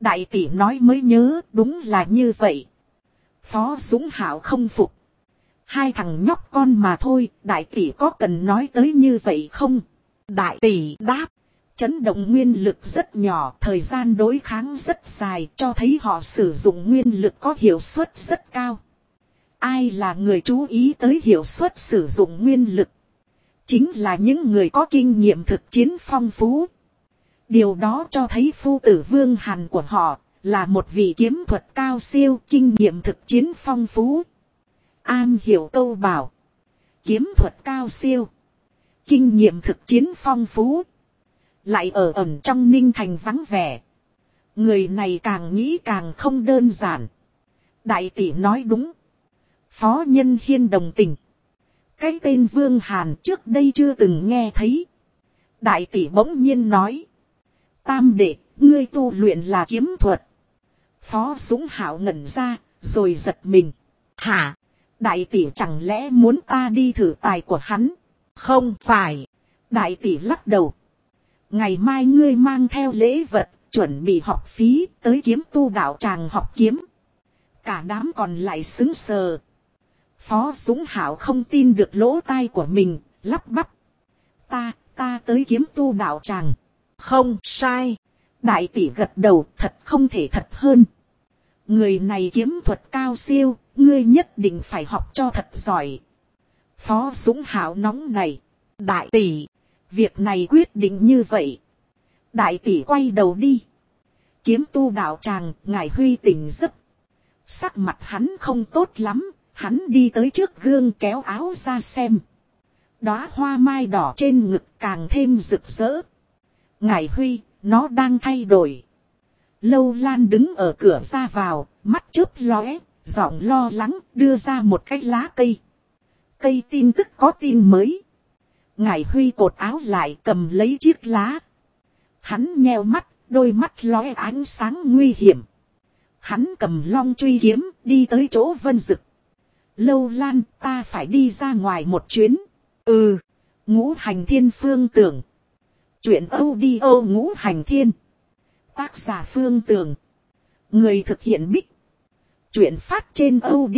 Đại tỷ nói mới nhớ, đúng là như vậy. Phó Dũng Hảo không phục. Hai thằng nhóc con mà thôi, đại tỷ có cần nói tới như vậy không? Đại tỷ đáp. Chấn động nguyên lực rất nhỏ, thời gian đối kháng rất dài, cho thấy họ sử dụng nguyên lực có hiệu suất rất cao. Ai là người chú ý tới hiệu suất sử dụng nguyên lực? Chính là những người có kinh nghiệm thực chiến phong phú. Điều đó cho thấy phu tử Vương Hàn của họ là một vị kiếm thuật cao siêu, kinh nghiệm thực chiến phong phú. An hiểu câu bảo. Kiếm thuật cao siêu. Kinh nghiệm thực chiến phong phú. Lại ở ẩn trong Ninh Thành vắng vẻ. Người này càng nghĩ càng không đơn giản. Đại tỷ nói đúng. Phó Nhân Hiên đồng tình. Cái tên Vương Hàn trước đây chưa từng nghe thấy. Đại tỷ bỗng nhiên nói. Tam đệ, ngươi tu luyện là kiếm thuật. Phó Dũng Hảo ngẩn ra, rồi giật mình. Hả? Đại tỷ chẳng lẽ muốn ta đi thử tài của hắn? Không phải. Đại tỷ lắc đầu. Ngày mai ngươi mang theo lễ vật, chuẩn bị học phí, tới kiếm tu đạo tràng học kiếm. Cả đám còn lại sững sờ. Phó Dũng Hảo không tin được lỗ tai của mình, lắp bắp. Ta tới kiếm tu đạo tràng. Không sai. Đại tỷ gật đầu, thật không thể thật hơn. Người này kiếm thuật cao siêu, ngươi nhất định phải học cho thật giỏi. Phó Dũng Hảo nóng này. Đại tỷ, việc này quyết định như vậy. Đại tỷ quay đầu đi. Kiếm tu đạo tràng, ngài Huy tỉnh giấc. Sắc mặt hắn không tốt lắm, hắn đi tới trước gương kéo áo ra xem. Đóa hoa mai đỏ trên ngực càng thêm rực rỡ. Ngài Huy, nó đang thay đổi. Lâu Lan đứng ở cửa ra vào, mắt chớp lóe, giọng lo lắng, đưa ra một cái lá cây. Cây tin tức có tin mới. Ngài Huy cột áo lại cầm lấy chiếc lá. Hắn nheo mắt, đôi mắt lóe ánh sáng nguy hiểm. Hắn cầm long truy kiếm, đi tới chỗ Vân Dực. Lâu Lan, ta phải đi ra ngoài một chuyến. Ừ, Ngũ Hành Thiên Phương Tưởng. Chuyện audio Ngũ Hành Thiên. Tác giả Phương Tường. Người thực hiện Bích. Chuyện phát trên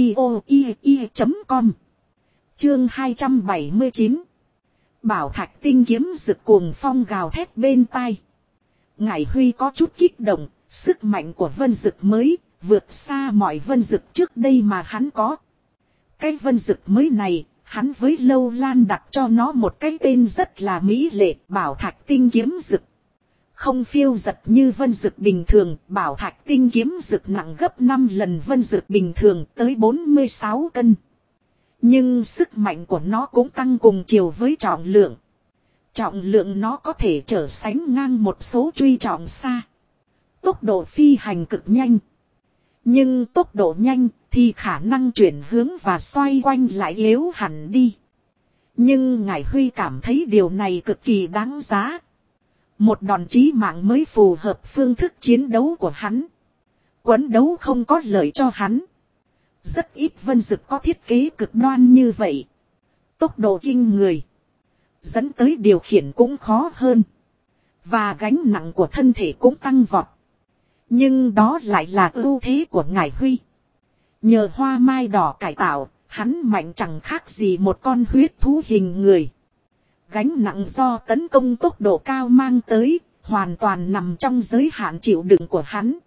audio.com. Chương 279. Bảo Thạch Tinh kiếm rực cuồng phong gào thét bên tai. Ngải Huy có chút kích động. Sức mạnh của Vân Dực mới vượt xa mọi Vân Dực trước đây mà hắn có. Cái Vân Dực mới này, hắn với Lâu Lan đặt cho nó một cái tên rất là mỹ lệ, Bảo Thạch Tinh kiếm rực. Không phiêu giật như Vân Dực bình thường, Bảo Thạch Tinh kiếm rực nặng gấp 5 lần Vân Dực bình thường, tới 46 cân. Nhưng sức mạnh của nó cũng tăng cùng chiều với trọng lượng. Trọng lượng nó có thể trở sánh ngang một số truy trọng xa. Tốc độ phi hành cực nhanh. Nhưng tốc độ nhanh thì khả năng chuyển hướng và xoay quanh lại yếu hẳn đi. Nhưng Ngải Huy cảm thấy điều này cực kỳ đáng giá. Một đòn chí mạng mới phù hợp phương thức chiến đấu của hắn. Quấn đấu không có lợi cho hắn. Rất ít Vân Dực có thiết kế cực đoan như vậy. Tốc độ kinh người. Dẫn tới điều khiển cũng khó hơn. Và gánh nặng của thân thể cũng tăng vọt. Nhưng đó lại là ưu thế của Ngải Huy. Nhờ hoa mai đỏ cải tạo, hắn mạnh chẳng khác gì một con huyết thú hình người. Gánh nặng do tấn công tốc độ cao mang tới, hoàn toàn nằm trong giới hạn chịu đựng của hắn.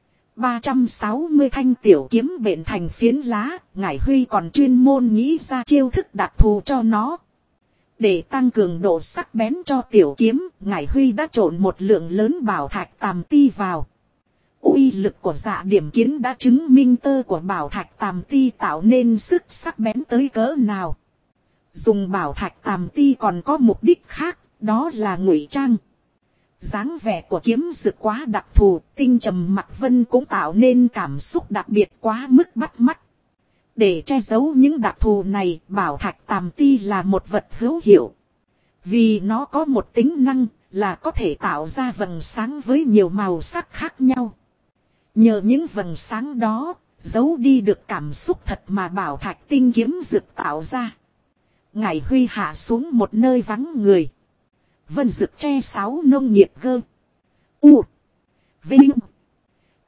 360 thanh tiểu kiếm bện thành phiến lá, Ngải Huy còn chuyên môn nghĩ ra chiêu thức đặc thù cho nó. Để tăng cường độ sắc bén cho tiểu kiếm, Ngải Huy đã trộn một lượng lớn bảo thạch tàm ti vào. Uy lực của dạ điểm kiến đã chứng minh tơ của bảo thạch tàm ti tạo nên sức sắc bén tới cỡ nào. Dùng bảo thạch tàm ti còn có mục đích khác, đó là ngụy trang. Dáng vẻ của kiếm rực quá đặc thù, tinh trầm mặc vân cũng tạo nên cảm xúc đặc biệt quá mức bắt mắt. Để che giấu những đặc thù này, bảo thạch tàm ti là một vật hữu hiệu. Vì nó có một tính năng là có thể tạo ra vầng sáng với nhiều màu sắc khác nhau. Nhờ những vầng sáng đó, giấu đi được cảm xúc thật mà bảo thạch tinh kiếm rực tạo ra. Ngải Huy hạ xuống một nơi vắng người. Vân Dực che sáo nông nghiệp gơ. U. Vinh.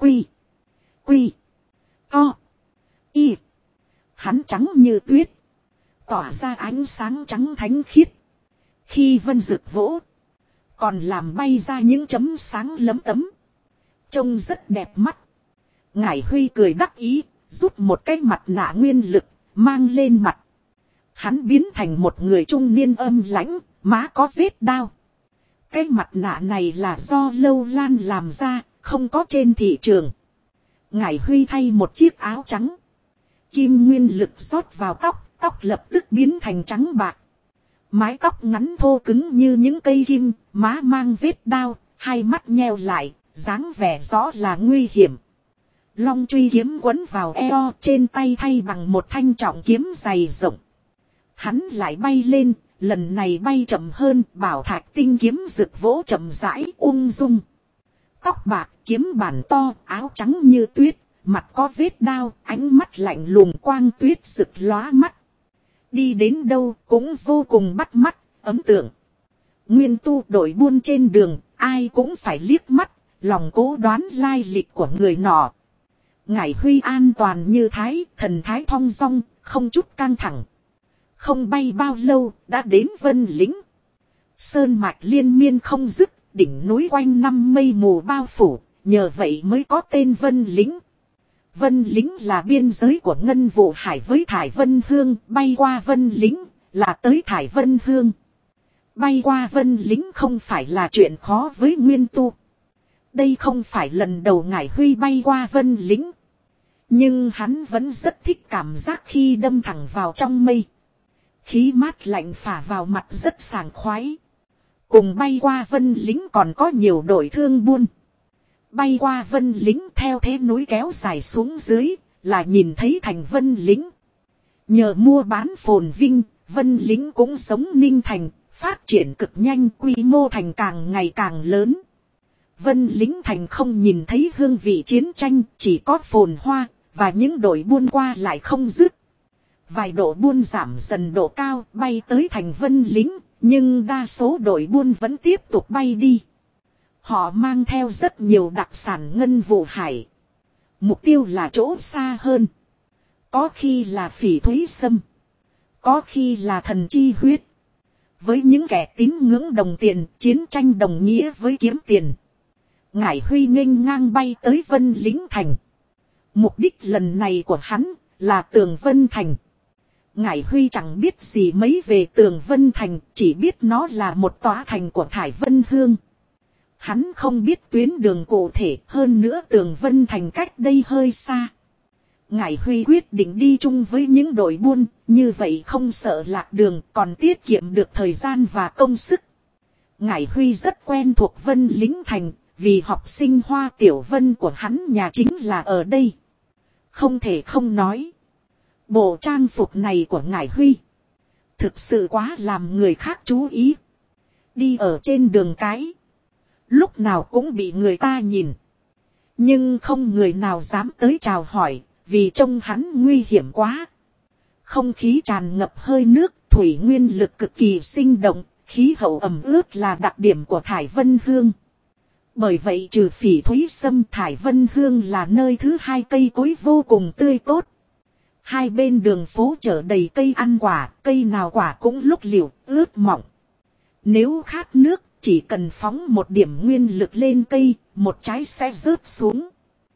Quy. Quy. To. Y. Hắn trắng như tuyết. Tỏa ra ánh sáng trắng thánh khiết. Khi vân rực vỗ. Còn làm bay ra những chấm sáng lấm tấm. Trông rất đẹp mắt. Ngải Huy cười đắc ý. Rút một cái mặt nạ nguyên lực. Mang lên mặt. Hắn biến thành một người trung niên âm lãnh. Má có vết đao. Cái mặt nạ này là do Lâu Lan làm ra. Không có trên thị trường. Ngải Huy thay một chiếc áo trắng. Kim nguyên lực rót vào tóc. Tóc lập tức biến thành trắng bạc. Mái tóc ngắn thô cứng như những cây kim. Má mang vết đao. Hai mắt nheo lại. Dáng vẻ rõ là nguy hiểm. Long truy kiếm quấn vào eo. Trên tay thay bằng một thanh trọng kiếm dày rộng. Hắn lại bay lên. Lần này bay chậm hơn. Bảo thạch tinh kiếm rực vỗ chậm rãi ung dung. Tóc bạc, kiếm bản to, áo trắng như tuyết. Mặt có vết đao, ánh mắt lạnh lùng quang tuyết rực lóa mắt. Đi đến đâu cũng vô cùng bắt mắt, ấn tượng. Nguyên tu đội buôn trên đường, ai cũng phải liếc mắt, lòng cố đoán lai lịch của người nọ. Ngải Huy an toàn như thái, thần thái thong dong, không chút căng thẳng. Không bay bao lâu, đã đến Vân Lĩnh. Sơn mạch liên miên không dứt, đỉnh núi quanh năm mây mù bao phủ, nhờ vậy mới có tên Vân Lĩnh. Vân Lĩnh là biên giới của Ngân Vụ Hải với Thải Vân Hương, bay qua Vân Lĩnh là tới Thải Vân Hương. Bay qua Vân Lĩnh không phải là chuyện khó với Nguyên Tu. Đây không phải lần đầu Ngải Huy bay qua Vân Lĩnh. Nhưng hắn vẫn rất thích cảm giác khi đâm thẳng vào trong mây. Khí mát lạnh phả vào mặt rất sảng khoái. Cùng bay qua Vân Lĩnh còn có nhiều đội thương buôn. Bay qua Vân Lĩnh theo thế núi kéo dài xuống dưới là nhìn thấy thành Vân Lĩnh. Nhờ mua bán phồn vinh, Vân Lĩnh cũng sống ninh thành, phát triển cực nhanh, quy mô thành càng ngày càng lớn. Vân Lĩnh thành không nhìn thấy hương vị chiến tranh, chỉ có phồn hoa, và những đội buôn qua lại không dứt. Vài đội buôn giảm dần độ cao, bay tới thành Vân Lĩnh, nhưng đa số đội buôn vẫn tiếp tục bay đi. Họ mang theo rất nhiều đặc sản Ngân Vụ Hải. Mục tiêu là chỗ xa hơn. Có khi là phỉ thúy sâm. Có khi là thần chi huyết. Với những kẻ tín ngưỡng đồng tiền, chiến tranh đồng nghĩa với kiếm tiền. Ngải Huy nghênh ngang bay tới Vân Lĩnh thành. Mục đích lần này của hắn là Tường Vân thành. Ngải Huy chẳng biết gì mấy về Tường Vân thành, chỉ biết nó là một tòa thành của Thải Vân Hương. Hắn không biết tuyến đường cụ thể, hơn nữa Tường Vân thành cách đây hơi xa. Ngải Huy quyết định đi chung với những đội buôn, như vậy không sợ lạc đường, còn tiết kiệm được thời gian và công sức. Ngải Huy rất quen thuộc Vân Lĩnh thành, vì học sinh Hoa Tiểu Vân của hắn nhà chính là ở đây. Không thể không nói. Bộ trang phục này của Ngải Huy thực sự quá làm người khác chú ý. Đi ở trên đường cái, lúc nào cũng bị người ta nhìn. Nhưng không người nào dám tới chào hỏi, vì trông hắn nguy hiểm quá. Không khí tràn ngập hơi nước, thủy nguyên lực cực kỳ sinh động, khí hậu ẩm ướt là đặc điểm của Thải Vân Hương. Bởi vậy trừ phỉ thúy sâm, Thải Vân Hương là nơi thứ hai cây cối vô cùng tươi tốt. Hai bên đường phố chở đầy cây ăn quả, cây nào quả cũng lúc liễu, ướt mọng. Nếu khát nước, chỉ cần phóng một điểm nguyên lực lên cây, một trái sẽ rớt xuống.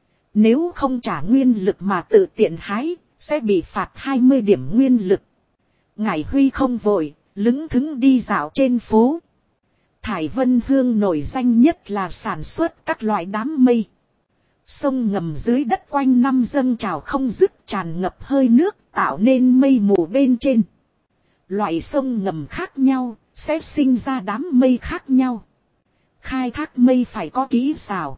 Nếu không trả nguyên lực mà tự tiện hái, sẽ bị phạt 20 điểm nguyên lực. Ngải Huy không vội, lững thững đi dạo trên phố. Thải Vân Hương nổi danh nhất là sản xuất các loại đám mây. Sông ngầm dưới đất quanh năm dâng trào không dứt, tràn ngập hơi nước, tạo nên mây mù bên trên. Loại sông ngầm khác nhau, sẽ sinh ra đám mây khác nhau. Khai thác mây phải có kỹ xảo.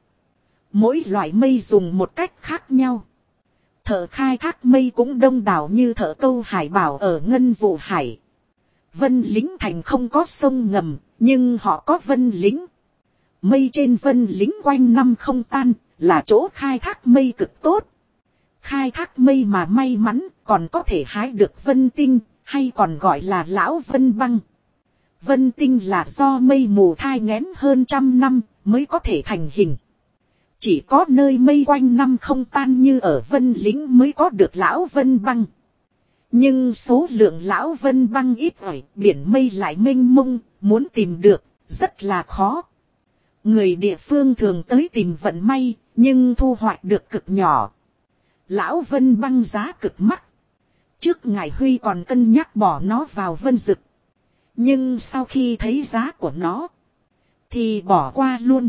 Mỗi loại mây dùng một cách khác nhau. Thợ khai thác mây cũng đông đảo như thợ câu hải bảo ở Ngân Vụ Hải. Vân Lĩnh thành không có sông ngầm, nhưng họ có Vân Lĩnh. Mây trên Vân Lĩnh quanh năm không tan, là chỗ khai thác mây cực tốt. Khai thác mây mà may mắn, còn có thể hái được vân tinh, hay còn gọi là lão vân băng. Vân tinh là do mây mù thai nghén hơn 100 năm mới có thể thành hình. Chỉ có nơi mây quanh năm không tan như ở Vân Lĩnh mới có được lão Vân Băng. Nhưng số lượng lão Vân Băng ít ỏi, biển mây lại mênh mông, muốn tìm được, rất là khó. Người địa phương thường tới tìm vận may, nhưng thu hoạch được cực nhỏ. Lão Vân Băng giá cực mắc. Trước Ngải Huy còn cân nhắc bỏ nó vào Vân Dực. Nhưng sau khi thấy giá của nó, thì bỏ qua luôn.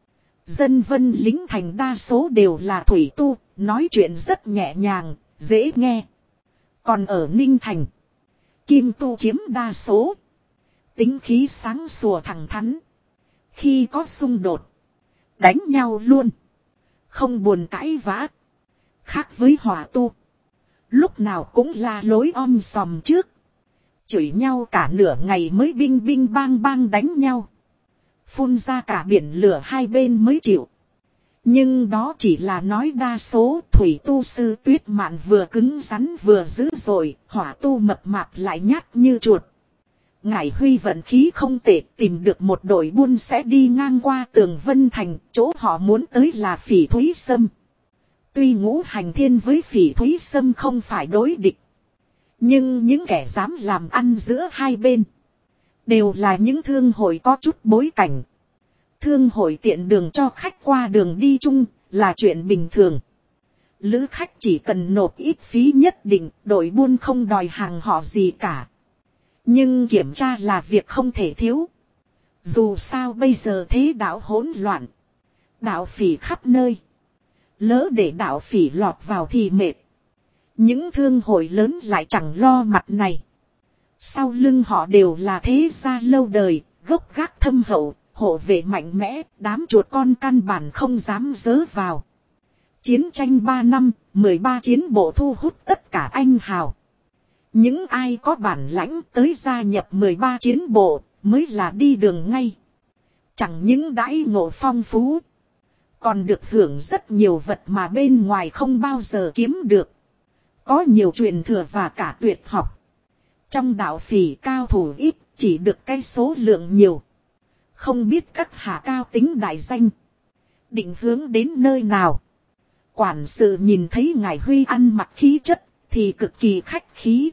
Dân Vân Lĩnh thành đa số đều là thủy tu, nói chuyện rất nhẹ nhàng, dễ nghe. Còn ở Ninh Thành, kim tu chiếm đa số. Tính khí sáng sủa thẳng thắn. Khi có xung đột, đánh nhau luôn. Không buồn cãi vã. Khác với hỏa tu, lúc nào cũng la lối om sòm trước. Chửi nhau cả nửa ngày mới binh binh bang bang đánh nhau. Phun ra cả biển lửa hai bên mới chịu. Nhưng đó chỉ là nói đa số. Thủy tu sư Tuyết Mạn vừa cứng rắn vừa dữ dội. Hỏa tu mập mạp lại nhát như chuột. Ngải Huy vận khí không tệ, tìm được một đội buôn sẽ đi ngang qua tường Vân Thành. Chỗ họ muốn tới là Phỉ Thúy Sâm. Tuy Ngũ Hành Thiên với Phỉ Thúy Sâm không phải đối địch, nhưng những kẻ dám làm ăn giữa hai bên đều là những thương hội có chút bối cảnh. Thương hội tiện đường cho khách qua đường đi chung là chuyện bình thường. Lữ khách chỉ cần nộp ít phí nhất định, đội buôn không đòi hàng họ gì cả. Nhưng kiểm tra là việc không thể thiếu. Dù sao bây giờ thế đạo hỗn loạn, đạo phỉ khắp nơi. Lỡ để đạo phỉ lọt vào thì mệt. Những thương hội lớn lại chẳng lo mặt này. Sau lưng họ đều là thế gia lâu đời, gốc gác thâm hậu, hộ vệ mạnh mẽ, đám chuột con căn bản không dám dớ vào. Chiến tranh 3 năm, 13 chiến bộ thu hút tất cả anh hào. Những ai có bản lãnh tới gia nhập 13 chiến bộ mới là đi đường ngay. Chẳng những đãi ngộ phong phú, còn được hưởng rất nhiều vật mà bên ngoài không bao giờ kiếm được. Có nhiều truyền thừa và cả tuyệt học. Trong đạo phỉ cao thủ ít, chỉ được cái số lượng nhiều. Không biết các hạ cao tính đại danh, định hướng đến nơi nào. Quản sự nhìn thấy Ngải Huy ăn mặc khí chất thì cực kỳ khách khí.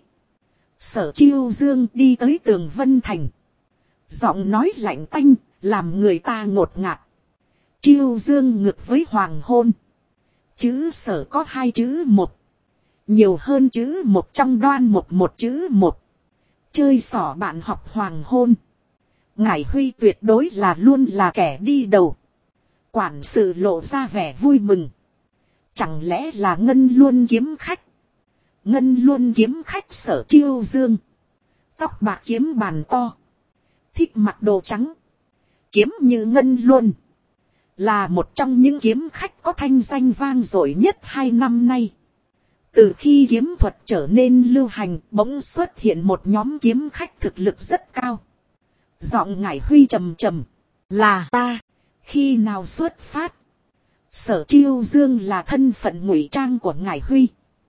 Sở Chiêu Dương đi tới tường Vân Thành, giọng nói lạnh tanh, làm người ta ngột ngạt. Chiêu Dương ngược với hoàng hôn. Chữ sở có 2 chữ 1. Nhiều hơn chữ 1 trong đoan một chữ 1. Chơi xỏ bạn học hoàng hôn. Ngải Huy tuyệt đối là luôn là kẻ đi đầu. Quản sự lộ ra vẻ vui mừng. Chẳng lẽ là Ngân Luân kiếm khách? Ngân Luân kiếm khách Sở Chiêu Dương. Tóc bạc kiếm bàn to. Thích mặc đồ trắng. Kiếm như Ngân Luân. Là một trong những kiếm khách có thanh danh vang dội nhất 2 năm nay. Từ khi kiếm thuật trở nên lưu hành, bỗng xuất hiện một nhóm kiếm khách thực lực rất cao. Giọng Ngải Huy trầm trầm. Là ta. Khi nào xuất phát? Sở Chiêu Dương là thân phận ngụy trang của Ngải Huy.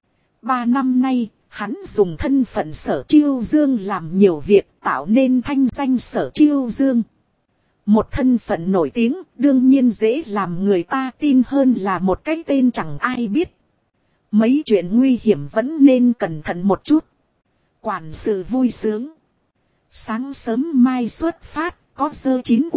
3 năm nay, hắn dùng thân phận Sở Chiêu Dương làm nhiều việc, tạo nên thanh danh Sở Chiêu Dương. Một thân phận nổi tiếng, đương nhiên dễ làm người ta tin hơn là một cái tên chẳng ai biết. Mấy chuyện nguy hiểm vẫn nên cẩn thận một chút. Quản sự vui sướng. Sáng sớm mai xuất phát, có sơ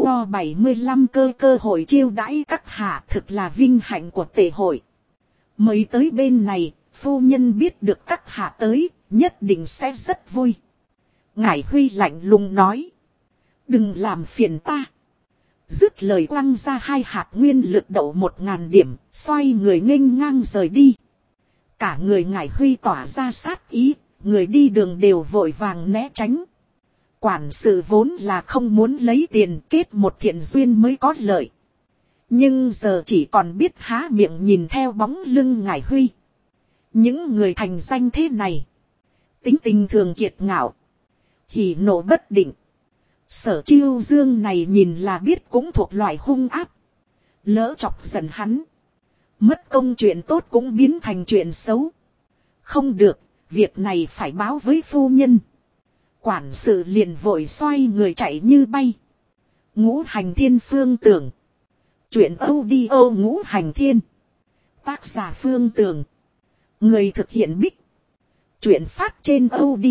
9U75 cơ hội chiêu đãi các hạ, thực là vinh hạnh của tề hội. Mới tới bên này, phu nhân biết được các hạ tới, nhất định sẽ rất vui. Ngải Huy lạnh lùng nói. Đừng làm phiền ta. Dứt lời quăng ra 2 hạt nguyên lực đậu 1000 điểm, xoay người nghênh ngang rời đi. Cả người Ngải Huy tỏa ra sát ý, người đi đường đều vội vàng né tránh. Quản sự vốn là không muốn lấy tiền, kết một thiện duyên mới có lợi. Nhưng giờ chỉ còn biết há miệng nhìn theo bóng lưng Ngải Huy. Những người thành danh thế này, tính tình thường kiệt ngạo, hỉ nộ bất định. Sở Chiêu Dương này nhìn là biết cũng thuộc loại hung ác. Lỡ chọc giận hắn, mất công chuyện tốt cũng biến thành chuyện xấu. Không được, việc này phải báo với phu nhân. Quản sự liền vội xoay người chạy như bay. Ngũ Hành Thiên Phương Tưởng, Chuyện audio ngũ hành thiên. Tác giả Phương Tường. Người thực hiện Bích. Chuyện phát trên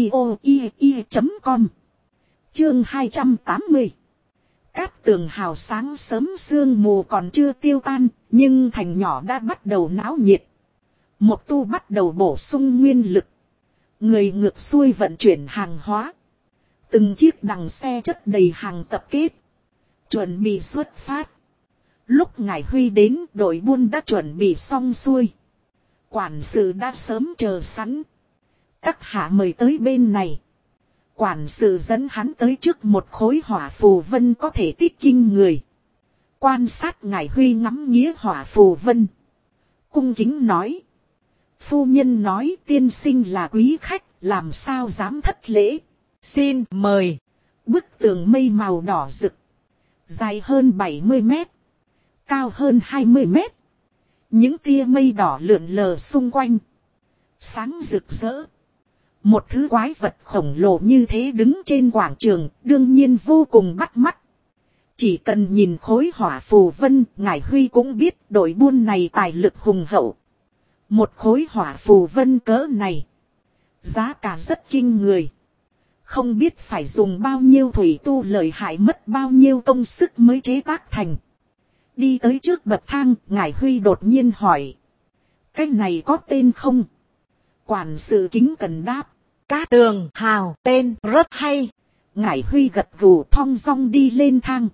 audio.com. Chương 280. Cát tường hào sáng sớm sương mù còn chưa tiêu tan, nhưng thành nhỏ đã bắt đầu náo nhiệt. Một tu bắt đầu bổ sung nguyên lực. Người ngược xuôi vận chuyển hàng hóa. Từng chiếc đằng xe chất đầy hàng tập kết. Chuẩn bị xuất phát. Lúc Ngải Huy đến, đội buôn đã chuẩn bị xong xuôi. Quản sự đã sớm chờ sẵn. Các hạ mời tới bên này. Quản sự dẫn hắn tới trước một khối hỏa phù vân có thể tích kinh người. Quan sát Ngải Huy ngắm nghía hỏa phù vân. Cung kính nói. Phu nhân nói tiên sinh là quý khách, làm sao dám thất lễ. Xin mời. Bức tường mây màu đỏ rực. Dài hơn 70 mét. Cao hơn 20 mét. Những tia mây đỏ lượn lờ xung quanh. Sáng rực rỡ. Một thứ quái vật khổng lồ như thế đứng trên quảng trường, đương nhiên vô cùng bắt mắt. Chỉ cần nhìn khối hỏa phù vân, Ngải Huy cũng biết đội buôn này tài lực hùng hậu. Một khối hỏa phù vân cỡ này. Giá cả rất kinh người. Không biết phải dùng bao nhiêu thủy tu lợi hại, mất bao nhiêu công sức mới chế tác thành. Đi tới trước bậc thang, Ngải Huy đột nhiên hỏi. Cái này có tên không? Quản sự kính cần đáp. Cát tường hào, tên rất hay. Ngải Huy gật gù thong dong đi lên thang.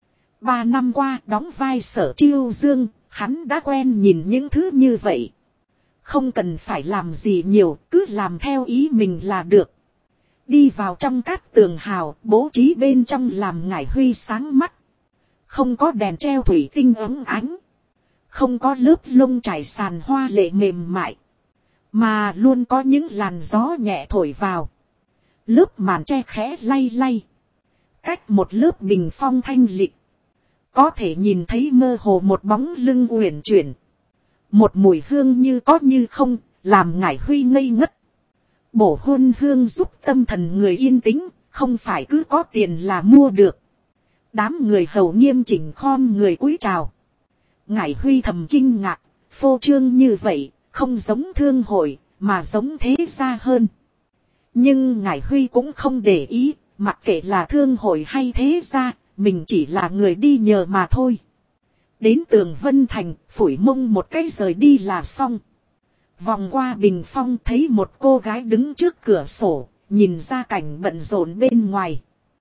3 năm qua đóng vai Sở Chiêu Dương, hắn đã quen nhìn những thứ như vậy. Không cần phải làm gì nhiều, cứ làm theo ý mình là được. Đi vào trong cát tường hào, bố trí bên trong làm Ngải Huy sáng mắt. Không có đèn treo thủy tinh ấm ánh. Không có lớp lông trải sàn hoa lệ mềm mại. Mà luôn có những làn gió nhẹ thổi vào. Lớp màn tre khẽ lay lay. Cách một lớp bình phong thanh lịch. Có thể nhìn thấy mơ hồ một bóng lưng uyển chuyển. Một mùi hương như có như không, làm Ngải Huy ngây ngất. Bổ hôn hương giúp tâm thần người yên tĩnh, không phải cứ có tiền là mua được. Đám người hầu nghiêm chỉnh khom người cúi chào. Ngải Huy thầm kinh ngạc, phô trương như vậy, không giống thương hội, mà giống thế gia hơn. Nhưng Ngải Huy cũng không để ý, mặc kệ là thương hội hay thế gia, mình chỉ là người đi nhờ mà thôi. Đến Tường Vân Thành, phủi mông một cái rời đi là xong. Vòng qua bình phong thấy một cô gái đứng trước cửa sổ, nhìn ra cảnh bận rộn bên ngoài.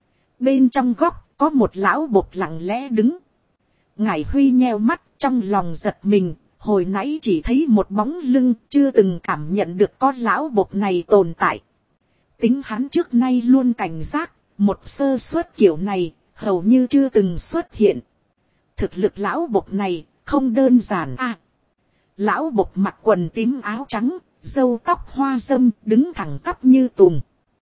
Bên trong góc, có một lão bộc lặng lẽ đứng. Ngải Huy nheo mắt, trong lòng giật mình, hồi nãy chỉ thấy một bóng lưng, chưa từng cảm nhận được con lão bộc này tồn tại. Tính hắn trước nay luôn cảnh giác, một sơ suất kiểu này, hầu như chưa từng xuất hiện. Thực lực lão bộc này, không đơn giản à. Lão bộc mặc quần tím áo trắng, râu tóc hoa râm, đứng thẳng tắp như tùng.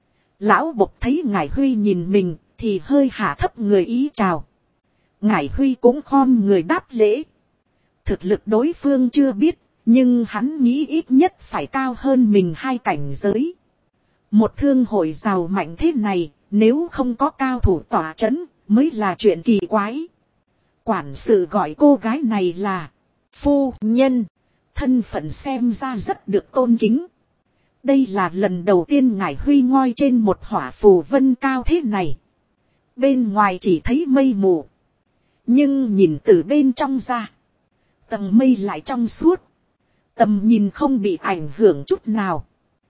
Lão bộc thấy Ngải Huy nhìn mình, thì hơi hạ thấp người ý chào. Ngải Huy cũng khom người đáp lễ. Thực lực đối phương chưa biết, nhưng hắn nghĩ ít nhất phải cao hơn mình 2 cảnh giới. Một thương hội giàu mạnh thế này, nếu không có cao thủ tỏa chấn, mới là chuyện kỳ quái. Quản sự gọi cô gái này là phu nhân, thân phận xem ra rất được tôn kính. Đây là lần đầu tiên Ngải Huy ngoi trên một hỏa phù vân cao thế này. Bên ngoài chỉ thấy mây mù. Nhưng nhìn từ bên trong ra, tầng mây lại trong suốt. Tầm nhìn không bị ảnh hưởng chút nào.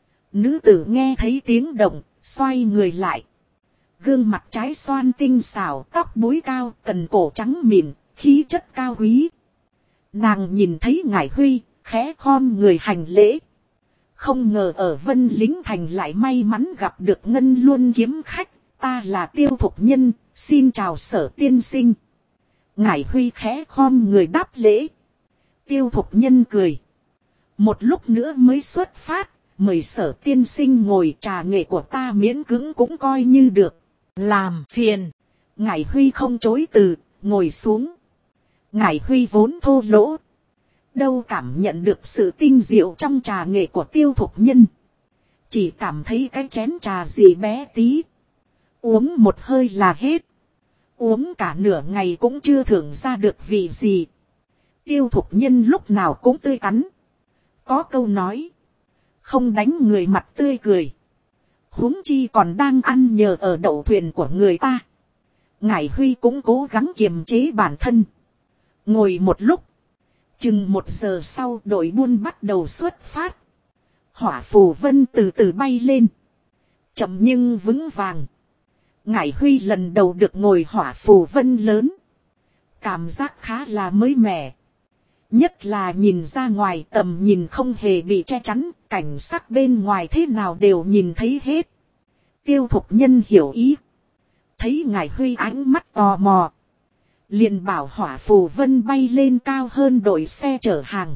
Nữ tử nghe thấy tiếng động, xoay người lại. Gương mặt trái xoan tinh xảo, tóc búi cao, cần cổ trắng mịn, khí chất cao quý. Nàng nhìn thấy Ngải Huy, khẽ khom người hành lễ. Không ngờ ở Vân Lính Thành lại may mắn gặp được Ngân Luân kiếm khách. Ta là Tiêu Thục Nhân, xin chào Sở tiên sinh. Ngải Huy khẽ khom người đáp lễ. Tiêu Thục Nhân cười. Một lúc nữa mới xuất phát, mời Sở tiên sinh ngồi, trà nghệ của ta miễn cưỡng cũng coi như được. Làm phiền. Ngải Huy không chối từ, ngồi xuống. Ngải Huy vốn thô lỗ. Đâu cảm nhận được sự tinh diệu trong trà nghệ của Tiêu Thục Nhân. Chỉ cảm thấy cái chén trà gì bé tí. Uống một hơi là hết. Uống cả nửa ngày cũng chưa thưởng ra được vị gì. Tiêu Thục Nhân lúc nào cũng tươi tắn. Có câu nói. Không đánh người mặt tươi cười. Huống chi còn đang ăn nhờ ở đậu thuyền của người ta. Ngải Huy cũng cố gắng kiềm chế bản thân. Ngồi một lúc. Chừng 1 giờ sau đội buôn bắt đầu xuất phát. Hỏa phù vân từ từ bay lên. Chậm nhưng vững vàng. Ngải Huy lần đầu được ngồi hỏa phù vân lớn. Cảm giác khá là mới mẻ. Nhất là nhìn ra ngoài tầm nhìn không hề bị che chắn. Cảnh sắc bên ngoài thế nào đều nhìn thấy hết. Tiêu Thục Nhân hiểu ý. Thấy Ngải Huy ánh mắt tò mò. Liền bảo hỏa phù vân bay lên cao hơn đội xe chở hàng.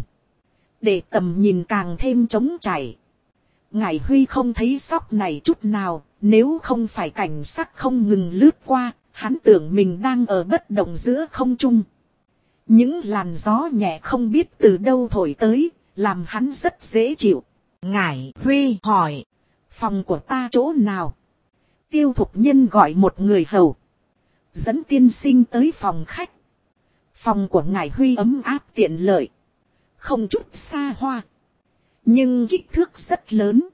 Để tầm nhìn càng thêm trống trải. Ngải Huy không thấy sóc này chút nào. Nếu không phải cảnh sắc không ngừng lướt qua. Hắn tưởng mình đang ở bất động giữa không trung. Những làn gió nhẹ không biết từ đâu thổi tới. Làm hắn rất dễ chịu. Ngải Huy hỏi. Phòng của ta chỗ nào? Tiêu Thục Nhân gọi một người hầu. Dẫn tiên sinh tới phòng khách. Phòng của Ngải Huy ấm áp tiện lợi. Không chút xa hoa. Nhưng kích thước rất lớn.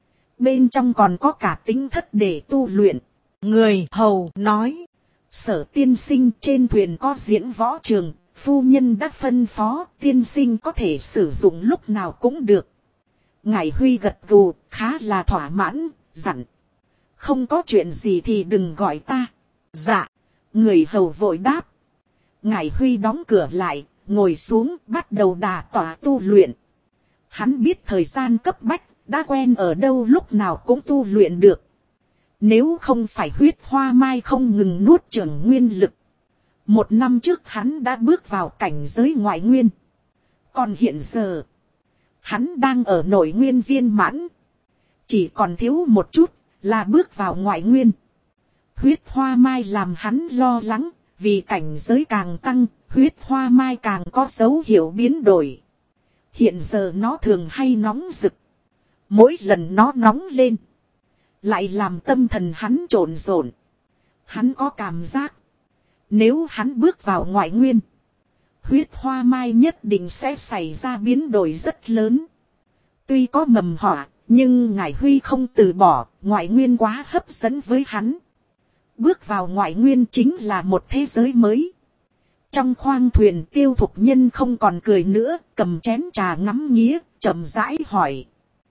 Bên trong còn có cả tính thất để tu luyện. Người hầu nói. Sở tiên sinh trên thuyền có diễn võ trường. Phu nhân đã phân phó tiên sinh có thể sử dụng lúc nào cũng được. Ngải Huy gật gù khá là thỏa mãn. Dặn. Không có chuyện gì thì đừng gọi ta. Dạ. Người hầu vội đáp. Ngải Huy đóng cửa lại, ngồi xuống bắt đầu đả tỏa tu luyện. Hắn biết thời gian cấp bách, đã quen ở đâu lúc nào cũng tu luyện được. Nếu không phải huyết hoa mai không ngừng nuốt chửng nguyên lực. 1 năm trước hắn đã bước vào cảnh giới ngoại nguyên. Còn hiện giờ, hắn đang ở nội nguyên viên mãn. Chỉ còn thiếu một chút là bước vào ngoại nguyên. Huyết hoa mai làm hắn lo lắng, vì cảnh giới càng tăng, huyết hoa mai càng có dấu hiệu biến đổi. Hiện giờ nó thường hay nóng rực. Mỗi lần nó nóng lên, lại làm tâm thần hắn trộn rộn. Hắn có cảm giác, nếu hắn bước vào ngoại nguyên, huyết hoa mai nhất định sẽ xảy ra biến đổi rất lớn. Tuy có mầm họa, nhưng Ngải Huy không từ bỏ, ngoại nguyên quá hấp dẫn với hắn. Bước vào ngoại nguyên chính là một thế giới mới. Trong khoang thuyền Tiêu Thục Nhân không còn cười nữa, cầm chén trà ngắm nghía, chậm rãi hỏi.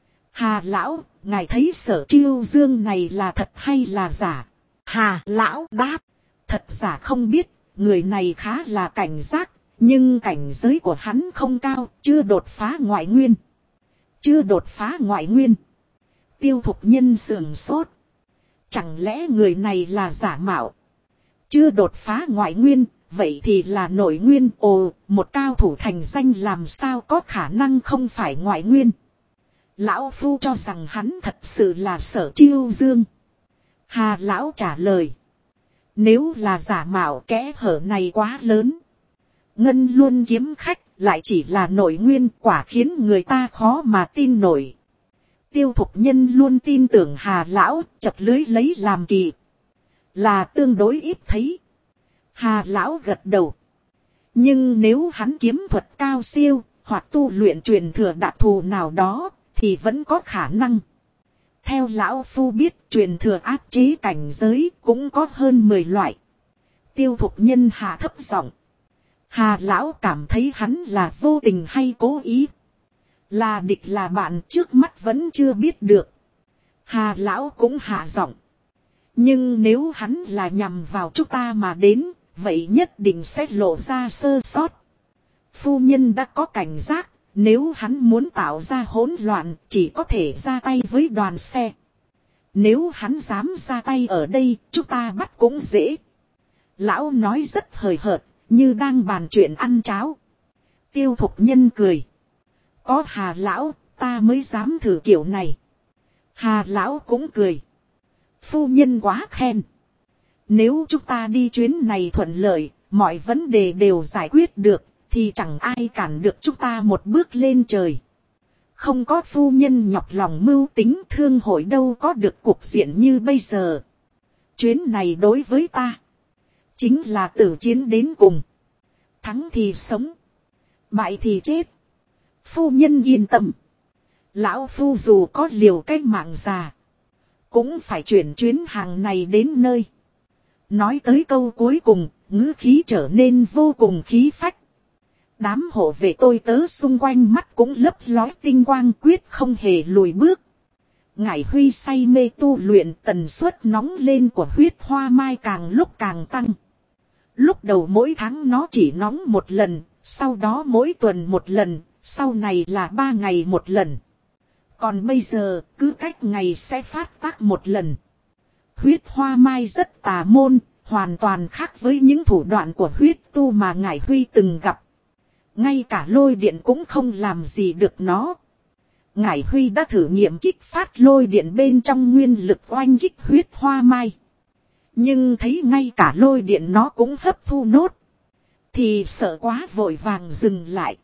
Hà lão, ngài thấy Sở Chiêu Dương này là thật hay là giả? Hà lão đáp. Thật giả không biết, người này khá là cảnh giác, nhưng cảnh giới của hắn không cao, chưa đột phá ngoại nguyên. Chưa đột phá ngoại nguyên. Tiêu Thục Nhân sườn sốt. Chẳng lẽ người này là giả mạo? Chưa đột phá ngoại nguyên, vậy thì là nội nguyên. Ồ, một cao thủ thành danh làm sao có khả năng không phải ngoại nguyên? Lão Phu cho rằng hắn thật sự là Sở Chiêu Dương. Hà lão trả lời. Nếu là giả mạo kẽ hở này quá lớn. Ngân luôn kiếm khách lại chỉ là nội nguyên, quả khiến người ta khó mà tin nổi. Tiêu Thục Nhân luôn tin tưởng Hà lão, chật lưới lấy làm kỳ. Là tương đối ít thấy. Hà lão gật đầu. Nhưng nếu hắn kiếm thuật cao siêu, hoặc tu luyện truyền thừa đặc thù nào đó, thì vẫn có khả năng. Theo lão Phu biết, truyền thừa áp chế cảnh giới cũng có hơn 10 loại. Tiêu Thục Nhân hạ thấp giọng. Hà lão cảm thấy hắn là vô tình hay cố ý. Là địch là bạn trước mắt vẫn chưa biết được. Hà lão cũng hạ giọng. Nhưng nếu hắn là nhằm vào chúng ta mà đến, vậy nhất định sẽ lộ ra sơ sót. Phu nhân đã có cảnh giác, nếu hắn muốn tạo ra hỗn loạn, chỉ có thể ra tay với đoàn xe. Nếu hắn dám ra tay ở đây, chúng ta bắt cũng dễ. Lão nói rất hời hợt, như đang bàn chuyện ăn cháo. Tiêu Thục Nhân cười. Có Hà lão, ta mới dám thử kiểu này. Hà lão cũng cười. Phu nhân quá khen. Nếu chúng ta đi chuyến này thuận lợi, mọi vấn đề đều giải quyết được, thì chẳng ai cản được chúng ta một bước lên trời. Không có phu nhân nhọc lòng mưu tính, thương hội đâu có được cục diện như bây giờ. Chuyến này đối với ta chính là tử chiến đến cùng. Thắng thì sống, bại thì chết. Phu nhân yên tâm. Lão phu dù có liều cái mạng già, cũng phải chuyển chuyến hàng này đến nơi. Nói tới câu cuối cùng, ngữ khí trở nên vô cùng khí phách. Đám hộ vệ tôi tớ xung quanh mắt cũng lấp lói tinh quang, quyết không hề lùi bước. Ngải Huy say mê tu luyện, tần suất nóng lên của huyết hoa mai càng lúc càng tăng. Lúc đầu mỗi tháng nó chỉ nóng một lần, sau đó mỗi tuần một lần, sau này là 3 ngày một lần. Còn bây giờ, cứ cách ngày sẽ phát tác một lần. Huyết hoa mai rất tà môn, hoàn toàn khác với những thủ đoạn của huyết tu mà Ngải Huy từng gặp. Ngay cả lôi điện cũng không làm gì được nó. Ngải Huy đã thử nghiệm kích phát lôi điện bên trong nguyên lực oanh kích huyết hoa mai. Nhưng thấy ngay cả lôi điện nó cũng hấp thu nốt, thì sợ quá vội vàng dừng lại.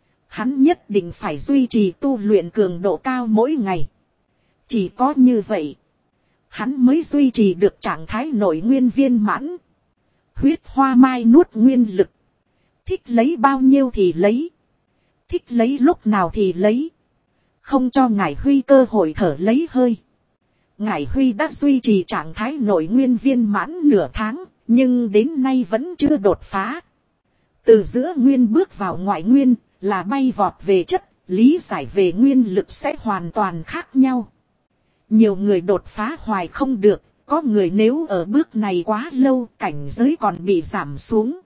Hắn nhất định phải duy trì tu luyện cường độ cao mỗi ngày. Chỉ có như vậy, hắn mới duy trì được trạng thái nội nguyên viên mãn. Huyết hoa mai nuốt nguyên lực. Thích lấy bao nhiêu thì lấy. Thích lấy lúc nào thì lấy. Không cho Ngải Huy cơ hội thở lấy hơi. Ngải Huy đã duy trì trạng thái nội nguyên viên mãn nửa tháng, nhưng đến nay vẫn chưa đột phá. Từ giữa nguyên bước vào ngoại nguyên là bay vọt về chất, lý giải về nguyên lực sẽ hoàn toàn khác nhau. Nhiều người đột phá hoài không được, có người nếu ở bước này quá lâu cảnh giới còn bị giảm xuống.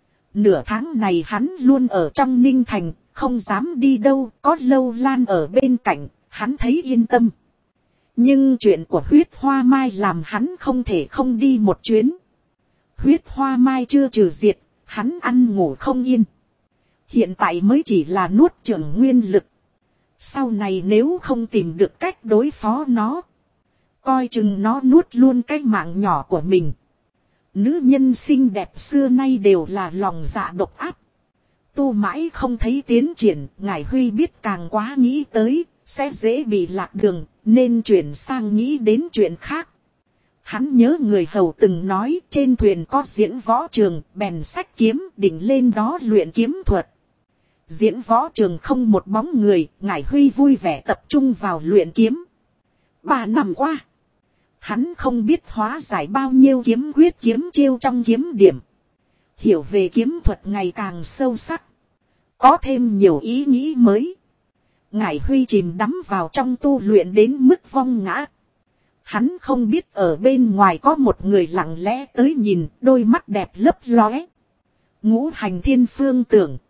Nửa tháng này hắn luôn ở trong Ninh Thành, không dám đi đâu, có Lâu Lan ở bên cạnh, hắn thấy yên tâm. Nhưng chuyện của huyết hoa mai làm hắn không thể không đi một chuyến. Huyết hoa mai chưa trừ diệt, hắn ăn ngủ không yên. Hiện tại mới chỉ là nuốt chửng nguyên lực. Sau này nếu không tìm được cách đối phó nó, coi chừng nó nuốt luôn cái mạng nhỏ của mình. Nữ nhân xinh đẹp xưa nay đều là lòng dạ độc ác. Tu mãi không thấy tiến triển, Ngải Huy biết càng quá nghĩ tới, sẽ dễ bị lạc đường, nên chuyển sang nghĩ đến chuyện khác. Hắn nhớ người hầu từng nói trên thuyền có diễn võ trường, bèn xách kiếm định lên đó luyện kiếm thuật. Diễn võ trường không một bóng người, Ngải Huy vui vẻ tập trung vào luyện kiếm. 3 năm qua, hắn không biết hóa giải bao nhiêu kiếm quyết kiếm chiêu trong kiếm điểm. Hiểu về kiếm thuật ngày càng sâu sắc, có thêm nhiều ý nghĩ mới. Ngải Huy chìm đắm vào trong tu luyện đến mức vong ngã. Hắn không biết ở bên ngoài có một người lặng lẽ tới nhìn, đôi mắt đẹp lấp lóe. Ngũ Hành Thiên Phương Tưởng.